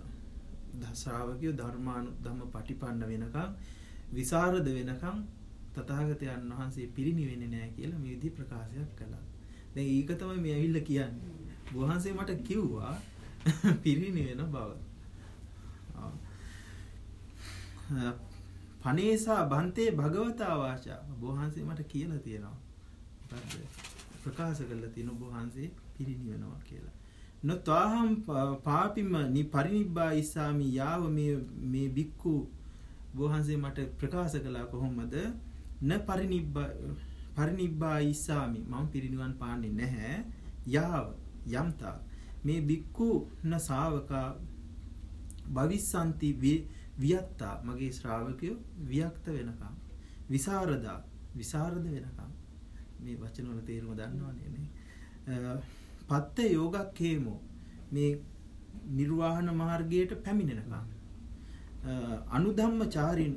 Speaker 1: ධර්මානුධම්ම පටිපන්න වෙනකම් විසරද වෙනකම් තථාගතයන් වහන්සේ පිරිනිවෙන්නේ නැහැ කියලා මේ විදිහ ප්‍රකාශයක් කළා. දැන් ඒක තමයි මේ ඇවිල්ලා කියන්නේ. වහන්සේ මට කිව්වා පිරිනිවෙන බව. පනේසා බන්තේ භගවතා වාචා. වහන්සේ මට කියලා තියෙනවා. මොකද්ද? ප්‍රකාශ කරලා තියෙනවා වහන්සේ පිරිනිවෙනවා කියලා. නොතාහම් පාපිම පරිනිබ්බා ඉස්සාමි යාව මේ බික්කු වහන්සේ මට ප්‍රකාශ කළා කොහොමද? න පරිනිබ්බා ඉස්සාමි මම පිරිනිවන් පාන්නේ නැහැ. යාව යම්තා මේ බික්කු න ශාවකා භවිස්සanti වියත්තා මගේ ශ්‍රාවකයෝ වියක්ත වෙනකම් විසරද වෙනකම් මේ වචන වල තේරුම දන්නවනේ නේ. පත්ත යෝගක්ඛේමෝ මේ නිර්වාණ මාර්ගයට පැමිණෙනකම් අනුධම්මචාරින්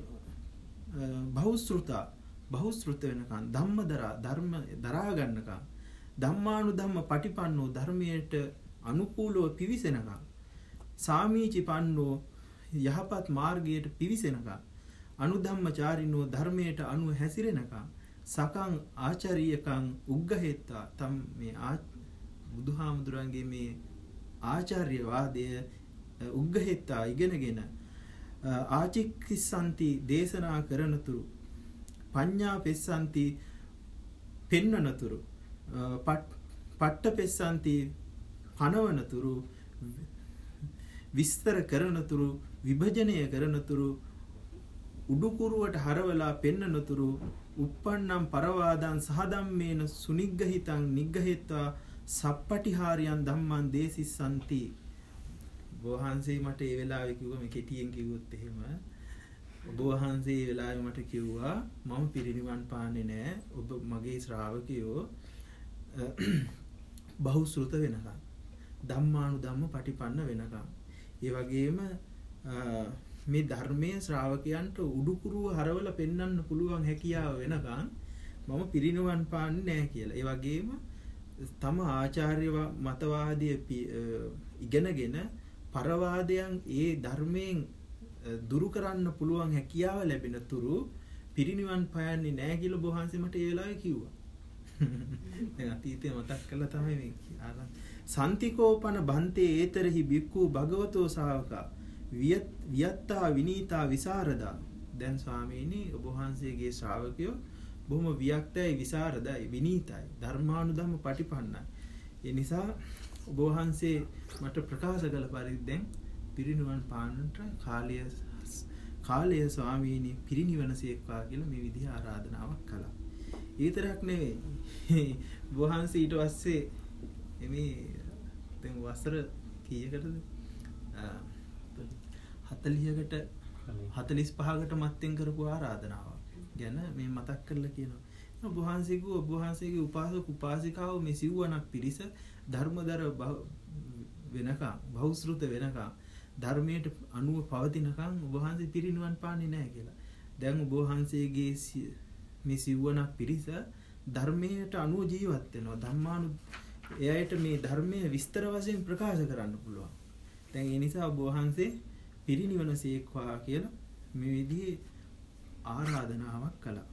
Speaker 1: බහුශ්‍රුත වෙනකම් ධම්ම දරා ගන්නකම් ධම්මානුධම්ම පටිපන්නෝ ධර්මයට අනුකූලව පිවිසෙනකම් සාමීචි පන්නෝ යහපත් මාර්ගයට පිවිසෙනකම් අනුධම්මචාරිනෝ ධර්මයට අනුව හැසිරෙනකම් සකං ආචාරියකං උග්ගහෙත්තා තම් මේ බුදුහාමුදුරන්ගේ මේ ආචාර්යවාදය උග්ගහෙත්තා ඉගෙනගෙන ආචික්ඛිසanti දේශනා කරනතුරු පඤ්ඤා පෙස්සanti පෙන්නනතුරු පට්ඨ පෙස්සanti පනවනතුරු විස්තර කරනතුරු විභජනය කරනතුරු උඩුකුරුවට හරවලා පෙන්නනතුරු uppannam paravadan sahadammeena suniggahitan niggahetwa sappatiharyan dhamman desissanti. වහන්සේ මට ඒ වෙලාවේ කිව්වා මේ කෙටියෙන් කිව්වොත් එහෙම ඔබ වහන්සේ ඒ වෙලාවේ මට කිව්වා මම පිරිනිවන් පාන්නේ නැහැ. ඔබ මගේ ශ්‍රාවකයෝ බහුශ්‍රුත වෙනකම් ධම්මානුධම්ම පටිපන්න වෙනකම් ඒ වගේම මේ ධර්මයේ ශ්‍රාවකයන්ට උඩුකුරුව හරවලා පෙන්වන්න පුළුවන් හැකියාව වෙනකම් මම පිරිනිවන් පාන්නේ නැහැ කියලා. ඒ වගේම තම ආචාර්ය මතවාදයේ ඉගෙනගෙන පරවාදයන් ඒ ධර්මයෙන් දුරු කරන්න පුළුවන් හැකියාව ලැබෙන තුරු පිරිනිවන් පාන්නේ නැහැ කියලා වහන්සේ මට ඒ වෙලාවේ කිව්වා. දැන් අතීතේ මතක් කරලා තමයි මේ කියන්නේ. සන්තිකෝපන බන්තේ ඒතරහි බික්කු භගවතෝ ශාවකා වියත්තා විනීතා විසරදා. දැන් ස්වාමීනි ඔබ වහන්සේගේ ශ්‍රාවකයෝ බොහොම වියක්තයි විසරදයි විනීතයි ධර්මානුධම්ම පටිපන්නයි. ඒ නිසා ඔබ වහන්සේ මට ප්‍රකාශ කළ පරිද්දෙන් පිරිනිවන් පාන්නට කාලය ස්වාමීනි පිරිනිවනසේක්වා කියලා මේ විදිහ ආරාධනාවක් කළා. ඒ විතරක් නෙවෙයි වහන්සේ ඊට පස්සේ මේ දැන් වසර කීයකටද 40කට 45කට මත්තෙන් කරපු ආරාධනාවක් ගැන මේ මතක් කරලා කියනවා. ඔබ වහන්සේගේ උපාසක උපාසිකාව මේ සිව්වනක් පිරිස ධර්මදර වෙනකම් බහුශ්‍රුත වෙනකම් ධර්මයට අනුව පවතිනකම් ඔබ වහන්සේ පිරිනිවන් පාන්නේ නැහැ කියලා. දැන් ඔබ වහන්සේගේ මේ සිව්වනක් පිරිස ධර්මයට අනුව ජීවත් වෙනවා. එයාට මේ ධර්මයේ විස්තර වශයෙන් ප්‍රකාශ කරන්න පුළුවන්. දැන් ඒ නිසා ඔබ වහන්සේ පිරිනිවනසේක්වා කියලා මේ විදිහේ ආරාධනාවක් කළා.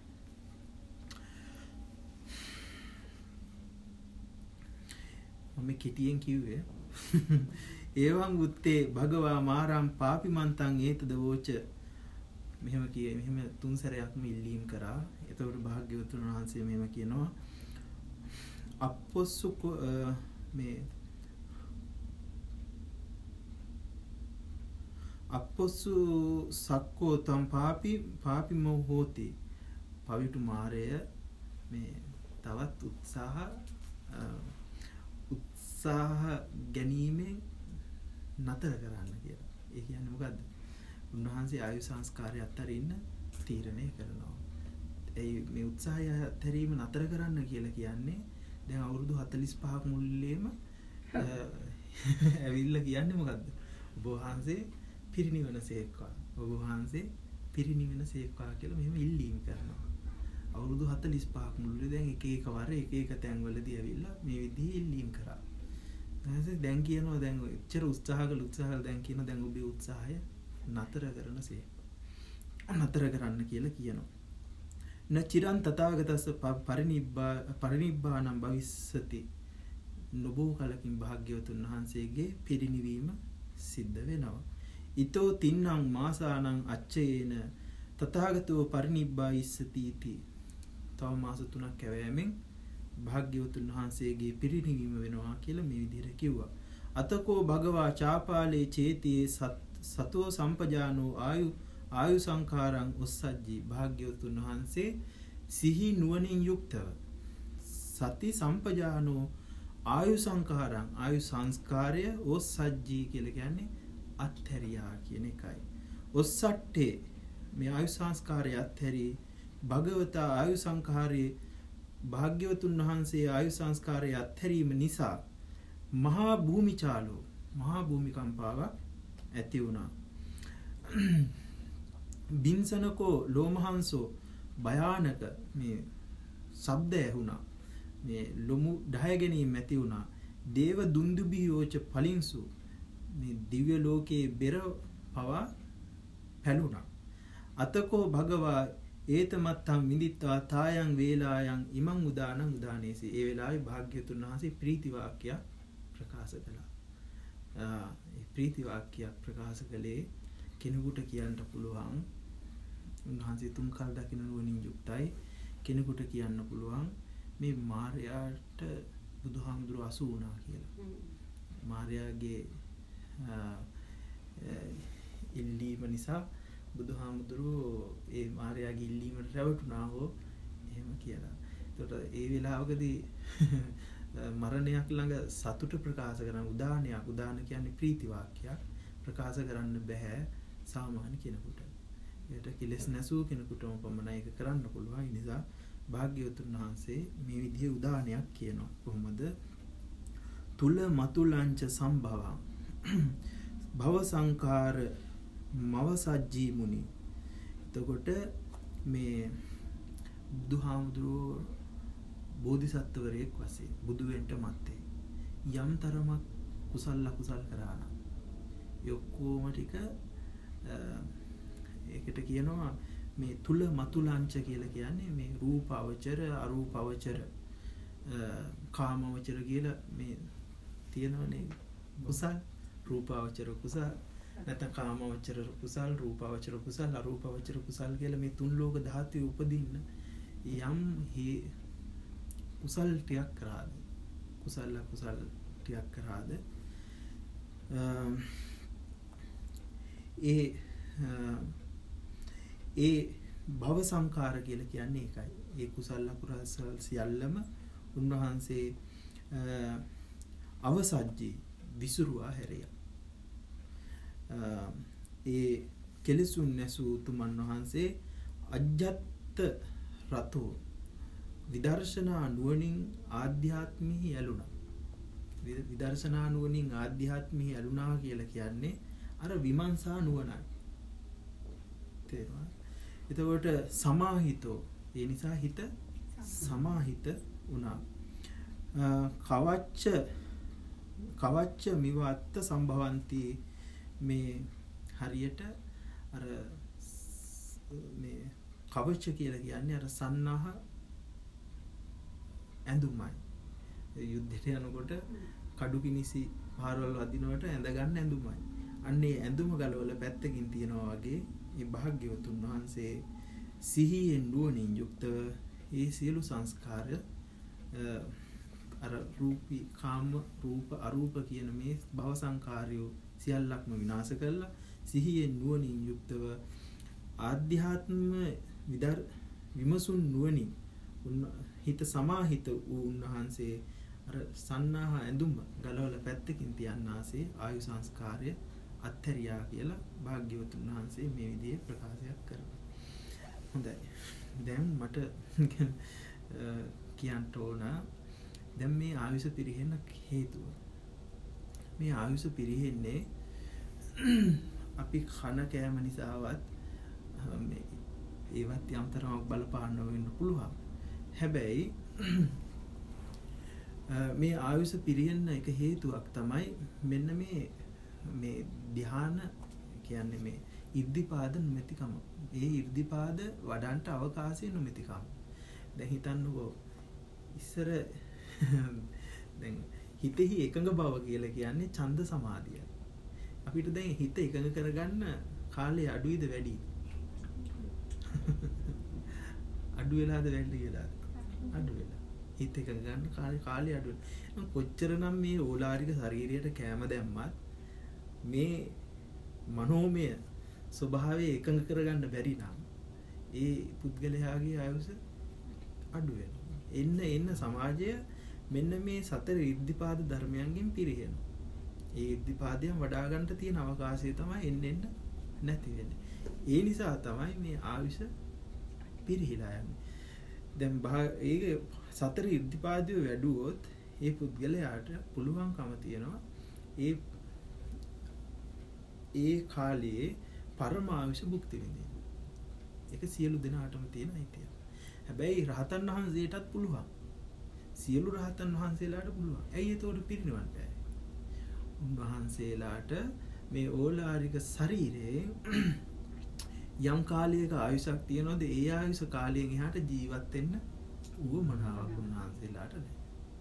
Speaker 1: මම කෙටියෙන් කිව්වේ ඒවං උත්තේ භගවා මාරම් පාපිමන්තං ඒතද වෝච මෙහෙම තුන් සැරයක්ම ඉල්ලීම් කරා. එතකොට භාග්‍යවතුන් වහන්සේ මෙහෙම කියනවා අපොස්සු මේ අපොස්සු සක්කෝ තම් පාපිමෝ හෝති. පවිතු මාරය මේ තවත් උත්සාහ ගැනීමෙන් නතර කරන්න කියලා. ඒ කියන්නේ මොකද්ද? උන්වහන්සේ ආයු සංස්කාරය අත්තරින්න තීරණය කරනවා. ඒ මේ උත්සාහය අත්තරීම නතර කරන්න කියලා කියන්නේ දැන් අවුරුදු 45ක් මුල්ලේම ඇවිල්ලා කියන්නේ මොකද්ද? ඔබ වහන්සේ පිරිනිවන සේක්වා. ඔබ වහන්සේ පිරිනිවන සේක්වා කියලා මෙහෙම ඉල්ලීම් කරනවා. අවුරුදු 45ක් මුළුල්ලේ දැන් එක එක වර එක එක තැන්වලදී ඇවිල්ලා මේ විදිහේ ඉල්ලීම් කරා. ඊට දැන් කියනවා දැන් එච්චර උත්සාහ දැන් කියනවා දැන් ඔබේ උත්සාහය නතර කරනසේ. නතර කරන්න කියලා කියනවා. න චිරන් තථාගතස්ස පරිනිබ්බානම් භවිස්සති. නොබෝ කලකින් භාග්‍යවතුන් වහන්සේගේ පිරිනිවීම සිද්ධ වෙනවා. ඊතෝ තින්නම් මාසානං අච්චේන තථාගතෝ පරිනිබ්බායිස්සති इति. තව මාස 3ක් කැවෑමෙන් භාග්‍යවතුන් වහන්සේගේ පිරිනිවීම වෙනවා කියලා මේ විදිහට කිව්වා. අතකෝ භගවා චාපාලේ චේතියේ සතෝ සම්පජානෝ ආයු සංඛාරං උස්සජ්ජි. භාග්‍යවතුන් වහන්සේ සිහි නුවණින් යුක්තව සති සම්පජානෝ ආයු සංඛාරං ආයු සංස්කාරය උස්සජ්ජි කියලා කියන්නේ අත්හැරියා කියන එකයි. ඔස්සට්ටේ මේ ආයු සංස්කාරය අත්හැරි භගවතා ආයු සංඛාරයේ භාග්‍යවතුන් වහන්සේ ආයු සංස්කාරය අත්හැරීම නිසා මහා භූමිචාලෝ මහා භූමිකම්පාවක් ඇති වුණා. බින්සනකෝ ලෝමහංසෝ භයානක මේ ශබ්ද ඇහුණා. මේ ලොමු ඩහය ගැනීම ඇති වුණා. දේව දුන්දුබියෝච පලින්සු මේ දිව්‍ය ලෝකයේ බෙර පවා පැලුණා. අතකෝ භගවා ඒතමත්තම් විදිත්වා තායන් වේලායන් ඉමං උදානං උදානේසි. ඒ වෙලාවේ භාග්‍යවතුන් වහන්සේ ප්‍රීති වාක්‍යයක් ප්‍රකාශ කළා. ඒ ප්‍රීති වාක්‍යයක් ප්‍රකාශ කළේ කෙනෙකුට කියන්න පුළුවන් උන්වහන්සේ තුන් කල් දකින නුවණින් යුක්තයි. කෙනෙකුට කියන්න පුළුවන් මේ මාර්යාට බුදුහාමුදුරුව අසු වුණා කියලා. මාර්යාගේ ඉල්ලීම නිසා බුදුහාමුදුරුවෝ ඒ මාර්යාගේ ඉල්ලීමට රැවටුණා හෝ එහෙම කියලා. එතකොට ඒ වෙලාවකදී මරණයක් ළඟ සතුට ප්‍රකාශ කරන උදානයක්, උදාන කියන්නේ ප්‍රීති වාක්‍යයක් ප්‍රකාශ කරන්න බෑ සාමාන්‍ය කෙනෙකුට. ඒකට කිලස් නැසූ කෙනෙකුටම පමණයි ඒක කරන්න පුළුවන්. ඒ නිසා භාග්‍යවතුන් වහන්සේ මේ විදිහේ උදානයක් කියනවා. කොහොමද? තුල මතුලංච සම්භවං භව සංඛාර මවසජ්ජී මුනි. එතකොට මේ බුදුහාමුදුරුවෝ බෝධිසත්වවරයෙක් වශයෙන් බුදු වෙන්න මත්තේ යම් තරමක් කුසල අකුසල් කරා නම් ඒ ඔක්කොම ටික ඒකට කියනවා මේ තුල මතුලංච කියලා කියන්නේ මේ රූපවචර අරූපවචර කාමවචර කියලා මේ තියෙනවනේ කුසල්. රූපවචර කුසල නැත්නම් කාමවචර කුසල්, රූපවචර කුසල්, අරූපවචර කුසල් කියලා මේ තුන් ලෝක ධාතුවේ උපදින්න යම් කුසල් ටිකක් කරාද, කුසල අකුසල් ටිකක් කරාද ඒ භව සංඛාර කියලා කියන්නේ ඒකයි. ඒ කුසල අකුසල් සියල්ලම උන්වහන්සේ අවසජ්ජී විසුරුවා හැරියා. ඒ කෙලෙසුන් නැසූ තුමන් වහන්සේ අජ්ජත් රතෝ විදර්ශනා නුවණින් ආධ්‍යාත්මෙහි ඇලුණා. විදර්ශනා නුවණින් ආධ්‍යාත්මෙහි ඇලුණා කියලා කියන්නේ අර විමර්ශනා නුවණයි. තේරුණා? එතකොට සමාහිතෝ ඒ නිසා හිත සමාහිත වුණා. කවච්ච මිවත්ත සම්භවಂತಿ මේ හරියට අර මේ කවච කියලා කියන්නේ අර සන්නාහ ඇඳුමයි. යුද්ධයට යනකොට කඩු කිනිසි පාරවල් වදිනකොට ඇඳ ගන්න ඇඳුමයි. අන්නේ ඇඳුම ගලවලා පැත්තකින් තියනවා වගේ මේ භාග්‍යවතුන් වහන්සේ සිහියෙන් නුවණින් යුක්තව මේ සියලු සංස්කාර අර රූපී කාම රූප අරූප කියන මේ භව සංකාරයෝ සියල්ලක්ම විනාශ කරලා සිහියෙන් නුවණින් යුක්තව ආධ්‍යාත්ම විමසුන් නුවණින් හිත සමාහිත වූ උන්වහන්සේ අර සන්නාහ ඇඳුම ගලවලා පැත්තකින් තියන්න ආසේ ආයු සංස්කාරය අත්හැරියා කියලා භාග්‍යවතුන් වහන්සේ මේ විදිහේ ප්‍රකාශයක් කරනවා. හොඳයි. දැන් මට කියන්න ඕන දැන් මේ ආයුෂ පිරිහෙන්න හේතුව. මේ ආයුෂ පිරිහෙන්නේ අපි කන කෑම නිසාවත් මේ ඒවත් යම්තරමක් බලපාන්න වෙන්න පුළුවන්. හැබැයි මේ ආයුෂ පිරිහෙන්න එක හේතුවක් තමයි මෙන්න මේ ධ්‍යාන කියන්නේ මේ ඉර්ධිපාද නොමැතිකම. ඒ ඉර්ධිපාද වඩන්ට අවකාශය නොමැතිකම. දැන් හිතන්නකෝ ඉස්සර දැන් හිතෙහි එකඟ බව කියලා කියන්නේ ඡන්ද සමාධිය. අපිට දැන් හිත එකඟ කරගන්න කාලය අඩුයිද වැඩිද? අඩු වෙලාද වැඩි වෙලාද? අඩු වෙලා. හිත එකඟ ගන්න කාලය අඩු වෙනවා. කොච්චරනම් මේ ඕලාරික ශරීරයට කැම දැම්මත් මේ මනෝමය ස්වභාවය එකඟ කරගන්න බැරි නම් ඒ පුද්ගලයාගේ ආයුෂ අඩු වෙනවා. එන්න සමාජය මෙන්න මේ සතර ඉර්ධිපාද ධර්මයන්ගෙන් පිරිහෙනවා. ඒ ඉර්ධිපාදයන් වඩා ගන්නට තියෙන අවකාශය තමයි එන්න නැති වෙන්නේ. ඒ නිසා තමයි මේ ආයුෂ පිරිහිලා යන්නේ. දැන් ඒක සතර ඉර්ධිපාදය වැඩුවොත් ඒ පුද්ගලයාට පුළුවන්කම තියෙනවා ඒ කාලයේ පරම ආයුෂ භුක්ති විඳින්න. ඒක සියලු දෙනාටම තියෙන අයිතිය. හැබැයි රහතන් වහන්සේටත් පුළුවන්. සියලු රහතන් වහන්සේලාට පුළුවන්. ඇයි ඒතකොට පිරිනිවන් පෑවේ? උන්වහන්සේලාට මේ ඕලාරික ශරීරයේ යම් කාලයක ආයුෂක් තියෙනවද ඒ ආයුෂ කාලයෙන් එහාට ජීවත් වෙන්න උවමනාවක් උන්වහන්සේලාට නැහැ.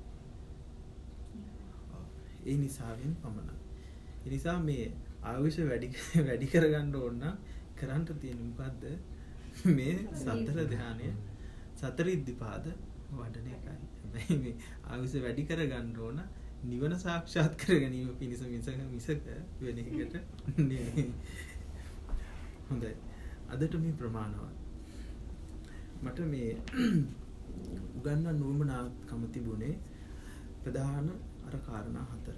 Speaker 1: ඒ නිසාවෙන් පමණයි. ඒ නිසා මේ ආයුෂ වැඩි කරගන්න ඕන නම් කරන්න තියෙන මොකද්ද? මේ සතර ධානය සතර ඉද්ධිපාද වඩන එකයි. හැබැයි මේ ආයුෂ වැඩි කරගන්න ඕන නිවන සාක්ෂාත් කර ගැනීම පිණිස මිසක වෙන එකට නෙවෙයි. හොඳයි. අදට මේ ප්‍රමාණවත්. මට මේ උගන්වන්න නුවමනාකම තිබුණේ ප්‍රධාන අර කාරණා හතර.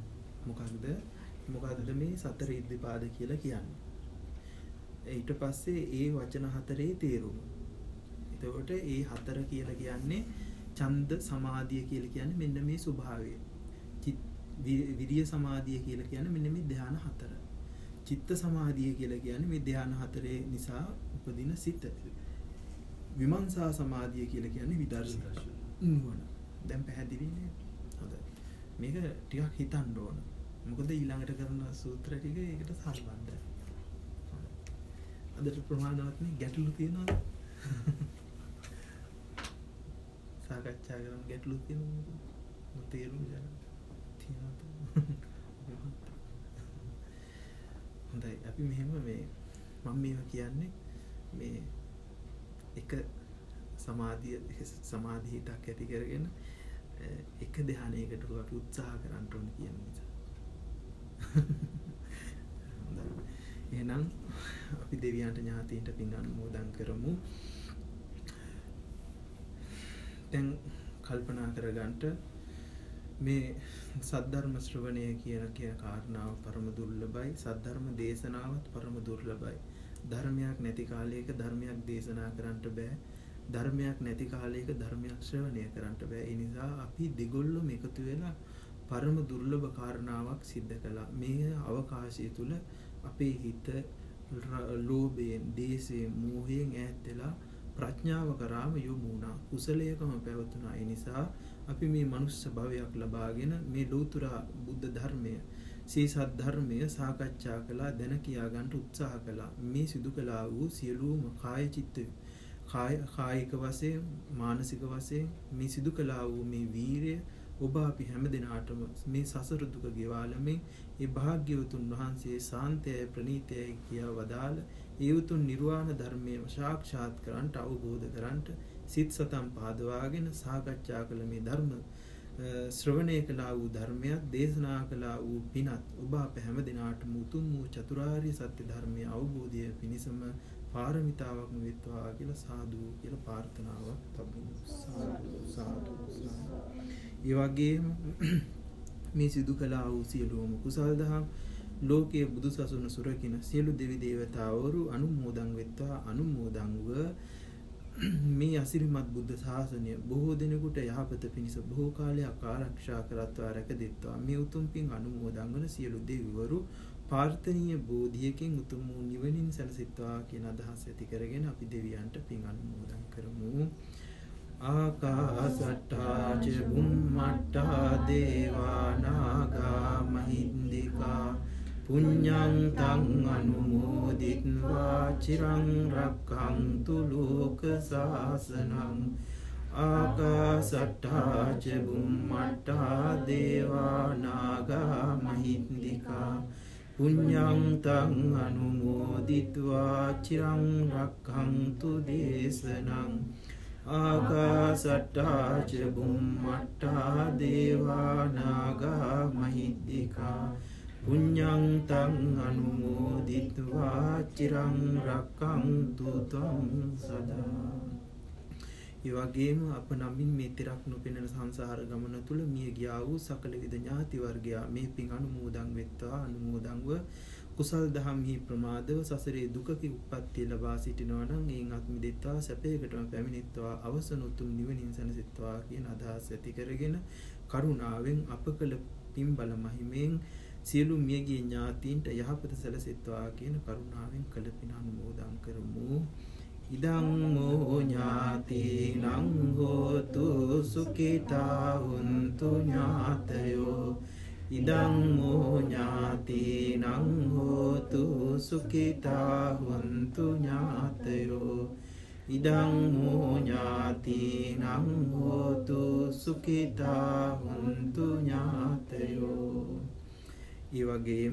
Speaker 1: මොකක්ද මේ සතර ඉද්ධිපාද කියලා කියන්නේ? ඊට පස්සේ ඒ වචන හතරේ තේරුම. එතකොට ඒ හතර කියලා කියන්නේ ඡන්ද සමාධිය කියලා කියන්නේ මෙන්න මේ ස්වභාවය. විරිය සමාධිය කියලා කියන්නේ මෙන්න මේ ධ්‍යාන හතර. චිත්ත සමාධිය කියලා කියන්නේ මේ ධ්‍යාන හතරේ නිසා උපදින සිත. විමර්ශනා සමාධිය කියලා කියන්නේ විදර්ශනා නුවණ. දැන් පැහැදිලි නේද? හොඳයි. මේක ටිකක් හිතන්න ඕන. මොකද ඊළඟට කරන සූත්‍ර ටික ඒකට සම්බන්ධයි. අදට ප්‍රමාණවත් නේ ගැටලු තියෙනවද? සාකච්ඡා කරන ගැටලු තියෙනවද? තේරුම් ගන්න. තියෙනවද? හොඳයි. අපි මෙහෙම මම මේවා කියන්නේ මේ එක සමාධිය හිතක් ඇති කරගෙන එක ධ්‍යානයකට අපි උත්සාහ කරන්න ඕන කියන නිසා. එහෙනම් අපි දෙවියන්ට ඥාතීන්ට පින් අනුමෝදන් කරමු. දැන් කල්පනා කරගන්න මේ සද්ධර්ම ශ්‍රවණය කියන කාරණාව පරම දුර්ලභයි. සද්ධර්ම දේශනාවත් පරම දුර්ලභයි. ධර්මයක් නැති කාලයක ධර්මයක් දේශනා කරන්නට බෑ. ධර්මයක් නැති කාලයක ධර්මයක් ශ්‍රවණය කරන්නට බෑ. ඒ නිසා අපි දෙගොල්ලොම එකතු වෙලා පරම දුර්ලභ කාරණාවක් සිද්ධ කළා. මේ අවකාශය තුල අපේ හිත ලෝභයෙන්, දේශයෙන්, මෝහයෙන් ඈත් වෙලා ප්‍රඥාව කරාම යොමු වුණා. කුසලයකම පැවතුණා. ඒ නිසා අපි මේ මනුස්ස භවයක් ලබාගෙන මේ ලෝතර බුද්ධ ධර්මය, සීසත් ධර්මය සාකච්ඡා කළා, දැන කියා ගන්න උත්සාහ කළා. මේ සිදු කළා වූ සියලුම කායික වශයෙන්, මානසික වශයෙන් මේ සිදු කළා වූ මේ වීරය ඔබ අපි හැම දිනාටම මේ සසර දුක ගෙවාලමින් ඒ භාග්‍යවතුන් වහන්සේ සාන්තයයි ප්‍රණීතයයි කියා වදාළ ඒ උතුම් නිර්වාණ ධර්මයේ සාක්ෂාත් කරන්ට අවබෝධ කරන්ට සිත සතම් පාදවාගෙන සාකච්ඡා කළ මේ ධර්ම ශ්‍රවණය කළා වූ ධර්මයක් දේශනා කළා වූ පිනත් ඔබ අප හැම දිනාටම උතුම් වූ චතුරාර්ය සත්‍ය ධර්මයේ අවබෝධය පිණිසම පාරමිතාවක් වෙත්වා කියලා සාදු කියලා ප්‍රාර්ථනාවක් තබමු. සාදු සාදු සාදු. ඒ වගේම මේ සිදු කළා වූ සියලුම කුසල් දහම් ලෝකයේ බුදු සසුන සුරකින සියලු දෙවි දේවතාවරු අනුමෝදන් වෙත්වා අනුමෝදන්ව මේ අසිරිමත් බුද්ධ ශාසනය බොහෝ දෙනෙකුට යහපත පිණිස බොහෝ කාලයක් ආරක්ෂා කරත්වා රැකදෙත්වා මේ උතුම් පින් අනුමෝදන් වන සියලු දෙවිවරු ප්‍රාර්ථනීය බෝධියකින් උතුම් වූ නිවනින් සැනසෙත්වා කියන අදහස ඇති කරගෙන අපි දෙවියන්ට පින් අනුමෝදන් කරමු. ආකාසට්ටා ච බුම්මට්ටා දේවා නාග මහින්దికා පුඤ්ඤං තං අනුමෝදිත්වා චිරං රක්ඛන්තු ලෝක සාසනං. ආකාසට්ටා ච බුම්මට්ටා දේවා නාග මහින්దికා පුඤ්ඤං තං අනුමෝදිත්වා චිරං රක්ඛන්තු දේශනං. ආකාසට්ටා ච බුම්මට්ටා දේවා නාග මහින්దికා පුඤ්ඤං තං අනුමෝදිත්වා චිරං රක්ඛන්තු ත්වං සදා. ඒ වගේම අප නමින් මේ තිරක් නොපෙනෙන සංසාර ගමන තුල මිය ගියා වූ සකල විද ඥාති වර්ගයා මේ පින් අනුමෝදන් වෙත්වා අනුමෝදන්ව කුසල් දහම්හි ප්‍රමාදව සසරේ දුකක උප්පත්තිය ලබා සිටිනවා නම් එයින් අත් මිදෙත්වා සැපයකටම පැමිණෙත්වා අවසන උතුම් නිවනින් සැනසෙත්වා කියන අදහස් ඇති කරගෙන කරුණාවෙන් අප කළ පින් බල මහිමෙන් සියලු මියගිය ඥාතීන්ට යහපත සැලසෙත්වා කියන කරුණාවෙන් කළ පින් අනුමෝදන් කරමු. ඉදං මෝ ඥාතීනං හෝතු සුඛිතා හුන්තු ඥාතයෝ. ඉදං මෝ ඥාතීනං හෝතු සුඛිතා හුන්තු ඥාතයෝ. ඉදං මෝ ඥාතීනං හෝතු සුඛිතා හුන්තු ඥාතයෝ. ඒ වගේම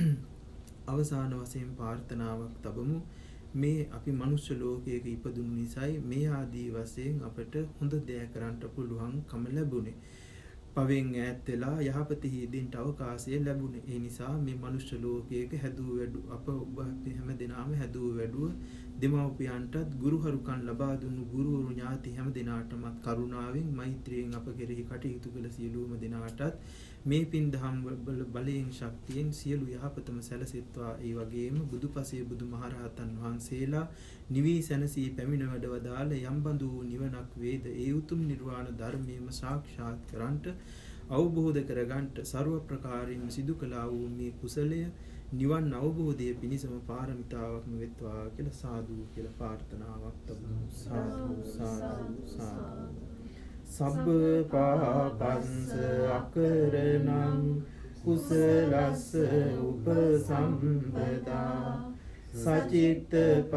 Speaker 1: අවසාන වශයෙන් ප්‍රාර්ථනාවක් තබමු. මේ අපි මනුෂ්‍ය ලෝකයක ඉපදුණු නිසායි මේ ආදී වශයෙන් අපට හොඳ දෑ කරන්නට පුළුවන්කම ලැබුණේ. පවෙන් ඈත් වෙලා යහපත හිදෙන්නට අවකාශය ලැබුණේ. ඒ නිසා මේ මනුෂ්‍ය ලෝකයක හැදූ වැඩු අප ඔබ හැම දිනම හැදූ වැඩුව දෙමව්පියන්ටත් ගුරුහරුකම් ලබා දුන්නු ගුරුවරු ඥාති හැම දිනාටමත් කරුණාවෙන් මෛත්‍රියෙන් අප කෙරෙහි කටයුතු කළ සියලුම දිනාටත් මේ පින් දහම් බලයෙන් ශක්තියෙන් සියලු යහපතම සැලසෙත්වා. ඒ වගේම බුදුපසේ බුදුමහරහතන් වහන්සේලා නිවී සැනසී පැමිණ වැඩවදාළ යම්බඳු නිවනක් වේද ඒ උතුම් නිර්වාණ ධර්මයේම සාක්ෂාත් කරන්ට අවබෝධ කරගන්නට ਸਰව ප්‍රකාරයෙන් සිදු කළා වූ මේ කුසලය නිවන් අවබෝධයේ පිණිසම පාරමිතාවක්ම වෙත්වා කියලා සාදු කියලා ප්‍රාර්ථනාවක් තබමු. සාදු සාදු සාදු. සබ්බ පාපස්ස අකරණං කුසලස්ස උපසම්පදා සචිත්ත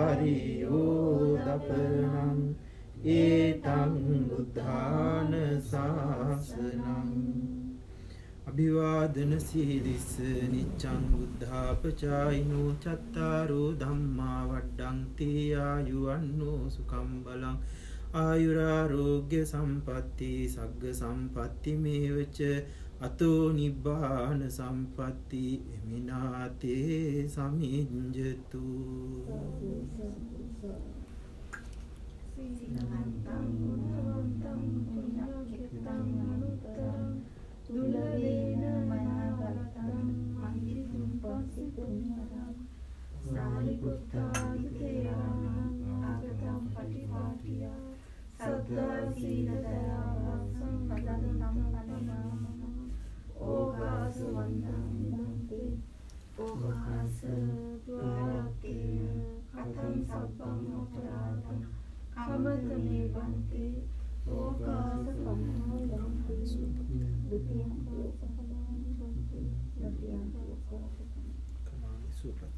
Speaker 1: පරියෝදපනං ඒතං බුද්ධාන ශාසනං. අභිවාදන සීලිස්ස නිච්ඡං බුද්ධාපචායිනෝ චත්තාරෝ ධම්මා වඩ්ඩන්ති ආයුවන්නෝ සුඛං බලං ආයුරාරෝග්‍ය සම්පatti සග්ග සම්පatti මේවච අතෝ නිබ්බාන සම්පatti එමිනාතේ සමිඤ්ජතු.
Speaker 2: සීලවන්තං ගුණවන්තං පුඤ්ඤක්ඛිතං අනුත්තරං දුලලේන මනවත්තං මහිතුම් පස්සිතුම්මරං සාරිපුත්තාදි තේරාණං ආගතං පටිපාටියා සද්දා සීල දයාවා සම්පදං නමනමම ඕඝාස වන්දං මුක්ති ඕඝාස ද්වාරත්තේන කතං සබ්බං අපරාධං කමතමේ වන්ති ඕඝාස සම්මෝලන්ති දුතියං සෝපහලං වන්ති දුතියං සෝපහලං.